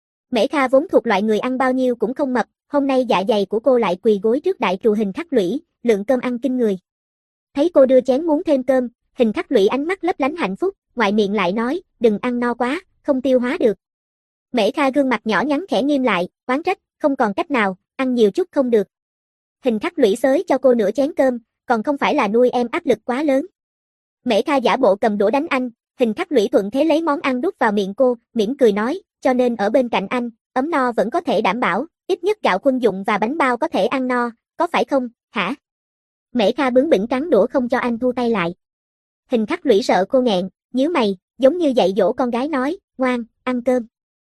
Mễ Kha vốn thuộc loại người ăn bao nhiêu cũng không mập, hôm nay dạ dày của cô lại quỳ gối trước đại trù Hình Khắc Lũy, lượng cơm ăn kinh người. Thấy cô đưa chén muốn thêm cơm, Hình Khắc Lũy ánh mắt lấp lánh hạnh phúc, ngoại miệng lại nói, đừng ăn no quá, không tiêu hóa được. Mễ Kha gương mặt nhỏ nhắn khẽ nghiêm lại, oán trách, không còn cách nào, ăn nhiều chút không được. Hình Khắc Lũy xới cho cô nửa chén cơm, còn không phải là nuôi em áp lực quá lớn. Mễ Kha giả bộ cầm đũa đánh anh, Hình Khắc Lũy thuận thế lấy món ăn đút vào miệng cô, mỉm cười nói, cho nên ở bên cạnh anh, ấm no vẫn có thể đảm bảo, ít nhất gạo quân dụng và bánh bao có thể ăn no, có phải không, hả? Mễ Kha bướng bỉnh cắn đũa không cho anh thu tay lại. Hình Khắc Lũy sợ cô nghẹn, nhíu mày, giống như dạy dỗ con gái nói, ngoan, ăn cơm.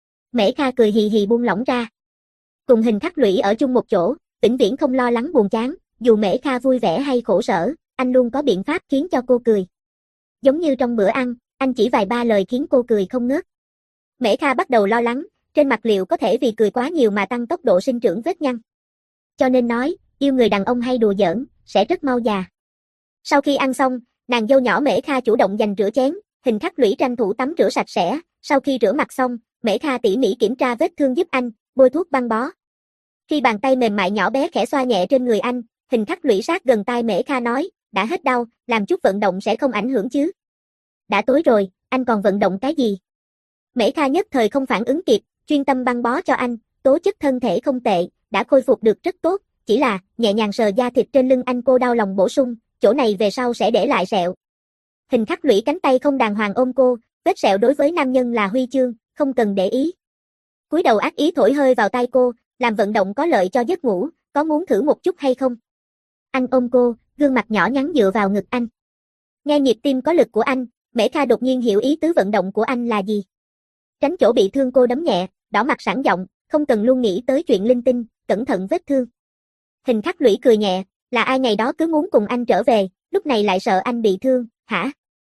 Mễ Kha cười hì hì buông lỏng ra. Cùng Hình Khắc Lũy ở chung một chỗ, vĩnh viễn không lo lắng buồn chán, dù Mễ Kha vui vẻ hay khổ sở, anh luôn có biện pháp khiến cho cô cười. Giống như trong bữa ăn, anh chỉ vài ba lời khiến cô cười không ngớt. Mễ Kha bắt đầu lo lắng, trên mặt liệu có thể vì cười quá nhiều mà tăng tốc độ sinh trưởng vết nhăn. Cho nên nói, yêu người đàn ông hay đùa giỡn, sẽ rất mau già. Sau khi ăn xong, nàng dâu nhỏ Mễ Kha chủ động giành rửa chén, Hình Khắc Lũy tranh thủ tắm rửa sạch sẽ, sau khi rửa mặt xong, Mễ Kha tỉ mỉ kiểm tra vết thương giúp anh, bôi thuốc băng bó. Khi bàn tay mềm mại nhỏ bé khẽ xoa nhẹ trên người anh, Hình Khắc Lũy sát gần tai Mễ Kha nói, đã hết đau, làm chút vận động sẽ không ảnh hưởng chứ. Đã tối rồi, anh còn vận động cái gì? Mễ Kha nhất thời không phản ứng kịp, chuyên tâm băng bó cho anh, tố chất thân thể không tệ, đã khôi phục được rất tốt, chỉ là, nhẹ nhàng sờ da thịt trên lưng anh cô đau lòng bổ sung, chỗ này về sau sẽ để lại sẹo. Hình Khắc Lũy cánh tay không đàng hoàng ôm cô, vết sẹo đối với nam nhân là huy chương, không cần để ý. Cúi đầu ác ý thổi hơi vào tai cô, làm vận động có lợi cho giấc ngủ, có muốn thử một chút hay không? Anh ôm cô, gương mặt nhỏ nhắn dựa vào ngực anh. Nghe nhịp tim có lực của anh, Mễ Kha đột nhiên hiểu ý tứ vận động của anh là gì. Tránh chỗ bị thương cô đấm nhẹ, đỏ mặt sẵn giọng, không cần luôn nghĩ tới chuyện linh tinh, cẩn thận vết thương. Hình Khắc Lũy cười nhẹ, là ai ngày đó cứ muốn cùng anh trở về, lúc này lại sợ anh bị thương, hả?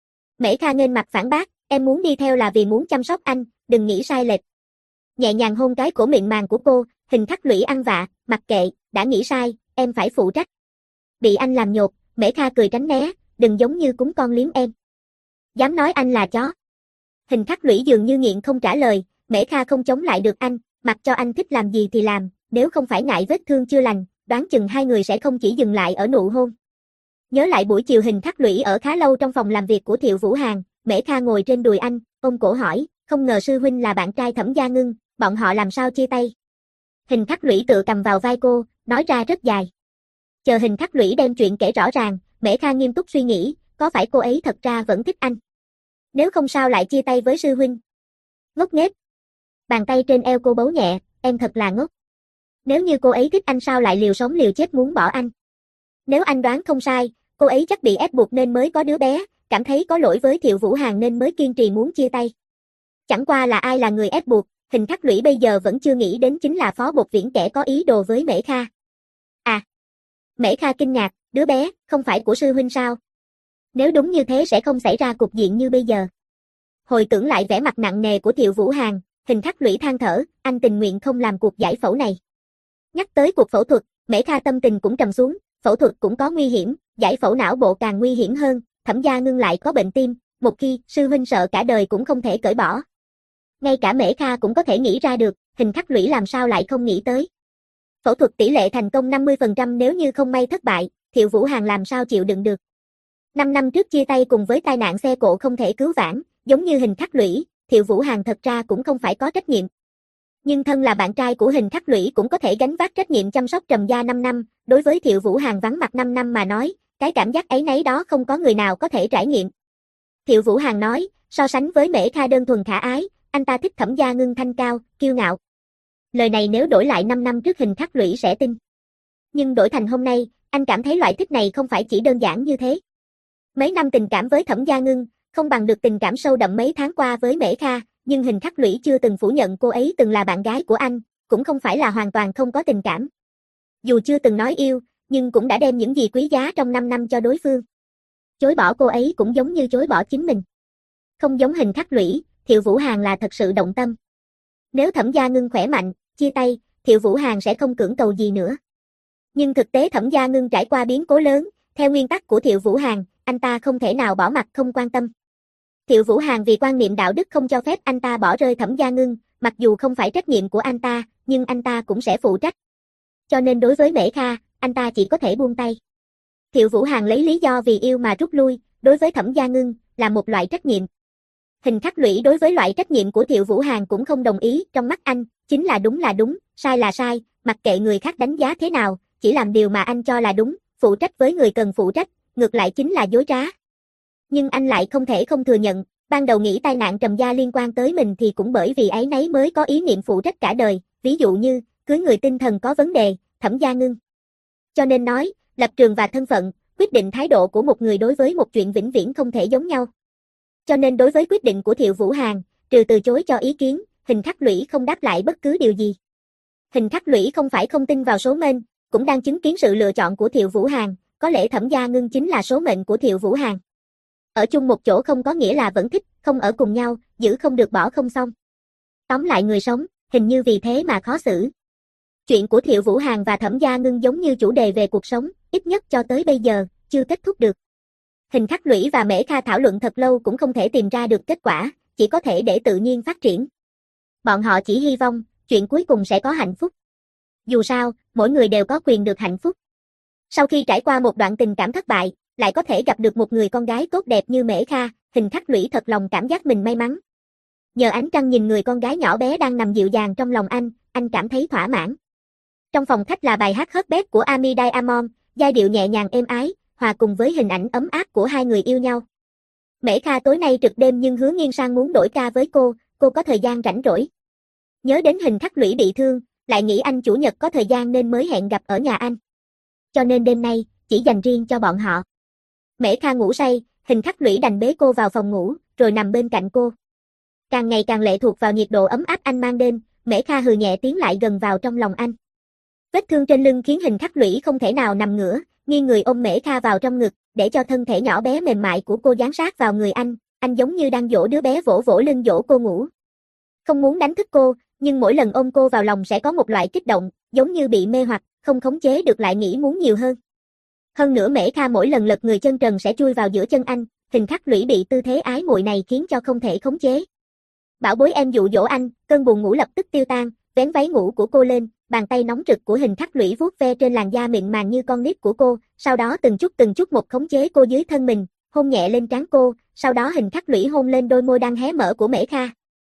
Mễ Kha nghênh mặt phản bác, em muốn đi theo là vì muốn chăm sóc anh, đừng nghĩ sai lệch. Nhẹ nhàng hôn cái cổ mịn màng của cô, Hình Khắc Lũy ăn vạ, mặc kệ, đã nghĩ sai, em phải phụ trách. Bị anh làm nhột, Mễ Kha cười tránh né, đừng giống như cúng con liếm em. Dám nói anh là chó. Hình Khắc Lũy dường như nghiện không trả lời, Mễ Kha không chống lại được anh, mặc cho anh thích làm gì thì làm, nếu không phải ngại vết thương chưa lành, đoán chừng hai người sẽ không chỉ dừng lại ở nụ hôn. Nhớ lại buổi chiều Hình Khắc Lũy ở khá lâu trong phòng làm việc của Thiệu Vũ Hàn, Mễ Kha ngồi trên đùi anh, ôm cổ hỏi, không ngờ sư huynh là bạn trai Thẩm Gia Ngưng, bọn họ làm sao chia tay? Hình Khắc Lũy tựa cầm vào vai cô, nói ra rất dài. Chờ Hình Khắc Lũy đem chuyện kể rõ ràng, Mễ Kha nghiêm túc suy nghĩ, có phải cô ấy thật ra vẫn thích anh? Nếu không sao lại chia tay với sư huynh? Ngốc nghếch. Bàn tay trên eo cô bấu nhẹ, em thật là ngốc. Nếu như cô ấy thích anh sao lại liều sống liều chết muốn bỏ anh? Nếu anh đoán không sai, cô ấy chắc bị ép buộc nên mới có đứa bé, cảm thấy có lỗi với Thiệu Vũ Hàn nên mới kiên trì muốn chia tay. Chẳng qua là ai là người ép buộc, Hình Khắc Lũy bây giờ vẫn chưa nghĩ đến chính là Phó Bột Viễn kẻ có ý đồ với Mễ Kha. À! Mễ Kha kinh ngạc, đứa bé, không phải của sư huynh sao? Nếu đúng như thế sẽ không xảy ra cục diện như bây giờ. Hồi tưởng lại vẻ mặt nặng nề của Thiệu Vũ Hàn, Hình Khắc Lũy than thở, anh tình nguyện không làm cuộc giải phẫu này. Nhắc tới cuộc phẫu thuật, Mễ Kha tâm tình cũng trầm xuống, phẫu thuật cũng có nguy hiểm, giải phẫu não bộ càng nguy hiểm hơn, Thẩm Gia Ngưng lại có bệnh tim, một khi sư huynh sợ cả đời cũng không thể cởi bỏ. Ngay cả Mễ Kha cũng có thể nghĩ ra được, Hình Khắc Lũy làm sao lại không nghĩ tới. Phẫu thuật tỷ lệ thành công năm mươi phần trăm nếu như không may thất bại, Thiệu Vũ Hàn làm sao chịu đựng được. Năm năm trước chia tay cùng với tai nạn xe cộ không thể cứu vãn, giống như Hình Khắc Lũy, Thiệu Vũ Hàn thật ra cũng không phải có trách nhiệm. Nhưng thân là bạn trai của Hình Khắc Lũy cũng có thể gánh vác trách nhiệm chăm sóc Trầm Gia năm năm, đối với Thiệu Vũ Hàn vắng mặt năm năm mà nói, cái cảm giác ấy nấy đó không có người nào có thể trải nghiệm. Thiệu Vũ Hàn nói, so sánh với Mễ Kha đơn thuần khả ái, anh ta thích Thẩm Gia Ngưng thanh cao, kiêu ngạo. Lời này nếu đổi lại năm năm trước Hình Khắc Lũy sẽ tin. Nhưng đổi thành hôm nay, anh cảm thấy loại thích này không phải chỉ đơn giản như thế. Mấy năm tình cảm với Thẩm Gia Ngưng, không bằng được tình cảm sâu đậm mấy tháng qua với Mễ Kha, nhưng Hình Khắc Lũy chưa từng phủ nhận cô ấy từng là bạn gái của anh, cũng không phải là hoàn toàn không có tình cảm. Dù chưa từng nói yêu, nhưng cũng đã đem những gì quý giá trong năm năm cho đối phương. Chối bỏ cô ấy cũng giống như chối bỏ chính mình. Không giống Hình Khắc Lũy, Thiệu Vũ Hàn là thật sự động tâm. Nếu Thẩm Gia Ngưng khỏe mạnh, chia tay, Thiệu Vũ Hàn sẽ không cưỡng cầu gì nữa. Nhưng thực tế Thẩm Gia Ngưng trải qua biến cố lớn, theo nguyên tắc của Thiệu Vũ Hàn, anh ta không thể nào bỏ mặc không quan tâm. Thiệu Vũ Hàn vì quan niệm đạo đức không cho phép anh ta bỏ rơi Thẩm Gia Ngưng, mặc dù không phải trách nhiệm của anh ta, nhưng anh ta cũng sẽ phụ trách. Cho nên đối với Mễ Kha, anh ta chỉ có thể buông tay. Thiệu Vũ Hàn lấy lý do vì yêu mà rút lui, đối với Thẩm Gia Ngưng, là một loại trách nhiệm. Hình Khắc Lũy đối với loại trách nhiệm của Thiệu Vũ Hàn cũng không đồng ý, trong mắt anh, chính là đúng là đúng, sai là sai, mặc kệ người khác đánh giá thế nào, chỉ làm điều mà anh cho là đúng, phụ trách với người cần phụ trách, ngược lại chính là dối trá. Nhưng anh lại không thể không thừa nhận, ban đầu nghĩ tai nạn Trầm Gia liên quan tới mình thì cũng bởi vì ấy nấy mới có ý niệm phụ trách cả đời, ví dụ như, cưới người tinh thần có vấn đề, Thẩm Gia Ngưng. Cho nên nói, lập trường và thân phận, quyết định thái độ của một người đối với một chuyện vĩnh viễn không thể giống nhau. Cho nên đối với quyết định của Thiệu Vũ Hàn, trừ từ chối cho ý kiến, Hình Khắc Lũy không đáp lại bất cứ điều gì. Hình Khắc Lũy không phải không tin vào số mệnh, cũng đang chứng kiến sự lựa chọn của Thiệu Vũ Hàn, có lẽ Thẩm Gia Ngưng chính là số mệnh của Thiệu Vũ Hàn. Ở chung một chỗ không có nghĩa là vẫn thích, không ở cùng nhau, giữ không được bỏ không xong. Tóm lại người sống, hình như vì thế mà khó xử. Chuyện của Thiệu Vũ Hàn và Thẩm Gia Ngưng giống như chủ đề về cuộc sống, ít nhất cho tới bây giờ, chưa kết thúc được. Hình Khắc Lũy và Mễ Kha thảo luận thật lâu cũng không thể tìm ra được kết quả, chỉ có thể để tự nhiên phát triển. Bọn họ chỉ hy vọng, chuyện cuối cùng sẽ có hạnh phúc. Dù sao, mỗi người đều có quyền được hạnh phúc. Sau khi trải qua một đoạn tình cảm thất bại, lại có thể gặp được một người con gái tốt đẹp như Mễ Kha, Hình Khắc Lũy thật lòng cảm giác mình may mắn. Nhờ ánh trăng nhìn người con gái nhỏ bé đang nằm dịu dàng trong lòng anh, anh cảm thấy thỏa mãn. Trong phòng khách là bài hát Heartbeat của Amy Diamond, giai điệu nhẹ nhàng êm ái, hòa cùng với hình ảnh ấm áp của hai người yêu nhau. Mễ Kha tối nay trực đêm nhưng hứa nghiêng sang muốn đổi ca với cô, cô có thời gian rảnh rỗi. Nhớ đến Hình Khắc Lũy bị thương, lại nghĩ anh chủ nhật có thời gian nên mới hẹn gặp ở nhà anh. Cho nên đêm nay, chỉ dành riêng cho bọn họ. Mễ Kha ngủ say, Hình Khắc Lũy đành bế cô vào phòng ngủ, rồi nằm bên cạnh cô. Càng ngày càng lệ thuộc vào nhiệt độ ấm áp anh mang đến, Mễ Kha hừ nhẹ tiến lại gần vào trong lòng anh. Vết thương trên lưng khiến Hình Khắc Lũy không thể nào nằm ngửa, nghiêng người ôm Mễ Kha vào trong ngực, để cho thân thể nhỏ bé mềm mại của cô dán sát vào người anh, anh giống như đang dỗ đứa bé vỗ vỗ lưng dỗ cô ngủ. Không muốn đánh thức cô, nhưng mỗi lần ôm cô vào lòng sẽ có một loại kích động, giống như bị mê hoặc, không khống chế được lại nghĩ muốn nhiều hơn. Hơn nữa Mễ Kha mỗi lần lật người chân trần sẽ chui vào giữa chân anh, Hình Khắc Lũy bị tư thế ái muội này khiến cho không thể khống chế. Bảo bối em dụ dỗ anh, cơn buồn ngủ lập tức tiêu tan, vén váy ngủ của cô lên, bàn tay nóng rực của Hình Khắc Lũy vuốt ve trên làn da mịn màng như con nít của cô, sau đó từng chút từng chút một khống chế cô dưới thân mình, hôn nhẹ lên trán cô, sau đó Hình Khắc Lũy hôn lên đôi môi đang hé mở của Mễ Kha.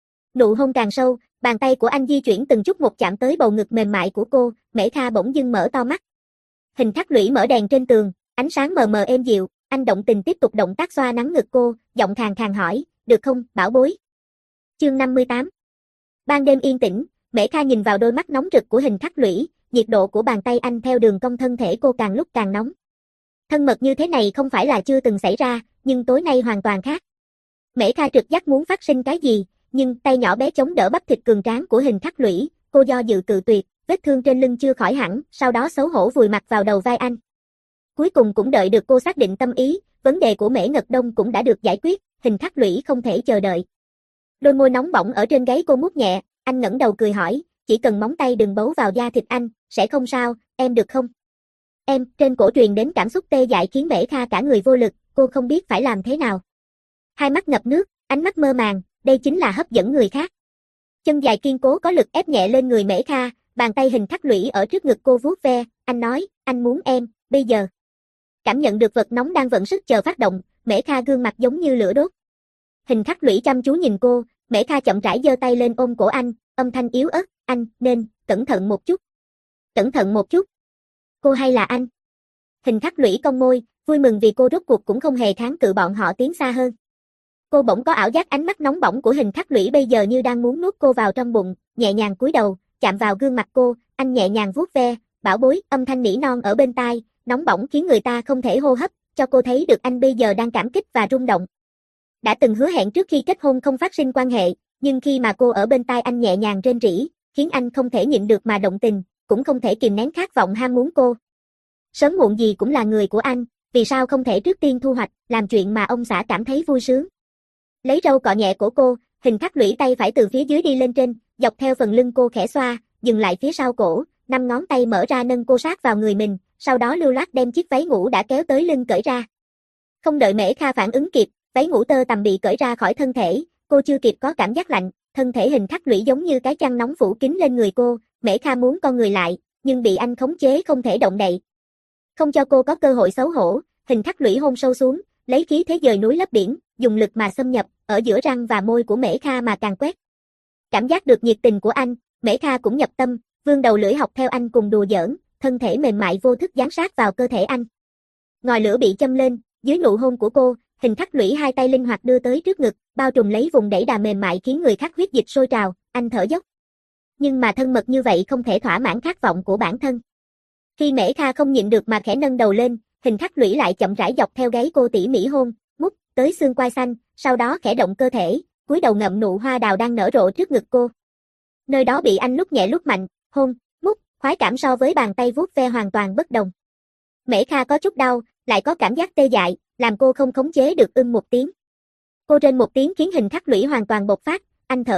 Nụ hôn càng sâu, bàn tay của anh di chuyển từng chút một chạm tới bầu ngực mềm mại của cô, Mễ Kha bỗng dưng mở to mắt. Hình Khắc Lũy mở đèn trên tường, ánh sáng mờ mờ êm dịu, anh động tình tiếp tục động tác xoa nắng ngực cô, giọng khàn khàn hỏi, được không, bảo bối? Chương năm mươi tám. Ban đêm yên tĩnh, Mễ Kha nhìn vào đôi mắt nóng rực của Hình Khắc Lũy, nhiệt độ của bàn tay anh theo đường cong thân thể cô càng lúc càng nóng. Thân mật như thế này không phải là chưa từng xảy ra, nhưng tối nay hoàn toàn khác. Mễ Kha trực giác muốn phát sinh cái gì, nhưng tay nhỏ bé chống đỡ bắp thịt cường tráng của Hình Khắc Lũy, cô do dự cự tuyệt, vết thương trên lưng chưa khỏi hẳn, sau đó xấu hổ vùi mặt vào đầu vai anh. Cuối cùng cũng đợi được cô xác định tâm ý, vấn đề của Mễ Ngật Đông cũng đã được giải quyết, Hình Khắc Lũy không thể chờ đợi. Đôi môi nóng bỏng ở trên gáy cô mút nhẹ, anh ngẩng đầu cười hỏi, chỉ cần móng tay đừng bấu vào da thịt anh, sẽ không sao, em được không? Em, trên cổ truyền đến cảm xúc tê dại khiến Mễ Kha cả người vô lực, cô không biết phải làm thế nào. Hai mắt ngập nước, ánh mắt mơ màng, đây chính là hấp dẫn người khác. Chân dài kiên cố có lực ép nhẹ lên người Mễ Kha, bàn tay Hình Khắc Lũy ở trước ngực cô vuốt ve, anh nói, anh muốn em, bây giờ. Cảm nhận được vật nóng đang vận sức chờ phát động, Mễ Kha gương mặt giống như lửa đốt. Hình Khắc Lũy chăm chú nhìn cô, Mễ Kha chậm rãi giơ tay lên ôm cổ anh, âm thanh yếu ớt, anh, nên, cẩn thận một chút. Cẩn thận một chút. Cô hay là anh? Hình Khắc Lũy cong môi, vui mừng vì cô rốt cuộc cũng không hề kháng cự bọn họ tiến xa hơn. Cô bỗng có ảo giác ánh mắt nóng bỏng của Hình Khắc Lũy bây giờ như đang muốn nuốt cô vào trong bụng, nhẹ nhàng cúi đầu, chạm vào gương mặt cô, anh nhẹ nhàng vuốt ve, bảo bối, âm thanh nỉ non ở bên tai, nóng bỏng khiến người ta không thể hô hấp, cho cô thấy được anh bây giờ đang cảm kích và rung động. Đã từng hứa hẹn trước khi kết hôn không phát sinh quan hệ, nhưng khi mà cô ở bên tai anh nhẹ nhàng rên rỉ, khiến anh không thể nhịn được mà động tình, cũng không thể kìm nén khát vọng ham muốn cô. Sớm muộn gì cũng là người của anh, vì sao không thể trước tiên thu hoạch, làm chuyện mà ông xã cảm thấy vui sướng. Lấy râu cọ nhẹ cổ cô, Hình Khắc Lũy tay phải từ phía dưới đi lên trên, dọc theo phần lưng cô khẽ xoa, dừng lại phía sau cổ, năm ngón tay mở ra nâng cô sát vào người mình, sau đó lưu loát đem chiếc váy ngủ đã kéo tới lưng cởi ra. Không đợi Mễ Kha phản ứng kịp, váy ngủ tơ tằm bị cởi ra khỏi thân thể, cô chưa kịp có cảm giác lạnh, thân thể Hình Khắc Lũy giống như cái chăn nóng phủ kín lên người cô, Mễ Kha muốn con người lại, nhưng bị anh khống chế không thể động đậy. Không cho cô có cơ hội xấu hổ, Hình Khắc Lũy hôn sâu xuống, lấy khí thế dời núi lấp biển, dùng lực mà xâm nhập, ở giữa răng và môi của Mễ Kha mà càng quét. Cảm giác được nhiệt tình của anh, Mễ Kha cũng nhập tâm, vươn đầu lưỡi học theo anh cùng đùa giỡn, thân thể mềm mại vô thức dán sát vào cơ thể anh. Ngòi lửa bị châm lên, dưới nụ hôn của cô, Hình Khắc Lũy hai tay linh hoạt đưa tới trước ngực, bao trùm lấy vùng đẩy đà mềm mại khiến người khác huyết dịch sôi trào, anh thở dốc. Nhưng mà thân mật như vậy không thể thỏa mãn khát vọng của bản thân. Khi Mễ Kha không nhịn được mà khẽ nâng đầu lên, Hình Khắc Lũy lại chậm rãi dọc theo gáy cô tỉ mỉ hôn, mút tới xương quai xanh, sau đó khẽ động cơ thể, cúi đầu ngậm nụ hoa đào đang nở rộ trước ngực cô. Nơi đó bị anh lúc nhẹ lúc mạnh, hôn, mút, khoái cảm so với bàn tay vuốt ve hoàn toàn bất đồng. Mễ Kha có chút đau, lại có cảm giác tê dại, làm cô không khống chế được ưm một tiếng. Cô rên một tiếng khiến Hình Khắc Lũy hoàn toàn bộc phát, anh thở gấp,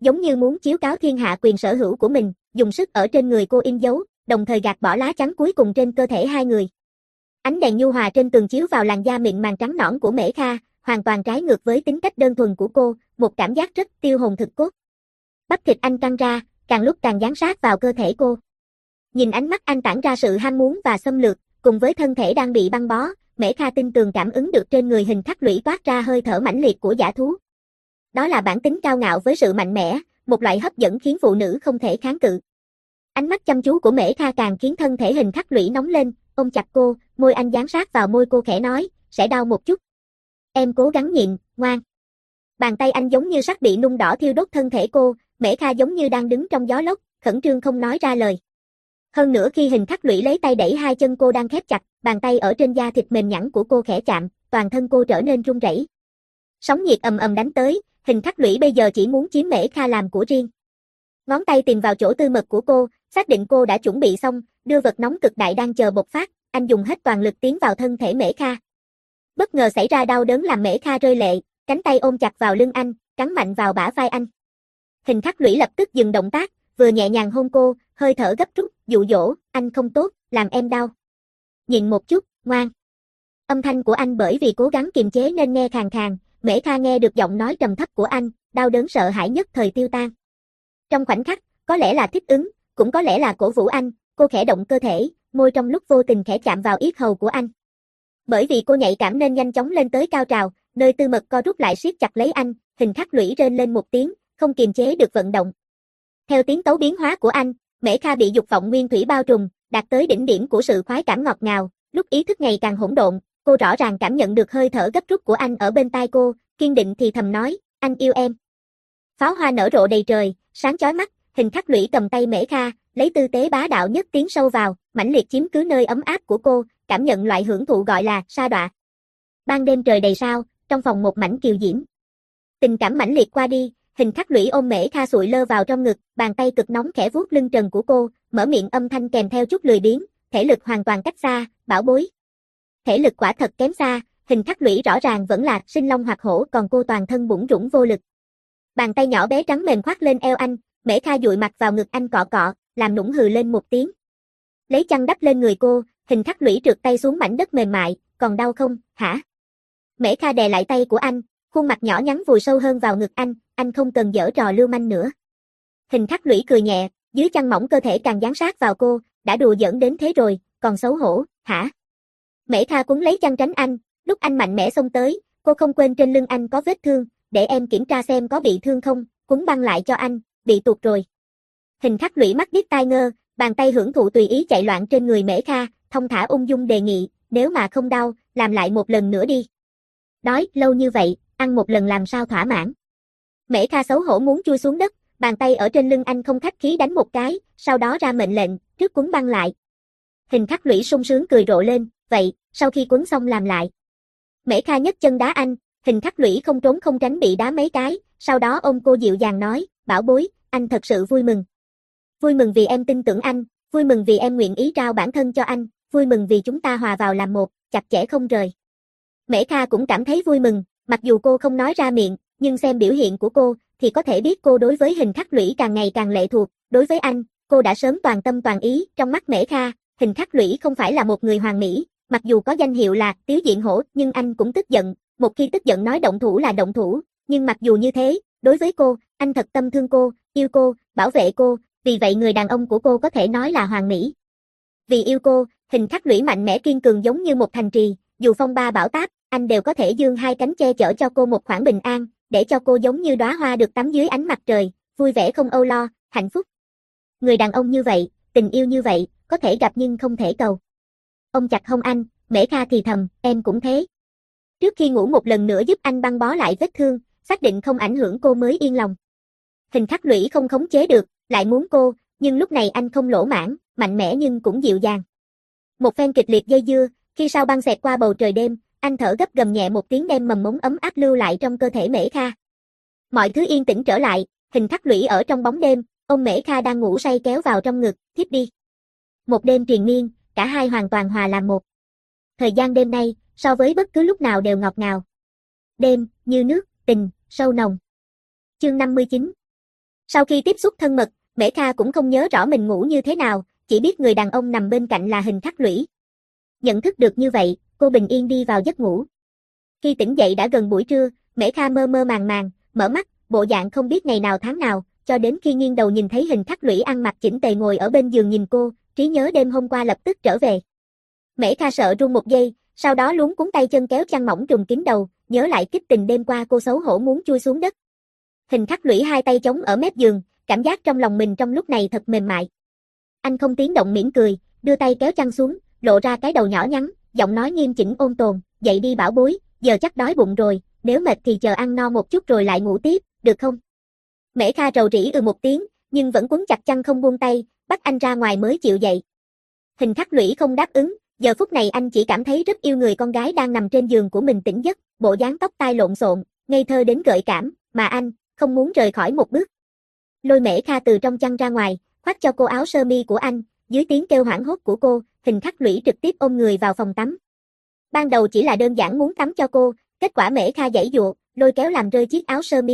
giống như muốn chiếu cáo thiên hạ quyền sở hữu của mình, dùng sức ở trên người cô in dấu, đồng thời gạt bỏ lá chắn cuối cùng trên cơ thể hai người. Ánh đèn nhu hòa trên tường chiếu vào làn da mịn màng trắng nõn của Mễ Kha, hoàn toàn trái ngược với tính cách đơn thuần của cô, một cảm giác rất tiêu hồn thực cốt. Bắp thịt anh căng ra, càng lúc càng dán sát vào cơ thể cô. Nhìn ánh mắt anh tản ra sự ham muốn và xâm lược, cùng với thân thể đang bị băng bó, Mễ Kha tin tường cảm ứng được trên người Hình Khắc Lũy toát ra hơi thở mãnh liệt của dã thú. Đó là bản tính cao ngạo với sự mạnh mẽ, một loại hấp dẫn khiến phụ nữ không thể kháng cự. Ánh mắt chăm chú của Mễ Kha càng khiến thân thể Hình Khắc Lũy nóng lên, ôm chặt cô, môi anh dán sát vào môi cô khẽ nói, sẽ đau một chút. Em cố gắng nhịn, ngoan. Bàn tay anh giống như sắt bị nung đỏ thiêu đốt thân thể cô, Mễ Kha giống như đang đứng trong gió lốc, khẩn trương không nói ra lời. Hơn nữa khi Hình Khắc Lũy lấy tay đẩy hai chân cô đang khép chặt, bàn tay ở trên da thịt mềm nhẵn của cô khẽ chạm, toàn thân cô trở nên run rẩy. Sóng nhiệt ầm ầm đánh tới, Hình Khắc Lũy bây giờ chỉ muốn chiếm Mễ Kha làm của riêng. Ngón tay tìm vào chỗ tư mật của cô, xác định cô đã chuẩn bị xong, đưa vật nóng cực đại đang chờ bộc phát, anh dùng hết toàn lực tiến vào thân thể Mễ Kha. Bất ngờ xảy ra đau đớn làm Mễ Kha rơi lệ, cánh tay ôm chặt vào lưng anh, cắn mạnh vào bả vai anh. Hình Khắc Lũy lập tức dừng động tác, vừa nhẹ nhàng hôn cô, hơi thở gấp rút, dụ dỗ, anh không tốt, làm em đau. Nhịn một chút, ngoan. Âm thanh của anh bởi vì cố gắng kiềm chế nên nghe khàn khàn, Mễ Kha nghe được giọng nói trầm thấp của anh, đau đớn sợ hãi nhất thời tiêu tan. Trong khoảnh khắc, có lẽ là thích ứng, cũng có lẽ là cổ vũ anh, cô khẽ động cơ thể, môi trong lúc vô tình khẽ chạm vào yết hầu của anh. Bởi vì cô nhạy cảm nên nhanh chóng lên tới cao trào, nơi tư mật co rút lại siết chặt lấy anh, Hình Khắc Lũy rên lên một tiếng, không kiềm chế được vận động. Theo tiến tấu biến hóa của anh, Mễ Kha bị dục vọng nguyên thủy bao trùm, đạt tới đỉnh điểm của sự khoái cảm ngọt ngào, lúc ý thức ngày càng hỗn độn, cô rõ ràng cảm nhận được hơi thở gấp rút của anh ở bên tai cô, kiên định thì thầm nói, anh yêu em. Pháo hoa nở rộ đầy trời, sáng chói mắt, Hình Khắc Lũy cầm tay Mễ Kha, lấy tư thế bá đạo nhất tiến sâu vào, mãnh liệt chiếm cứ nơi ấm áp của cô, cảm nhận loại hưởng thụ gọi là sa đọa. Ban đêm trời đầy sao, trong phòng một mảnh kiều diễm. Tình cảm mãnh liệt qua đi, Hình Khắc Lũy ôm Mễ Kha sụi lơ vào trong ngực, bàn tay cực nóng khẽ vuốt lưng trần của cô, mở miệng âm thanh kèm theo chút lười biếng, thể lực hoàn toàn cách xa, bảo bối. Thể lực quả thật kém xa, Hình Khắc Lũy rõ ràng vẫn là sinh long hoặc hổ, còn cô toàn thân bủn rủn vô lực. Bàn tay nhỏ bé trắng mềm khoác lên eo anh, Mễ Kha dụi mặt vào ngực anh cọ cọ, làm nũng hừ lên một tiếng. Lấy chăn đắp lên người cô, Hình Khắc Lũy trượt tay xuống mảnh đất mềm mại, còn đau không, hả? Mễ Kha đè lại tay của anh, khuôn mặt nhỏ nhắn vùi sâu hơn vào ngực anh, anh không cần giở trò lưu manh nữa. Hình Khắc Lũy cười nhẹ, dưới chăn mỏng cơ thể càng dán sát vào cô, đã đùa giỡn đến thế rồi, còn xấu hổ, hả? Mễ Kha cuốn lấy chăn tránh anh, lúc anh mạnh mẽ xông tới, cô không quên trên lưng anh có vết thương, để em kiểm tra xem có bị thương không, cuốn băng lại cho anh, bị tuột rồi. Hình Khắc Lũy mắt điếc tai ngơ, bàn tay hưởng thụ tùy ý chạy loạn trên người Mễ Kha, thông thả ung dung đề nghị, nếu mà không đau, làm lại một lần nữa đi. Đói, lâu như vậy, ăn một lần làm sao thỏa mãn. Mễ Kha xấu hổ muốn chui xuống đất, bàn tay ở trên lưng anh không khách khí đánh một cái, sau đó ra mệnh lệnh, trước cuốn băng lại. Hình Khắc Lũy sung sướng cười rộ lên, vậy, sau khi cuốn xong làm lại. Mễ Kha nhấc chân đá anh, Hình Khắc Lũy không trốn không tránh bị đá mấy cái, sau đó ôm cô dịu dàng nói, bảo bối, anh thật sự vui mừng. Vui mừng vì em tin tưởng anh, vui mừng vì em nguyện ý trao bản thân cho anh, vui mừng vì chúng ta hòa vào làm một, chặt chẽ không rời. Mễ Kha cũng cảm thấy vui mừng, mặc dù cô không nói ra miệng, nhưng xem biểu hiện của cô, thì có thể biết cô đối với Hình Khắc Lũy càng ngày càng lệ thuộc, đối với anh, cô đã sớm toàn tâm toàn ý, trong mắt Mễ Kha, Hình Khắc Lũy không phải là một người hoàn mỹ, mặc dù có danh hiệu là Tiếu Diện Hổ, nhưng anh cũng tức giận, một khi tức giận nói động thủ là động thủ, nhưng mặc dù như thế, đối với cô, anh thật tâm thương cô, yêu cô, bảo vệ cô, vì vậy người đàn ông của cô có thể nói là hoàn mỹ. Vì yêu cô, Hình Khắc Lũy mạnh mẽ kiên cường giống như một thành trì, dù phong ba bão táp, anh đều có thể giương hai cánh che chở cho cô một khoảng bình an, để cho cô giống như đóa hoa được tắm dưới ánh mặt trời, vui vẻ không âu lo, hạnh phúc. Người đàn ông như vậy, tình yêu như vậy, có thể gặp nhưng không thể cầu. Ôm chặt hông anh, Mễ Kha thì thầm, em cũng thế. Trước khi ngủ một lần nữa giúp anh băng bó lại vết thương, xác định không ảnh hưởng cô mới yên lòng. Hình Khắc Lũy không khống chế được, lại muốn cô, nhưng lúc này anh không lỗ mãn, mạnh mẽ nhưng cũng dịu dàng. Một phen kịch liệt dây dưa, khi sao băng xẹt qua bầu trời đêm, anh thở gấp gầm nhẹ một tiếng đem mầm mống ấm áp lưu lại trong cơ thể Mễ Kha. Mọi thứ yên tĩnh trở lại, Hình Khắc Lũy ở trong bóng đêm, ôm Mễ Kha đang ngủ say kéo vào trong ngực, thiếp đi. Một đêm triền miên, cả hai hoàn toàn hòa làm một. Thời gian đêm nay, so với bất cứ lúc nào đều ngọt ngào. Đêm, như nước, tình, sâu nồng. Chương năm mươi chín. Sau khi tiếp xúc thân mật, Mễ Kha cũng không nhớ rõ mình ngủ như thế nào, chỉ biết người đàn ông nằm bên cạnh là Hình Khắc Lũy. Nhận thức được như vậy, cô bình yên đi vào giấc ngủ. Khi tỉnh dậy đã gần buổi trưa, Mễ Kha mơ mơ màng màng, mở mắt, bộ dạng không biết ngày nào tháng nào, cho đến khi nghiêng đầu nhìn thấy Hình Khắc Lũy ăn mặc chỉnh tề ngồi ở bên giường nhìn cô, trí nhớ đêm hôm qua lập tức trở về. Mễ Kha sợ run một giây, sau đó luống cuống tay chân kéo chăn mỏng trùm kín đầu, nhớ lại kích tình đêm qua cô xấu hổ muốn chui xuống đất. Hình Khắc Lũy hai tay chống ở mép giường, cảm giác trong lòng mình trong lúc này thật mềm mại. Anh không tiếng động mỉm cười, đưa tay kéo chăn xuống, lộ ra cái đầu nhỏ nhắn, giọng nói nghiêm chỉnh ôn tồn, dậy đi bảo bối, giờ chắc đói bụng rồi, nếu mệt thì chờ ăn no một chút rồi lại ngủ tiếp, được không? Mễ Kha rầu rĩ ừ một tiếng, nhưng vẫn quấn chặt chăn không buông tay, bắt anh ra ngoài mới chịu dậy. Hình Khắc Lũy không đáp ứng, giờ phút này anh chỉ cảm thấy rất yêu người con gái đang nằm trên giường của mình tỉnh giấc, bộ dáng tóc tai lộn xộn, ngây thơ đến gợi cảm, mà anh không muốn rời khỏi một bước. Lôi Mễ Kha từ trong chăn ra ngoài, khoác cho cô áo sơ mi của anh, dưới tiếng kêu hoảng hốt của cô, Hình Khắc Lũy trực tiếp ôm người vào phòng tắm. Ban đầu chỉ là đơn giản muốn tắm cho cô, kết quả Mễ Kha giãy giụa, lôi kéo làm rơi chiếc áo sơ mi.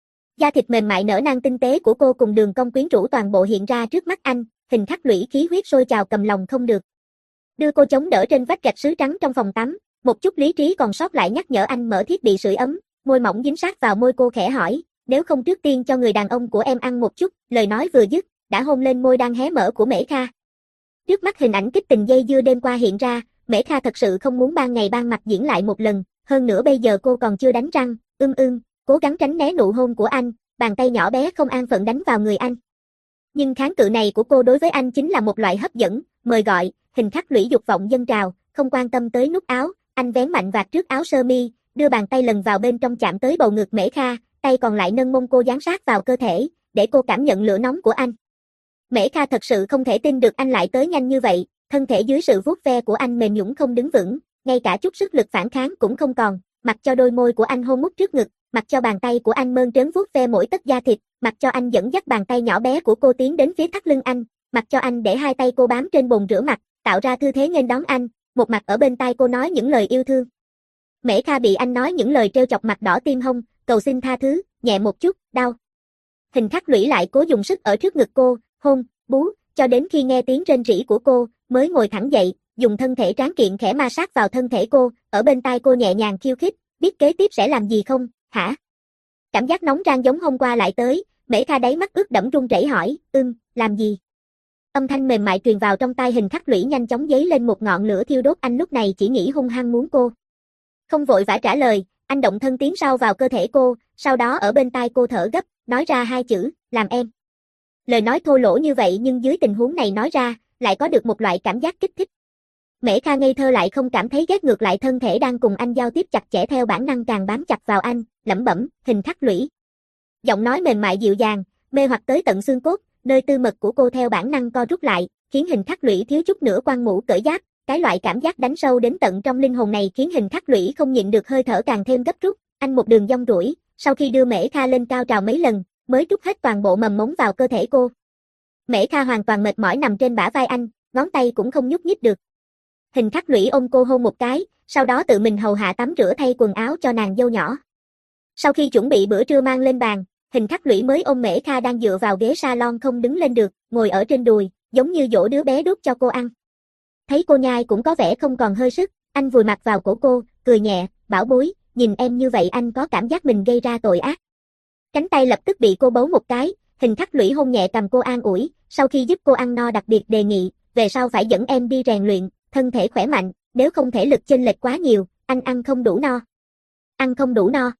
Da thịt mềm mại nở nang tinh tế của cô cùng đường cong quyến rũ toàn bộ hiện ra trước mắt anh, Hình Khắc Lũy khí huyết sôi trào cầm lòng không được. Đưa cô chống đỡ trên vách gạch sứ trắng trong phòng tắm, một chút lý trí còn sót lại nhắc nhở anh mở thiết bị sưởi ấm, môi mỏng dính sát vào môi cô khẽ hỏi, nếu không trước tiên cho người đàn ông của em ăn một chút, lời nói vừa dứt, đã hôn lên môi đang hé mở của Mễ Kha. Trước mắt hình ảnh kích tình dây dưa đêm qua hiện ra, Mễ Kha thật sự không muốn ban ngày ban mặt diễn lại một lần, hơn nữa bây giờ cô còn chưa đánh răng, ưm ưm, cố gắng tránh né nụ hôn của anh, bàn tay nhỏ bé không an phận đánh vào người anh. Nhưng kháng cự này của cô đối với anh chính là một loại hấp dẫn, mời gọi, Hình Khắc Lũy dục vọng dâng trào, không quan tâm tới nút áo, anh vén mạnh vạt trước áo sơ mi, đưa bàn tay lần vào bên trong chạm tới bầu ngực Mễ Kha, tay còn lại nâng mông cô dán sát vào cơ thể, để cô cảm nhận lửa nóng của anh. Mễ Kha thật sự không thể tin được anh lại tới nhanh như vậy, thân thể dưới sự vuốt ve của anh mềm nhũn không đứng vững, ngay cả chút sức lực phản kháng cũng không còn, mặc cho đôi môi của anh hôn mút trước ngực, mặc cho bàn tay của anh mơn trớn vuốt ve mỗi tấc da thịt, mặc cho anh dẫn dắt bàn tay nhỏ bé của cô tiến đến phía thắt lưng anh, mặc cho anh để hai tay cô bám trên bồn rửa mặt, tạo ra tư thế nghênh đón anh, một mặt ở bên tai cô nói những lời yêu thương. Mễ Kha bị anh nói những lời trêu chọc mặt đỏ tim hông, cầu xin tha thứ, nhẹ một chút, đau. Hình Khắc Lũy lại cố dùng sức ở trước ngực cô, hôn, bú, cho đến khi nghe tiếng rên rỉ của cô, mới ngồi thẳng dậy, dùng thân thể tráng kiện khẽ ma sát vào thân thể cô, ở bên tai cô nhẹ nhàng khiêu khích, biết kế tiếp sẽ làm gì không, hả? Cảm giác nóng rang giống hôm qua lại tới, Mễ Kha đáy mắt ướt đẫm run rẩy hỏi, ưm, làm gì? Âm thanh mềm mại truyền vào trong tai Hình Khắc Lũy nhanh chóng dấy lên một ngọn lửa thiêu đốt, anh lúc này chỉ nghĩ hung hăng muốn cô. Không vội vã trả lời, anh động thân tiến sâu vào cơ thể cô, sau đó ở bên tai cô thở gấp, nói ra hai chữ, làm em. Lời nói thô lỗ như vậy nhưng dưới tình huống này nói ra, lại có được một loại cảm giác kích thích. Mễ Kha ngây thơ lại không cảm thấy ghét, ngược lại thân thể đang cùng anh giao tiếp chặt chẽ theo bản năng càng bám chặt vào anh, lẩm bẩm, Hình Khắc Lũy. Giọng nói mềm mại dịu dàng, mê hoặc tới tận xương cốt, nơi tư mật của cô theo bản năng co rút lại, khiến Hình Khắc Lũy thiếu chút nữa quăng mũ cởi giáp, cái loại cảm giác đánh sâu đến tận trong linh hồn này khiến Hình Khắc Lũy không nhịn được hơi thở càng thêm gấp rút, anh một đường dong ruổi, sau khi đưa Mễ Kha lên cao trào mấy lần, mới trút hết toàn bộ mầm mống vào cơ thể cô. Mễ Kha hoàn toàn mệt mỏi nằm trên bả vai anh, ngón tay cũng không nhúc nhích được. Hình Khắc Lũy ôm cô hôn một cái, sau đó tự mình hầu hạ tắm rửa thay quần áo cho nàng dâu nhỏ. Sau khi chuẩn bị bữa trưa mang lên bàn, Hình Khắc Lũy mới ôm Mễ Kha đang dựa vào ghế salon không đứng lên được, ngồi ở trên đùi, giống như dỗ đứa bé đút cho cô ăn. Thấy cô nhai cũng có vẻ không còn hơi sức, anh vùi mặt vào cổ cô, cười nhẹ, bảo bối, nhìn em như vậy anh có cảm giác mình gây ra tội ác. Cánh tay lập tức bị cô bấu một cái, Hình Khắc Lũy hôn nhẹ cầm cô an ủi, sau khi giúp cô ăn no đặc biệt đề nghị, về sau phải dẫn em đi rèn luyện, thân thể khỏe mạnh, nếu không thể lực chênh lệch quá nhiều, anh ăn không đủ no. Ăn không đủ no.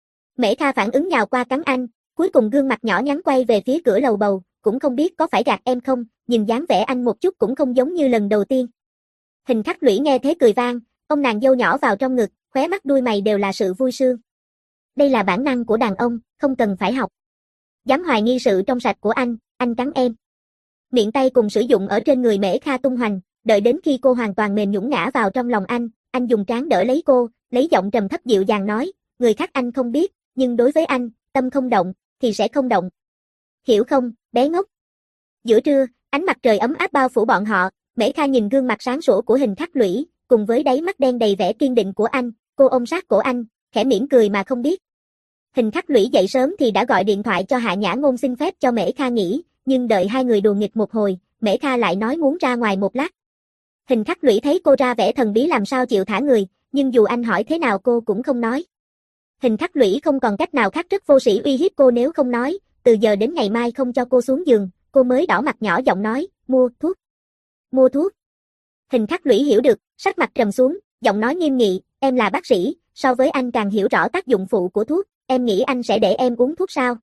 Mễ Kha phản ứng nhào qua cắn anh, cuối cùng gương mặt nhỏ nhắn quay về phía cửa lầu bầu, cũng không biết có phải gạt em không, nhìn dáng vẻ anh một chút cũng không giống như lần đầu tiên. Hình Khắc Lũy nghe thế cười vang, ôm nàng dâu nhỏ vào trong ngực, khóe mắt đuôi mày đều là sự vui sướng. Đây là bản năng của đàn ông, không cần phải học. Dám hoài nghi sự trong sạch của anh, anh cắn em. Miệng tay cùng sử dụng ở trên người Mễ Kha tung hoành, đợi đến khi cô hoàn toàn mềm nhũn ngã vào trong lòng anh, anh dùng trán đỡ lấy cô, lấy giọng trầm thấp dịu dàng nói, người khác anh không biết, nhưng đối với anh, tâm không động, thì sẽ không động. Hiểu không, bé ngốc? Giữa trưa, ánh mặt trời ấm áp bao phủ bọn họ, Mễ Kha nhìn gương mặt sáng sủa của Hình Khắc Lũy, cùng với đáy mắt đen đầy vẻ kiên định của anh, cô ôm sát cổ anh, khẽ mỉm cười mà không biết. Hình khắc lũy dậy sớm thì đã gọi điện thoại cho Hạ Nhã Ngôn xin phép cho Mễ Kha nghỉ, nhưng đợi hai người đùa nghịch một hồi, Mễ Kha lại nói muốn ra ngoài một lát. Hình khắc lũy thấy cô ra vẻ thần bí làm sao chịu thả người, nhưng dù anh hỏi thế nào cô cũng không nói. Hình khắc lũy không còn cách nào khác rất vô sĩ uy hiếp cô nếu không nói, từ giờ đến ngày mai không cho cô xuống giường, cô mới đỏ mặt nhỏ giọng nói, mua thuốc. Mua thuốc. Hình khắc lũy hiểu được, sắc mặt trầm xuống, giọng nói nghiêm nghị, em là bác sĩ, so với anh càng hiểu rõ tác dụng phụ của thuốc, em nghĩ anh sẽ để em uống thuốc sao?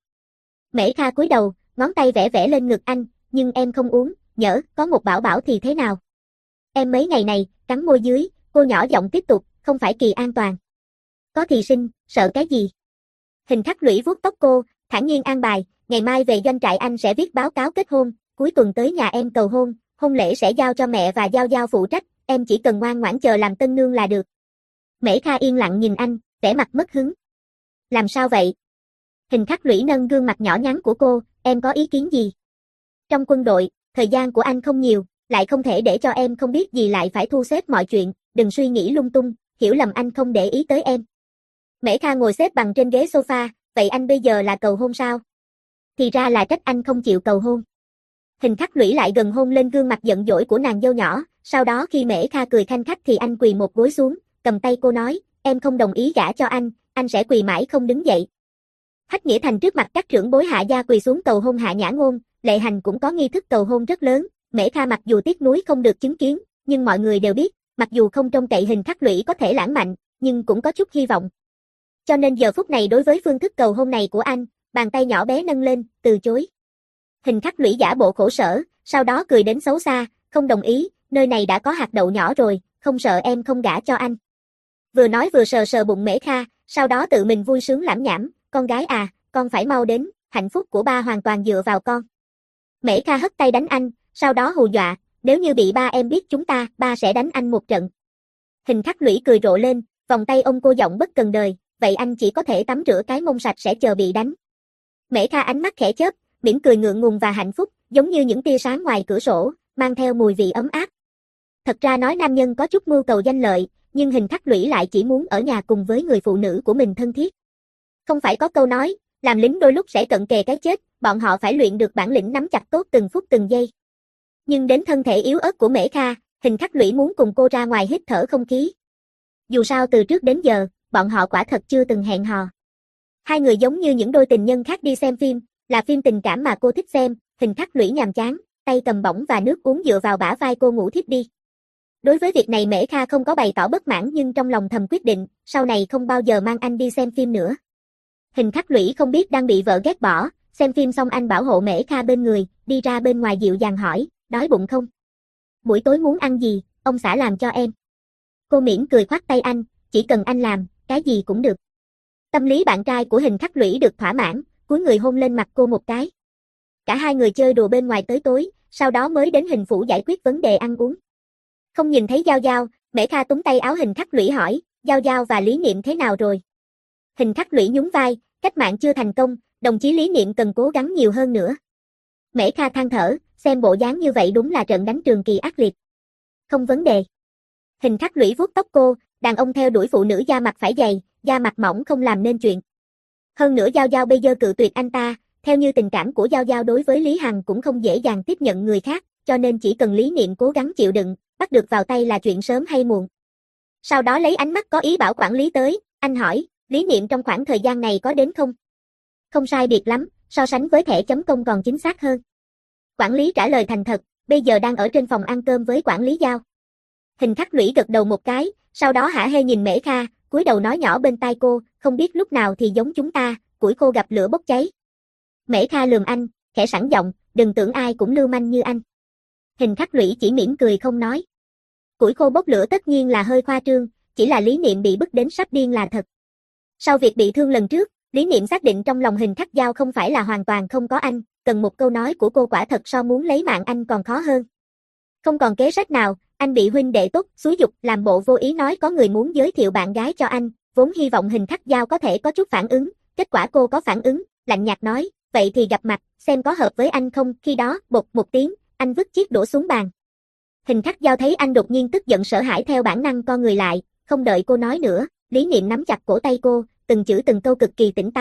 Mễ Kha cúi đầu, ngón tay vẽ vẽ lên ngực anh, nhưng em không uống, nhỡ, có một bảo bảo thì thế nào? Em mấy ngày này, cắn môi dưới, cô nhỏ giọng tiếp tục, không phải kỳ an toàn. Có thì sinh, sợ cái gì? Hình khắc lũy vuốt tóc cô, thản nhiên an bài, ngày mai về doanh trại anh sẽ viết báo cáo kết hôn, cuối tuần tới nhà em cầu hôn, hôn lễ sẽ giao cho mẹ và Giao Giao phụ trách, em chỉ cần ngoan ngoãn chờ làm tân nương là được. Mễ Kha yên lặng nhìn anh, vẻ mặt mất hứng. Làm sao vậy? Hình khắc lũy nâng gương mặt nhỏ nhắn của cô, em có ý kiến gì? Trong quân đội, thời gian của anh không nhiều, lại không thể để cho em không biết gì lại phải thu xếp mọi chuyện, đừng suy nghĩ lung tung, hiểu lầm anh không để ý tới em. Mễ Kha ngồi xếp bằng trên ghế sofa, vậy anh bây giờ là cầu hôn sao? Thì ra là trách anh không chịu cầu hôn. Hình khắc lũy lại gần hôn lên gương mặt giận dỗi của nàng dâu nhỏ, sau đó khi Mễ Kha cười khanh khách thì anh quỳ một gối xuống, cầm tay cô nói, em không đồng ý gả cho anh, anh sẽ quỳ mãi không đứng dậy. Hách Nghĩa Thành trước mặt các trưởng bối Hạ gia quỳ xuống cầu hôn Hạ Nhã Ngôn, Lệ Hành cũng có nghi thức cầu hôn rất lớn, Mễ Kha mặc dù tiếc nuối không được chứng kiến, nhưng mọi người đều biết, mặc dù không trông cậy Hình khắc lũy có thể lãng mạn, nhưng cũng có chút hy vọng. Cho nên giờ phút này đối với phương thức cầu hôn này của anh, bàn tay nhỏ bé nâng lên, từ chối. Hình khắc lũy giả bộ khổ sở, sau đó cười đến xấu xa, không đồng ý, nơi này đã có hạt đậu nhỏ rồi, không sợ em không gả cho anh. Vừa nói vừa sờ sờ bụng Mễ Kha, sau đó tự mình vui sướng lảm nhảm, con gái à, con phải mau đến, hạnh phúc của ba hoàn toàn dựa vào con. Mễ Kha hất tay đánh anh, sau đó hù dọa, nếu như bị ba em biết chúng ta, ba sẽ đánh anh một trận. Hình khắc lũy cười rộ lên, vòng tay ôm cô giọng bất cần đời, vậy anh chỉ có thể tắm rửa cái mông sạch sẽ chờ bị đánh. Mễ Kha ánh mắt khẽ chớp, mỉm cười ngượng ngùng và hạnh phúc, giống như những tia sáng ngoài cửa sổ, mang theo mùi vị ấm áp. Thật ra nói nam nhân có chút mưu cầu danh lợi, nhưng Hình khắc lũy lại chỉ muốn ở nhà cùng với người phụ nữ của mình thân thiết. Không phải có câu nói, làm lính đôi lúc sẽ cận kề cái chết, bọn họ phải luyện được bản lĩnh nắm chặt tốt từng phút từng giây. Nhưng đến thân thể yếu ớt của Mễ Kha, Hình khắc lũy muốn cùng cô ra ngoài hít thở không khí. Dù sao từ trước đến giờ, bọn họ quả thật chưa từng hẹn hò. Hai người giống như những đôi tình nhân khác đi xem phim, là phim tình cảm mà cô thích xem, Hình khắc lũy nhàm chán, tay cầm bỏng và nước uống dựa vào bả vai cô ngủ thiếp đi. Đối với việc này Mễ Kha không có bày tỏ bất mãn nhưng trong lòng thầm quyết định, sau này không bao giờ mang anh đi xem phim nữa. Hình khắc lũy không biết đang bị vợ ghét bỏ, xem phim xong anh bảo hộ Mễ Kha bên người, đi ra bên ngoài dịu dàng hỏi, đói bụng không? Buổi tối muốn ăn gì, ông xã làm cho em. Cô mỉm cười khoát tay anh, chỉ cần anh làm, cái gì cũng được. Tâm lý bạn trai của Hình khắc lũy được thỏa mãn, cúi người hôn lên mặt cô một cái. Cả hai người chơi đùa bên ngoài tới tối, sau đó mới đến Hình phủ giải quyết vấn đề ăn uống. Không nhìn thấy Giao Giao, Mễ Kha túm tay áo Hình khắc lũy hỏi, Giao Giao và Lý Niệm thế nào rồi? Hình khắc lũy nhún vai, cách mạng chưa thành công, đồng chí Lý Niệm cần cố gắng nhiều hơn nữa. Mễ Kha than thở, xem bộ dáng như vậy đúng là trận đánh trường kỳ ác liệt. Không vấn đề. Hình khắc lũy vuốt tóc cô, đàn ông theo đuổi phụ nữ da mặt phải dày, da mặt mỏng không làm nên chuyện. Hơn nữa Giao Giao bây giờ cự tuyệt anh ta, theo như tình cảm của Giao Giao đối với Lý Hằng cũng không dễ dàng tiếp nhận người khác, cho nên chỉ cần Lý Niệm cố gắng chịu đựng, bắt được vào tay là chuyện sớm hay muộn. Sau đó lấy ánh mắt có ý bảo quản lý tới, anh hỏi, Lý Niệm trong khoảng thời gian này có đến không? Không sai biệt lắm, so sánh với thẻ chấm công còn chính xác hơn. Quản lý trả lời thành thật, bây giờ đang ở trên phòng ăn cơm với quản lý Giao. Hình khắc lũy gật đầu một cái, sau đó hả hê nhìn Mễ Kha, cúi đầu nói nhỏ bên tai cô, không biết lúc nào thì giống chúng ta, củi khô gặp lửa bốc cháy. Mễ Kha lườm anh, khẽ sẵn giọng, đừng tưởng ai cũng lưu manh như anh. Hình khắc lũy chỉ mỉm cười không nói. Củi khô bốc lửa tất nhiên là hơi khoa trương, chỉ là Lý Niệm bị bức đến sắp điên là thật. Sau việc bị thương lần trước, Lý Niệm xác định trong lòng Hình khắc Giao không phải là hoàn toàn không có anh, cần một câu nói của cô quả thật so muốn lấy mạng anh còn khó hơn. Không còn kế sách nào, anh bị huynh đệ tốt, xúi dục làm bộ vô ý nói có người muốn giới thiệu bạn gái cho anh, vốn hy vọng Hình khắc Giao có thể có chút phản ứng, kết quả cô có phản ứng, lạnh nhạt nói, vậy thì gặp mặt, xem có hợp với anh không, khi đó, bột một tiếng, anh vứt chiếc đũa xuống bàn. Hình khắc Giao thấy anh đột nhiên tức giận sợ hãi theo bản năng co người lại, không đợi cô nói nữa, Lý Niệm nắm chặt cổ tay cô, từng chữ từng câu cực kỳ tỉnh táo,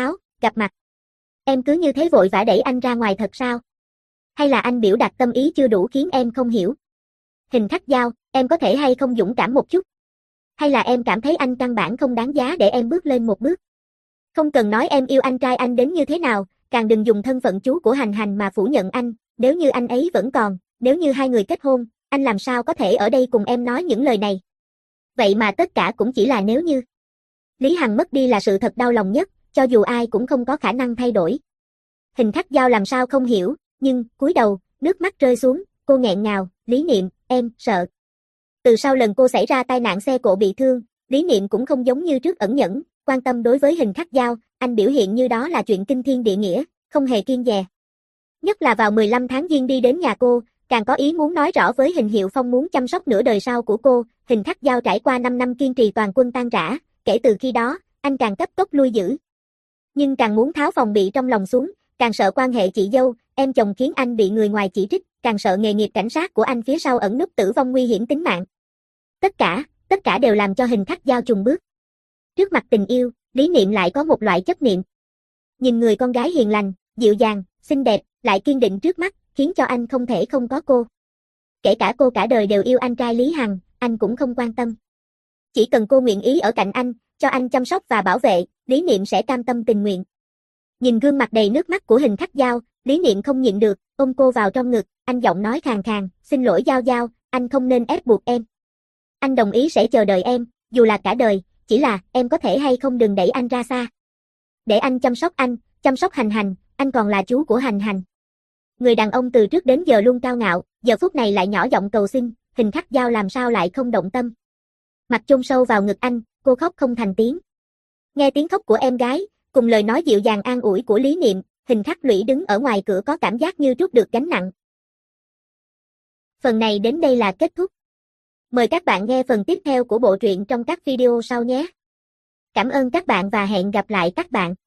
gặp mặt. Em cứ như thế vội vã đẩy anh ra ngoài thật sao? Hay là anh biểu đạt tâm ý chưa đủ khiến em không hiểu? Hình Thắt Dao, em có thể hay không dũng cảm một chút? Hay là em cảm thấy anh căn bản không đáng giá để em bước lên một bước? Không cần nói em yêu anh trai anh đến như thế nào, càng đừng dùng thân phận chú của Hành Hành mà phủ nhận anh, nếu như anh ấy vẫn còn, nếu như hai người kết hôn, anh làm sao có thể ở đây cùng em nói những lời này? Vậy mà tất cả cũng chỉ là nếu như. Lý Hằng mất đi là sự thật đau lòng nhất, cho dù ai cũng không có khả năng thay đổi. Hình Thắt Dao làm sao không hiểu, nhưng, cúi đầu, nước mắt rơi xuống, cô nghẹn ngào, Lý Niệm, em, sợ. Từ sau lần cô xảy ra tai nạn xe cộ bị thương, Lý Niệm cũng không giống như trước ẩn nhẫn, quan tâm đối với Hình Thắt Dao, anh biểu hiện như đó là chuyện kinh thiên địa nghĩa, không hề kiêng dè. Nhất là vào mười lăm tháng giêng đi đến nhà cô, càng có ý muốn nói rõ với Hình Hiệu Phong muốn chăm sóc nửa đời sau của cô. Hình Thắt Dao trải qua năm năm kiên trì toàn quân tan rã, kể từ khi đó, anh càng cấp tốc lui giữ. Nhưng càng muốn tháo phòng bị trong lòng xuống, càng sợ quan hệ chị dâu, em chồng khiến anh bị người ngoài chỉ trích, càng sợ nghề nghiệp cảnh sát của anh phía sau ẩn núp tử vong nguy hiểm tính mạng. Tất cả, tất cả đều làm cho Hình Thắt Dao chùng bước. Trước mặt tình yêu, Lý Niệm lại có một loại chấp niệm. Nhìn người con gái hiền lành, dịu dàng, xinh đẹp, lại kiên định trước mắt, khiến cho anh không thể không có cô. Kể cả cô cả đời đều yêu anh trai Lý Hằng, anh cũng không quan tâm. Chỉ cần cô nguyện ý ở cạnh anh, cho anh chăm sóc và bảo vệ, Lý Niệm sẽ cam tâm tình nguyện. Nhìn gương mặt đầy nước mắt của Hình Thắt Dao, Lý Niệm không nhịn được, ôm cô vào trong ngực, anh giọng nói khàn khàn, xin lỗi Dao Dao, anh không nên ép buộc em. Anh đồng ý sẽ chờ đợi em, dù là cả đời, chỉ là em có thể hay không đừng đẩy anh ra xa. Để anh chăm sóc anh, chăm sóc Hành Hành, anh còn là chú của Hành Hành. Người đàn ông từ trước đến giờ luôn cao ngạo, giờ phút này lại nhỏ giọng cầu xin, Hình Thắt Dao làm sao lại không động tâm. Mặt chôn sâu vào ngực anh, cô khóc không thành tiếng. Nghe tiếng khóc của em gái, cùng lời nói dịu dàng an ủi của Lý Niệm, Hình Thắt Lũy đứng ở ngoài cửa có cảm giác như trút được gánh nặng. Phần này đến đây là kết thúc. Mời các bạn nghe phần tiếp theo của bộ truyện trong các video sau nhé. Cảm ơn các bạn và hẹn gặp lại các bạn.